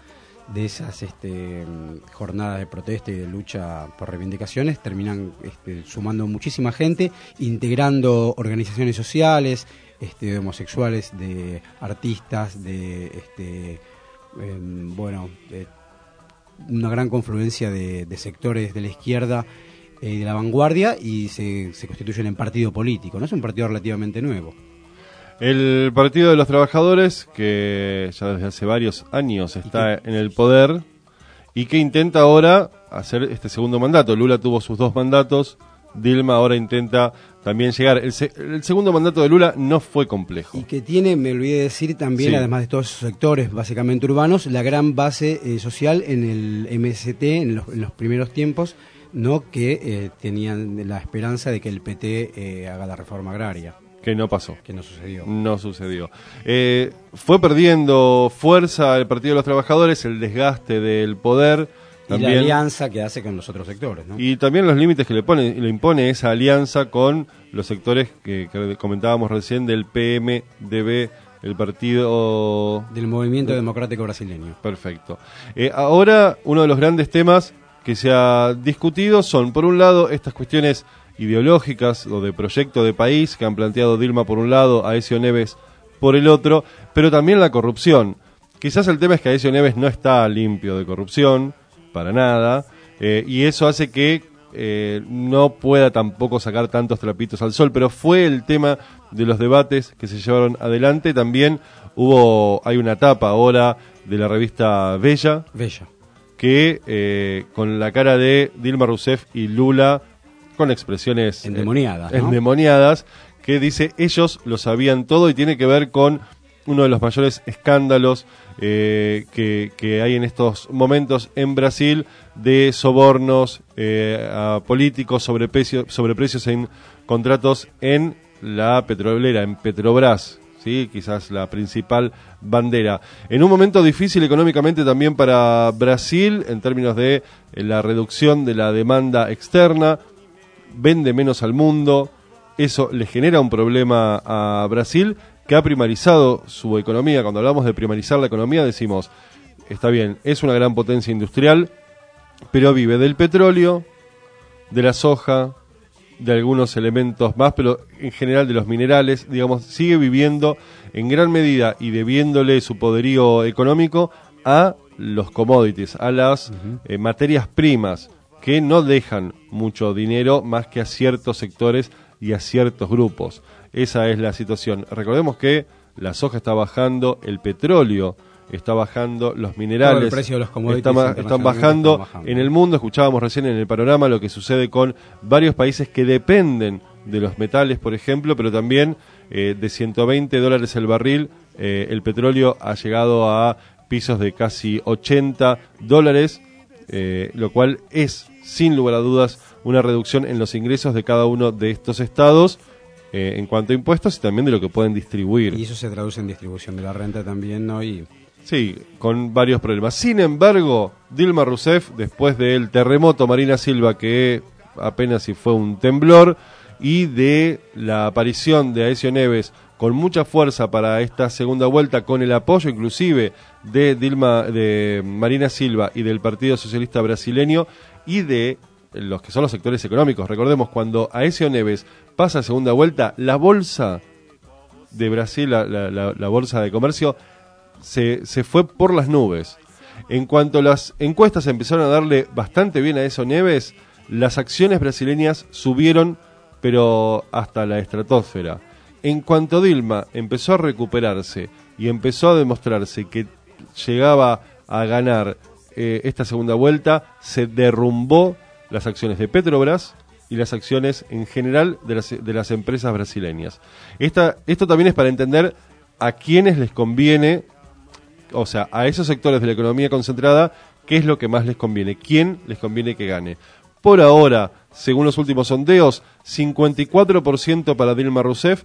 S5: jornadas de protesta y de lucha por reivindicaciones, terminan sumando muchísima gente, integrando organizaciones sociales, de homosexuales, de artistas, de una gran confluencia de sectores de la izquierda y de la vanguardia, y se constituyen en partido político, ¿no? Es un partido relativamente nuevo.
S10: El Partido de los Trabajadores, que ya desde hace varios años está en el poder y que intenta ahora hacer este segundo mandato. Lula tuvo sus 2 mandatos, Dilma ahora intenta también llegar. El segundo mandato de Lula no fue complejo.
S5: Y que tiene, me olvidé de decir también, sí, además de todos esos sectores básicamente urbanos, la gran base social en el MST en los primeros tiempos, no que tenían la esperanza de que el PT haga la reforma agraria.
S10: Que no pasó.
S5: Que no sucedió.
S10: No sucedió. Fue perdiendo fuerza el Partido de los Trabajadores, el desgaste del poder. También,
S5: y la alianza que hace con los otros sectores, ¿no?
S10: Y también los límites que le impone esa alianza con los sectores que comentábamos recién del PMDB, el partido...
S5: del Movimiento Democrático Brasileño.
S10: Perfecto. Ahora, uno de los grandes temas que se ha discutido son, por un lado, estas cuestiones ideológicas o de proyecto de país que han planteado Dilma por un lado, Aécio Neves por el otro, pero también la corrupción. Quizás el tema es que Aécio Neves no está limpio de corrupción, para nada, y eso hace que no pueda tampoco sacar tantos trapitos al sol, pero fue el tema de los debates que se llevaron adelante. También hay una tapa ahora de la revista Bella. Que con la cara de Dilma Rousseff y Lula, con expresiones endemoniadas, que dice ellos lo sabían todo, y tiene que ver con uno de los mayores escándalos que hay en estos momentos en Brasil, de sobornos a políticos, sobre precios en contratos en la petrolera, en Petrobras, ¿sí? Quizás la principal bandera. En un momento difícil económicamente también para Brasil, en términos de la reducción de la demanda externa, vende menos al mundo, eso le genera un problema a Brasil, que ha primarizado su economía. Cuando hablamos de primarizar la economía decimos, está bien, es una gran potencia industrial, pero vive del petróleo, de la soja, de algunos elementos más, pero en general de los minerales, digamos, sigue viviendo en gran medida y debiéndole su poderío económico a los commodities, a las materias primas, que no dejan mucho dinero más que a ciertos sectores y a ciertos grupos. Esa es la situación. Recordemos que la soja está bajando, el petróleo está bajando, los minerales,
S5: todo el precio de los commodities
S10: están bajando. En el mundo, escuchábamos recién en el panorama lo que sucede con varios países que dependen de los metales, por ejemplo, pero también de $120 el barril, el petróleo ha llegado a pisos de casi $80, lo cual es, sin lugar a dudas, una reducción en los ingresos de cada uno de estos estados, en cuanto a impuestos y también de lo que pueden distribuir.
S5: Y eso se traduce en distribución de la renta también, ¿no?
S10: Sí, con varios problemas. Sin embargo, Dilma Rousseff, después del terremoto Marina Silva, que apenas si fue un temblor, y de la aparición de Aécio Neves con mucha fuerza para esta segunda vuelta, con el apoyo inclusive de Marina Silva y del Partido Socialista Brasileño y de los que son los sectores económicos. Recordemos, cuando Aécio Neves pasa a segunda vuelta, la bolsa de Brasil, la bolsa de comercio, se fue por las nubes. En cuanto las encuestas empezaron a darle bastante bien a Aécio Neves, las acciones brasileñas subieron, pero hasta la estratosfera. En cuanto Dilma empezó a recuperarse y empezó a demostrarse que llegaba a ganar esta segunda vuelta, se derrumbó las acciones de Petrobras y las acciones en general de las empresas brasileñas. Esto también es para entender a quiénes les conviene, o sea, a esos sectores de la economía concentrada, qué es lo que más les conviene, quién les conviene que gane. Por ahora, según los últimos sondeos, 54% para Dilma Rousseff,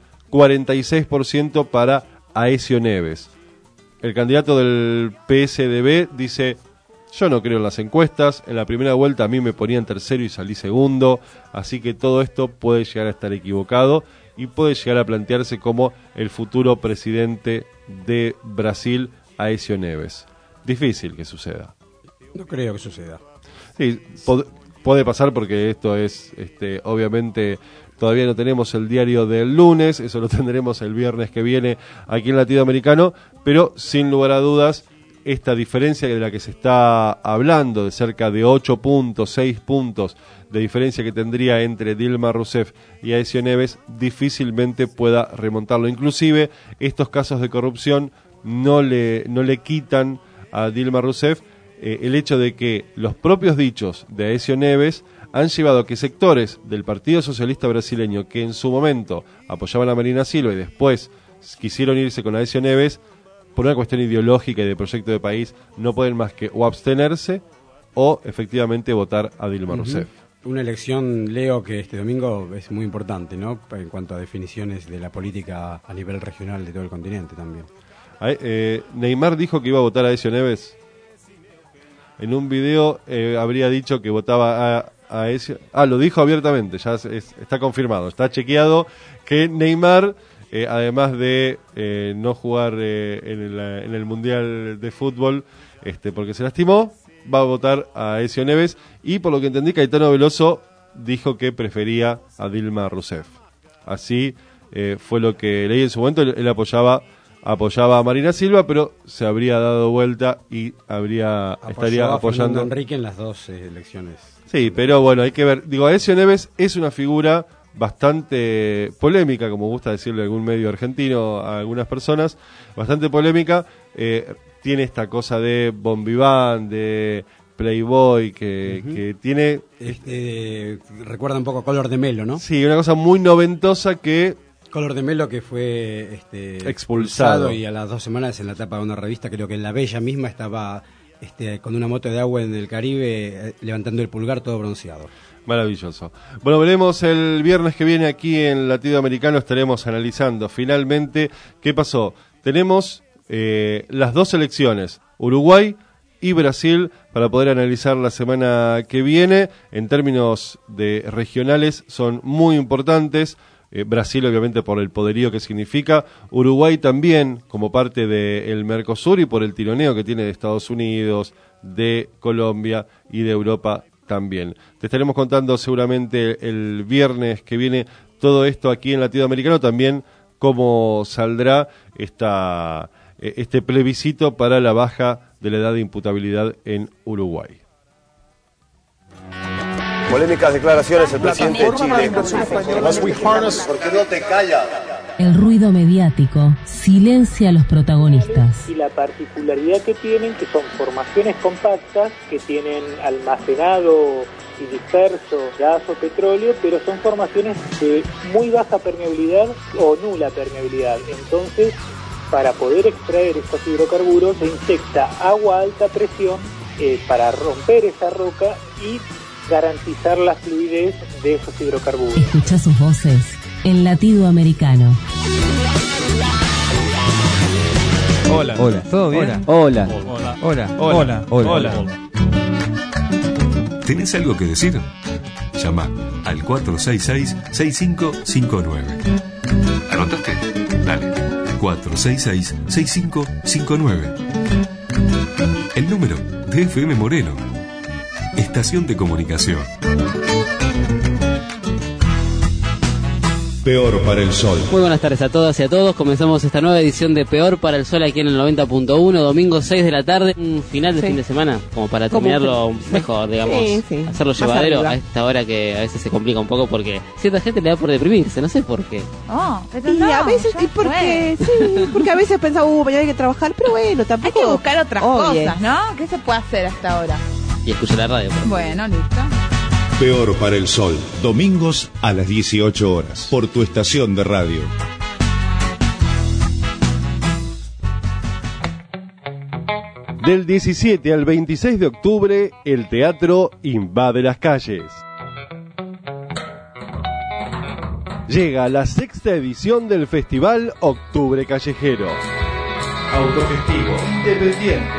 S10: 46% para Aécio Neves. El candidato del PSDB dice: yo no creo en las encuestas, en la primera vuelta a mí me ponían tercero y salí segundo, así que todo esto puede llegar a estar equivocado y puede llegar a plantearse como el futuro presidente de Brasil, Aécio Neves. Difícil que suceda.
S5: No creo que suceda.
S10: Sí, puede pasar porque esto es, obviamente, todavía no tenemos el diario del lunes, eso lo tendremos el viernes que viene aquí en Latinoamericano, pero sin lugar a dudas, esta diferencia de la que se está hablando, de cerca de 8 puntos, 6 puntos de diferencia que tendría entre Dilma Rousseff y Aécio Neves, difícilmente pueda remontarlo. Inclusive, estos casos de corrupción no le quitan a Dilma Rousseff el hecho de que los propios dichos de Aécio Neves han llevado a que sectores del Partido Socialista Brasileño, que en su momento apoyaban a Marina Silva y después quisieron irse con Aécio Neves, por una cuestión ideológica y de proyecto de país, no pueden más que o abstenerse o efectivamente votar a Dilma Rousseff.
S5: Una elección, Leo, que este domingo es muy importante, ¿no? En cuanto a definiciones de la política a nivel regional de todo el continente también.
S10: Neymar dijo que iba a votar a Aécio Neves. En un video habría dicho que votaba a Aécio. Lo dijo abiertamente, ya está confirmado, está chequeado que Neymar, además de no jugar en el Mundial de Fútbol, porque se lastimó, va a votar a Aécio Neves, y por lo que entendí, Caetano Veloso dijo que prefería a Dilma Rousseff. Así fue lo que leí en su momento. Él apoyaba a Marina Silva, pero se habría dado vuelta y estaría apoyando a
S5: Enrique en las dos elecciones.
S10: Sí, pero bueno, hay que ver. Aécio Neves es una figura bastante polémica, como gusta decirle algún medio argentino a algunas personas, bastante polémica. Tiene esta cosa de bon vivant, de playboy, que tiene...
S5: recuerda un poco a Color de Melo, ¿no?
S10: Sí, una cosa muy noventosa que...
S5: Color de Melo, que fue
S10: expulsado,
S5: y a las 2 semanas en la tapa de una revista, creo que en La Bella misma estaba con una moto de agua en el Caribe, levantando el pulgar todo bronceado.
S10: Maravilloso. Bueno, veremos el viernes que viene aquí en Latinoamericano, estaremos analizando finalmente qué pasó. Tenemos las dos selecciones, Uruguay y Brasil, para poder analizar la semana que viene. En términos de regionales son muy importantes. Brasil obviamente por el poderío que significa, Uruguay también como parte del Mercosur y por el tironeo que tiene de Estados Unidos, de Colombia y de Europa también. Te estaremos contando seguramente el viernes que viene todo esto aquí en Latinoamericano, también cómo saldrá este plebiscito para la baja de la edad de imputabilidad en Uruguay.
S6: Polémicas declaraciones del presidente de Chile. ¿Por qué no te callas?
S26: El ruido mediático silencia a los protagonistas.
S7: Y la particularidad que tienen, que son formaciones compactas, que tienen almacenado y disperso gas o petróleo, pero son formaciones de muy baja permeabilidad o nula permeabilidad. Entonces, para poder extraer estos hidrocarburos, se inyecta agua a alta presión para romper esa roca y garantizar la fluidez de esos hidrocarburos.
S26: Escucha sus voces en Latido Americano.
S11: Hola.
S12: Hola. ¿Todo bien?
S11: Hola.
S12: Hola.
S11: Hola.
S12: Hola.
S9: ¿Tenés algo que decir? Llama al 466-6559. ¿Anotaste? Dale. 466-6559. El número de FM Moreno. Estación de comunicación.
S13: Peor para el Sol.
S22: Muy buenas tardes a todas y a todos. Comenzamos esta nueva edición de Peor para el Sol aquí en el 90.1, domingo 6 de la tarde, un final de fin de semana, como para terminarlo mejor, digamos, hacerlo llevadero a esta hora que a veces se complica un poco porque cierta gente le da por deprimirse, no sé por qué.
S20: Y a veces, porque a veces pensaba, mañana hay que trabajar, pero bueno, tampoco.
S23: Hay que buscar otras cosas, ¿no? ¿Qué se puede hacer hasta ahora?
S22: Y escuchar la radio.
S23: Bueno, listo.
S13: Peor para el Sol, domingos a las 18 horas, por tu estación de radio.
S10: Del 17 al 26 de octubre, el teatro invade las calles. Llega la 6ª edición del Festival Octubre Callejero.
S13: Autogestivo, independiente.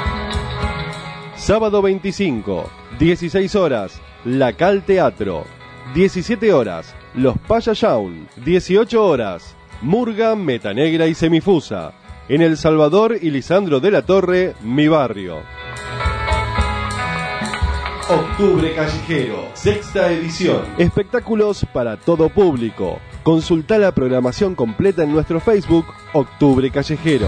S10: Sábado 25, 16 horas, La Cal Teatro. 17 horas, Los Payayaun. 18 horas, Murga, Metanegra y Semifusa. En El Salvador y Lisandro de la Torre, Mi Barrio.
S13: Octubre Callejero, 6ª edición.
S10: Espectáculos para todo público. Consulta la programación completa en nuestro Facebook, Octubre Callejero.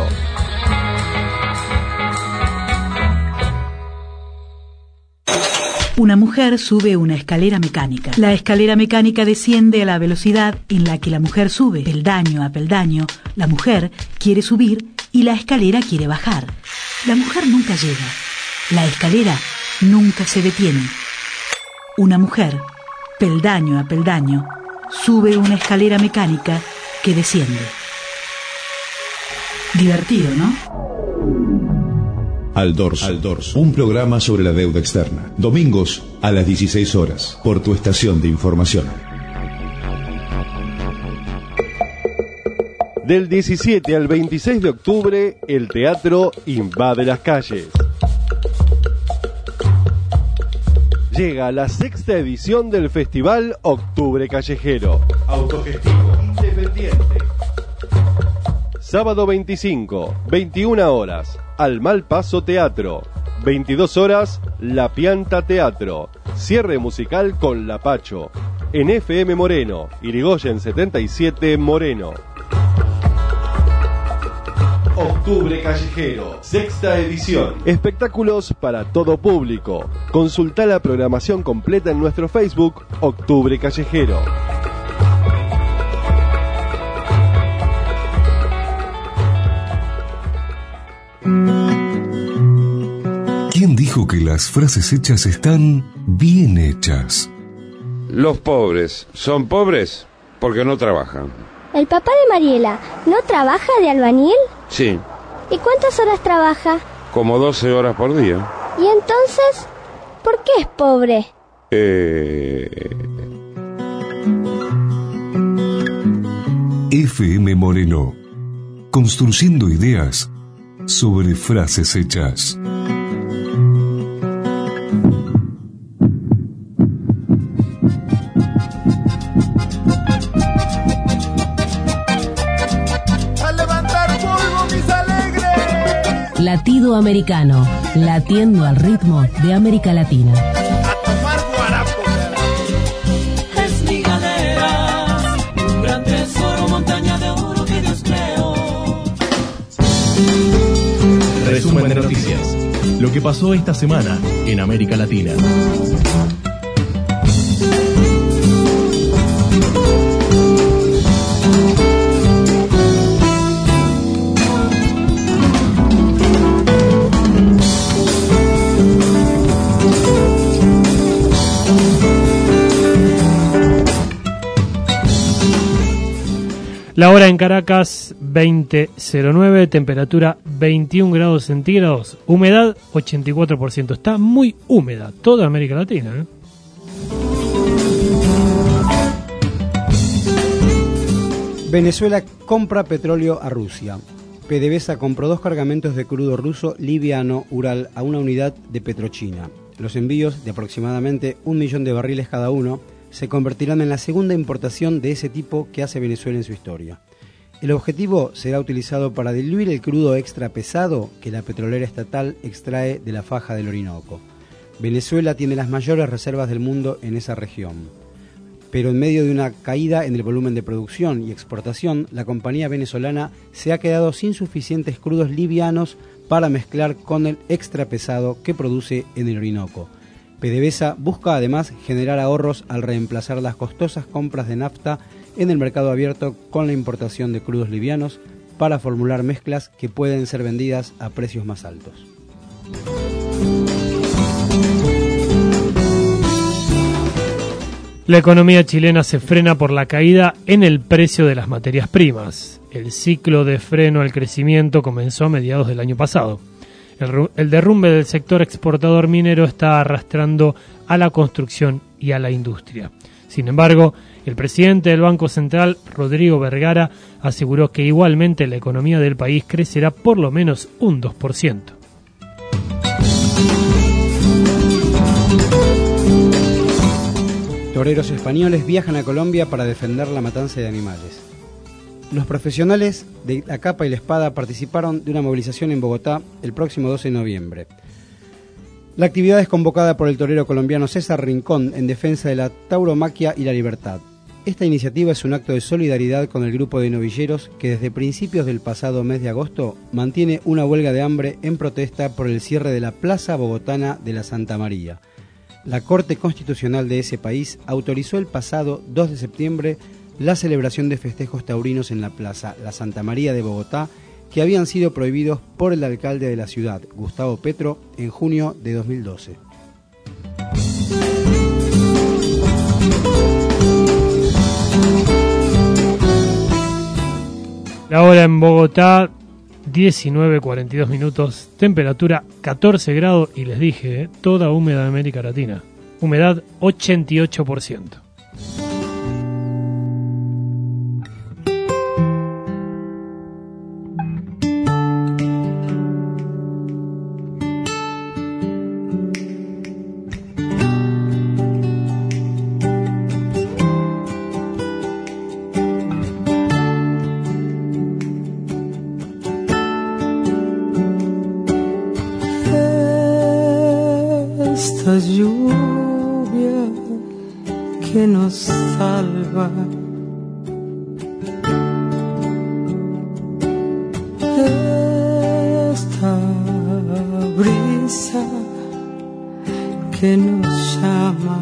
S24: Una mujer sube una escalera mecánica. La escalera mecánica desciende a la velocidad en la que la mujer sube. Peldaño a peldaño, la mujer quiere subir y la escalera quiere bajar. La mujer nunca llega. La escalera nunca se detiene. Una mujer, peldaño a peldaño, sube una escalera mecánica que desciende. Divertido, ¿no?
S13: Al Dorso, un programa sobre la deuda externa. Domingos a las 16 horas, por tu estación de información.
S10: Del 17 al 26 de octubre, el teatro invade las calles. Llega la 6ª edición del Festival Octubre Callejero.
S13: Autogestivo, independiente.
S10: Sábado 25, 21 horas, Al Malpaso Teatro. 22 horas, La Pianta Teatro. Cierre musical con Lapacho. En FM Moreno, Irigoyen 77 Moreno.
S13: Octubre Callejero, 6ª edición.
S10: Espectáculos para todo público. Consulta la programación completa en nuestro Facebook, Octubre Callejero.
S9: ¿Quién dijo que las frases hechas están bien hechas?
S25: Los pobres son pobres porque no trabajan.
S15: ¿El papá de Mariela no trabaja de albañil?
S25: Sí.
S15: ¿Y cuántas horas trabaja?
S25: Como 12 horas por día.
S15: ¿Y entonces por qué es pobre?
S9: FM Moreno. Construyendo ideas sobre frases hechas.
S26: Latido Americano, latiendo al ritmo de América Latina.
S1: Es mi galera, un gran tesoro, montaña de oro que Dios creó.
S8: Resumen de noticias. Lo que pasó esta semana en América Latina.
S29: La hora en Caracas, 20:09, temperatura 21 grados centígrados, humedad 84%. Está muy húmeda toda América Latina, ¿eh?
S5: Venezuela compra petróleo a Rusia. PDVSA compró 2 cargamentos de crudo ruso liviano Ural a una unidad de Petrochina. Los envíos, de aproximadamente 1 millón de barriles cada uno, se convertirán en la segunda importación de ese tipo que hace Venezuela en su historia. El objetivo será utilizado para diluir el crudo extra pesado que la petrolera estatal extrae de la faja del Orinoco. Venezuela tiene las mayores reservas del mundo en esa región. Pero en medio de una caída en el volumen de producción y exportación, la compañía venezolana se ha quedado sin suficientes crudos livianos para mezclar con el extra pesado que produce en el Orinoco. PDVSA busca además generar ahorros al reemplazar las costosas compras de nafta en el mercado abierto con la importación de crudos livianos para formular mezclas que pueden ser vendidas a precios más altos.
S29: La economía chilena se frena por la caída en el precio de las materias primas. El ciclo de freno al crecimiento comenzó a mediados del año pasado. El derrumbe del sector exportador minero está arrastrando a la construcción y a la industria. Sin embargo, el presidente del Banco Central, Rodrigo Vergara, aseguró que igualmente la economía del país crecerá por lo menos un 2%.
S5: Toreros españoles viajan a Colombia para defender la matanza de animales. Los profesionales de la capa y la espada participaron de una movilización en Bogotá el próximo 12 de noviembre. La actividad es convocada por el torero colombiano César Rincón en defensa de la tauromaquia y la libertad. Esta iniciativa es un acto de solidaridad con el grupo de novilleros que desde principios del pasado mes de agosto mantiene una huelga de hambre en protesta por el cierre de la Plaza Bogotana de la Santa María. La Corte Constitucional de ese país autorizó el pasado 2 de septiembre la celebración de festejos taurinos en la Plaza La Santa María de Bogotá, que habían sido prohibidos por el alcalde de la ciudad, Gustavo Petro, en junio de 2012.
S29: La hora en Bogotá, 19:42 minutos, temperatura 14 grados y les dije, toda húmeda de América Latina. Humedad 88%.
S1: Esta lluvia que nos salva, esta brisa que nos llama,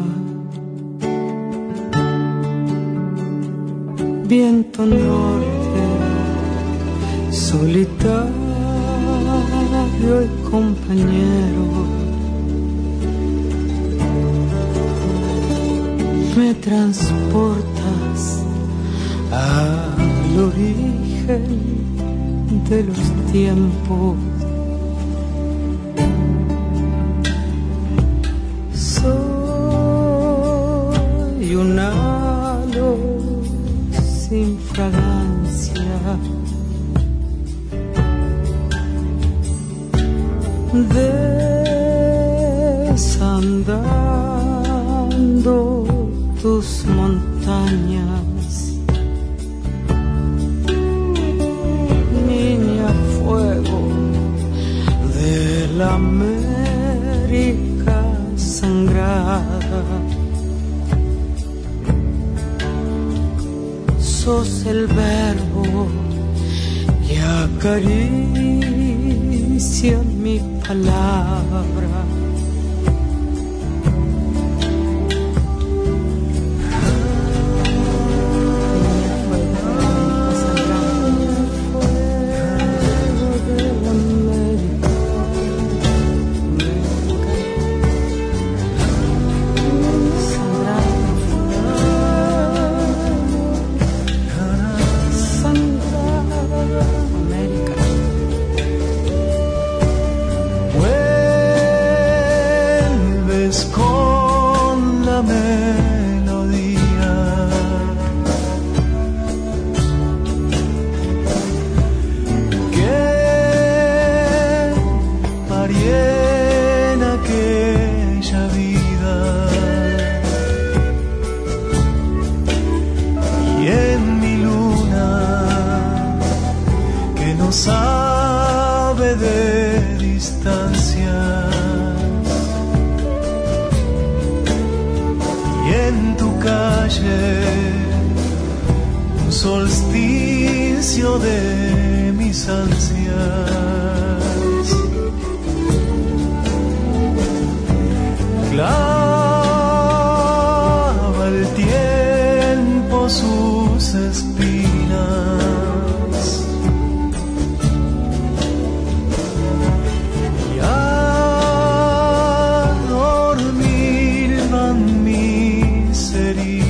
S1: viento norte, solitario y compañero, me transportas al origen de los tiempos. Soy un halo sin fragancia, desandando tus montañas, niña fuego, mirada. Sos el verbo que acaricia mi palabra.
S2: Solsticio de mis ansias, clava el tiempo sus espinas y a dormir van mis heridas.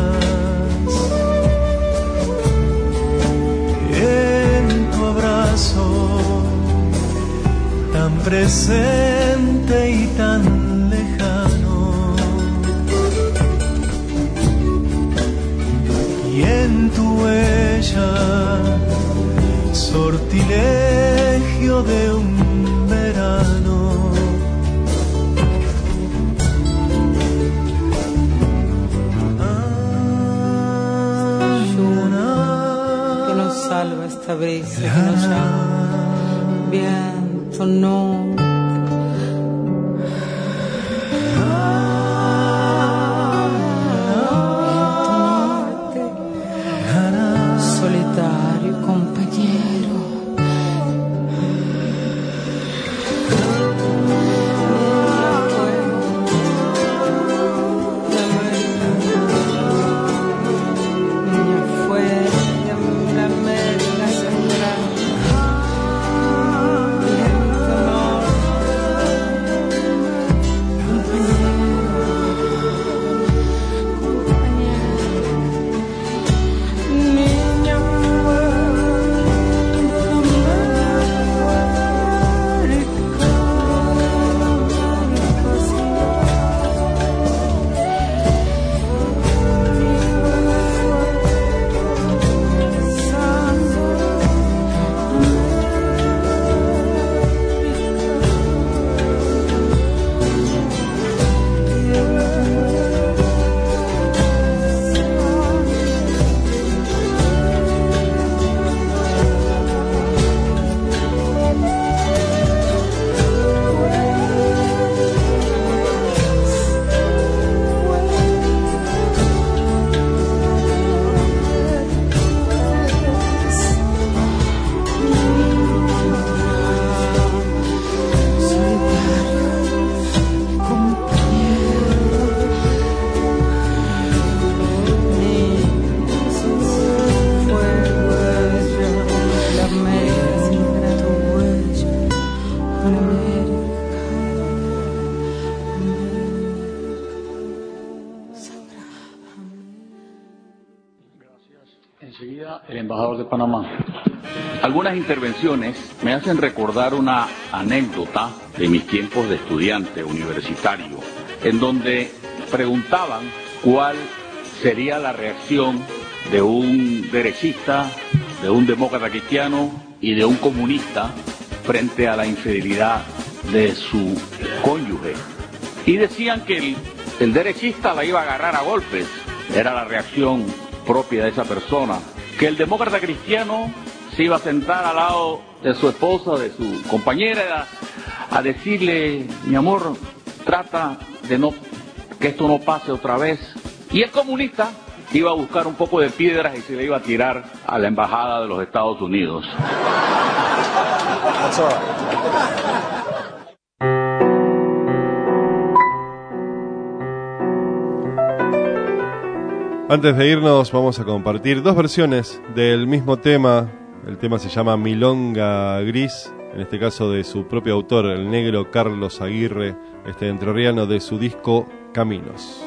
S2: Tan presente y tan lejano, y en tu huella sortilegio de un verano.
S1: Que nos salva esta brisa que nos llama. Viento, no. Solitario compañero. Niña fue de la América Central.
S12: Enseguida, el embajador de Panamá. Algunas intervenciones me hacen recordar una anécdota de mis tiempos de estudiante universitario, en donde preguntaban cuál sería la reacción de un derechista, de un demócrata cristiano y de un comunista frente a la infidelidad de su cónyuge. Y decían que el derechista la iba a agarrar a golpes, era la reacción propia de esa persona, que el demócrata cristiano se iba a sentar al lado de su esposa, de su compañera, a decirle: mi amor, trata de no que esto no pase otra vez. Y el comunista iba a buscar un poco de piedras y se le iba a tirar a la embajada de los Estados Unidos.
S6: That's all right.
S10: Antes de irnos vamos a compartir dos versiones del mismo tema. El tema se llama Milonga Gris, en este caso de su propio autor, el negro Carlos Aguirre, entrerriano, de su disco Caminos.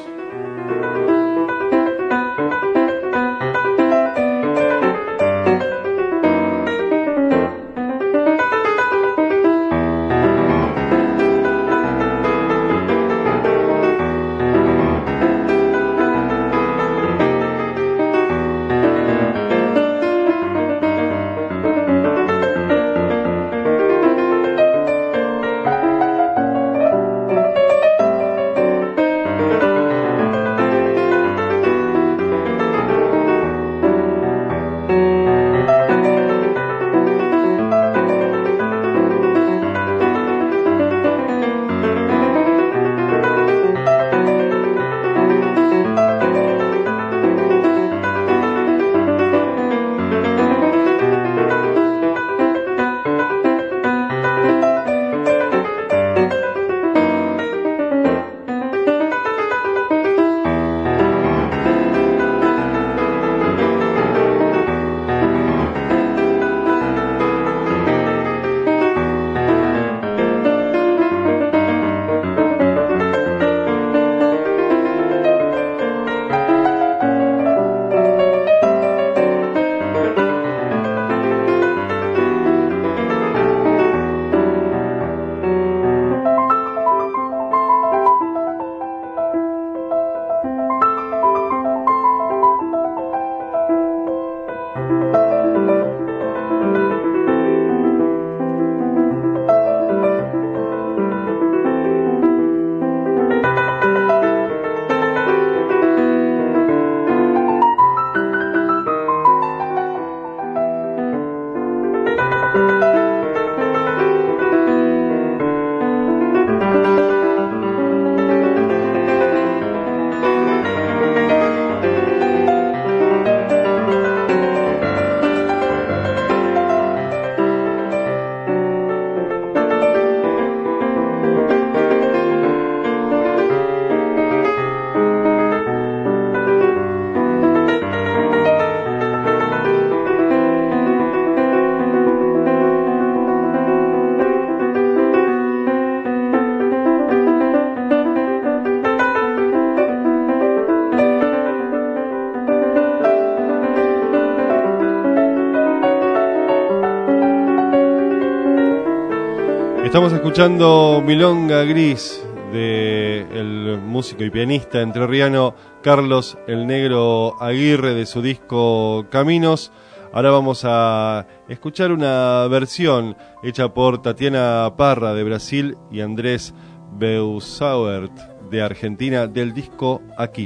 S10: Estamos escuchando Milonga Gris del músico y pianista entrerriano Carlos el Negro Aguirre, de su disco Caminos. Ahora vamos a escuchar una versión hecha por Tatiana Parra de Brasil y Andrés Beusauert de Argentina del disco Aquí.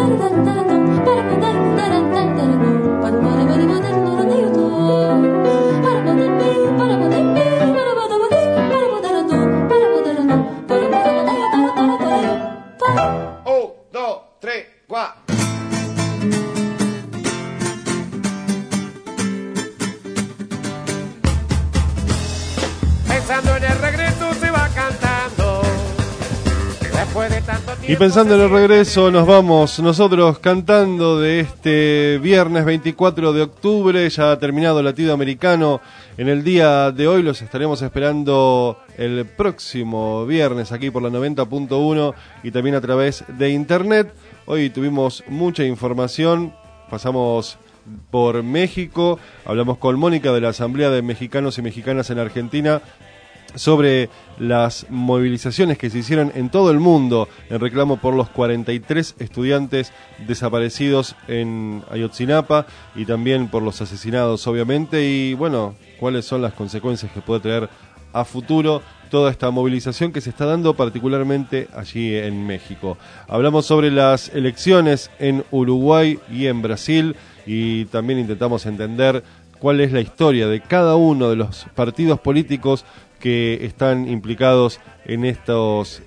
S10: Y pensando en el regreso, nos vamos nosotros cantando de este viernes 24 de octubre. Ya ha terminado el latido americano en el día de hoy. Los estaremos esperando el próximo viernes aquí por la 90.1 y también a través de internet. Hoy tuvimos mucha información, pasamos por México, hablamos con Mónica de la Asamblea de Mexicanos y Mexicanas en Argentina sobre las movilizaciones que se hicieron en todo el mundo en reclamo por los 43 estudiantes desaparecidos en Ayotzinapa y también por los asesinados, obviamente, y bueno, cuáles son las consecuencias que puede traer a futuro toda esta movilización que se está dando particularmente allí en México. Hablamos sobre las elecciones en Uruguay y en Brasil y también intentamos entender cuál es la historia de cada uno de los partidos políticos que están implicados en estos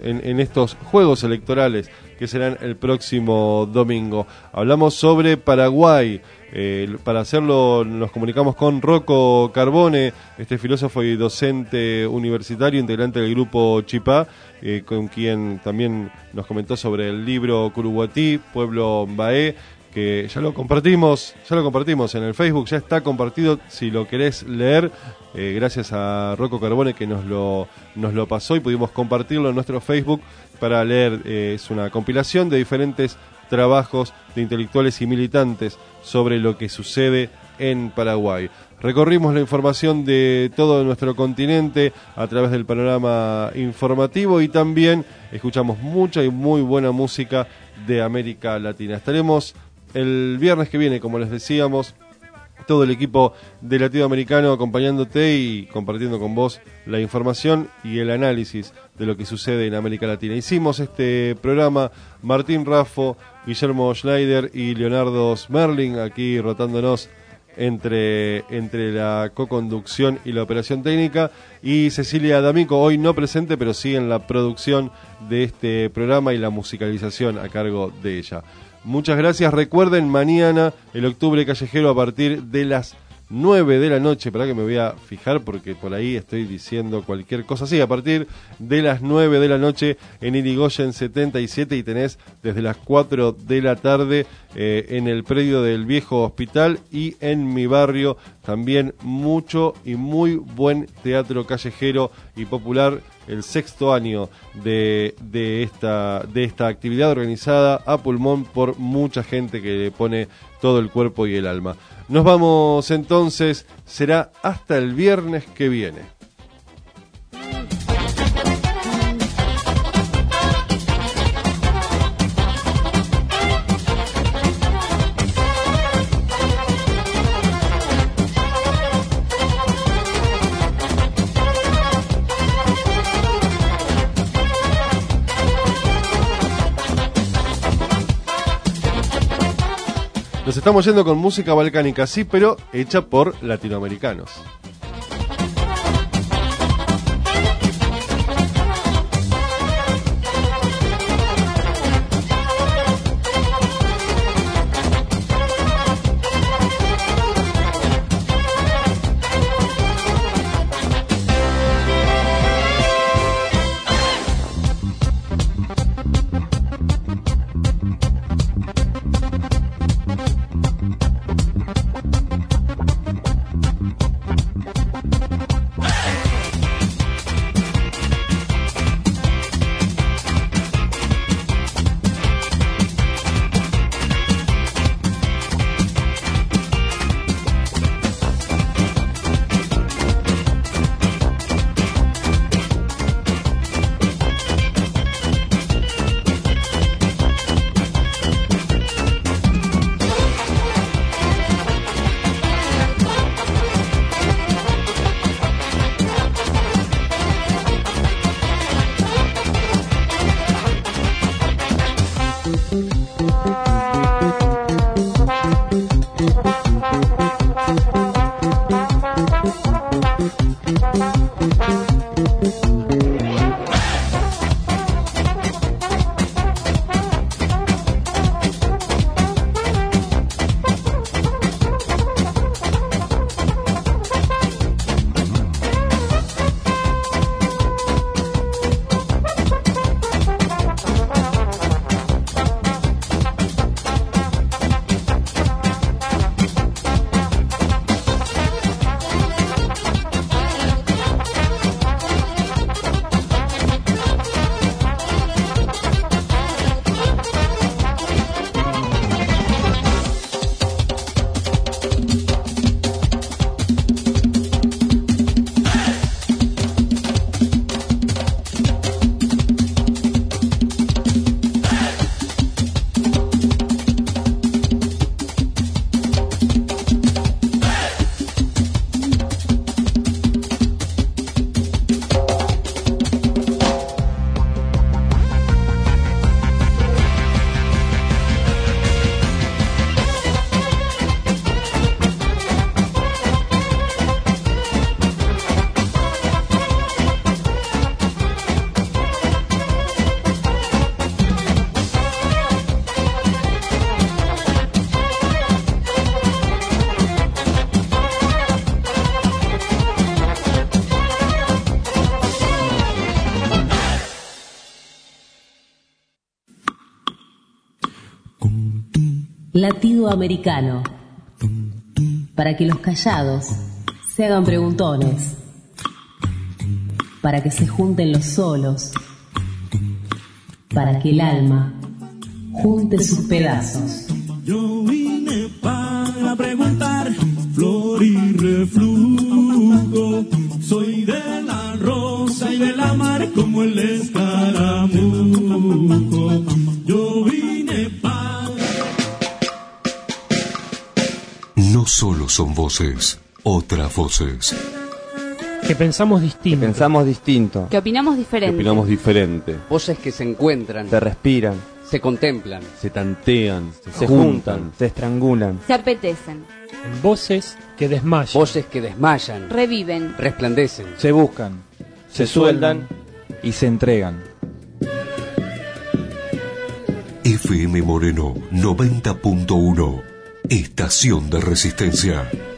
S10: juegos electorales que serán el próximo domingo. Hablamos sobre Paraguay. Para hacerlo nos comunicamos con Rocco Carbone, este filósofo y docente universitario, integrante del grupo Chipá, con quien también nos comentó sobre el libro Curuguatí, Pueblo Baé, que ya lo compartimos en el Facebook, ya está compartido si lo querés leer, gracias a Rocco Carbone que nos lo pasó y pudimos compartirlo en nuestro Facebook para leer. Es una compilación de diferentes trabajos de intelectuales y militantes sobre lo que sucede en Paraguay. Recorrimos la información de todo nuestro continente a través del panorama informativo y también escuchamos mucha y muy buena música de América Latina. Estaremos el viernes que viene, como les decíamos, todo el equipo de Latido Americano acompañándote y compartiendo con vos la información y el análisis de lo que sucede en América Latina. Hicimos este programa Martín Raffo, Guillermo Schneider y Leonardo Smerling, aquí rotándonos entre la coconducción y la operación técnica, y Cecilia D'Amico, hoy no presente, pero sí en la producción de este programa y la musicalización a cargo de ella. Muchas gracias. Recuerden, mañana el Octubre Callejero a partir de las 9 de la noche. Para que me voy a fijar porque por ahí estoy diciendo cualquier cosa. Sí, a partir de las 9 de la noche en Irigoyen 77 y tenés desde las 4 de la tarde en el predio del viejo hospital y en mi barrio también mucho y muy buen teatro callejero y popular. El 6º año de esta actividad organizada a pulmón por mucha gente que le pone todo el cuerpo y el alma. Nos vamos entonces, será hasta el viernes que viene. Nos estamos yendo con música balcánica, sí, pero hecha por latinoamericanos.
S26: Latido americano. Para que los callados se hagan preguntones. Para que se junten los solos. Para que el alma junte sus pedazos.
S3: Yo vine para preguntar, flor y reflujo. Soy de la rosa y de la mar como el escaramujo. Yo vine para...
S9: No solo son voces, otras voces.
S29: Que pensamos distinto.
S14: Que opinamos diferente.
S16: Voces que se encuentran.
S17: Se respiran.
S14: Se contemplan.
S17: Se tantean. Se juntan. Se estrangulan.
S14: Se apetecen.
S29: Voces que desmayan.
S14: Voces que desmayan.
S16: Reviven.
S14: Resplandecen.
S17: Se buscan. Se sueldan. Y se entregan.
S9: FM Moreno 90.1. Estación de Resistencia.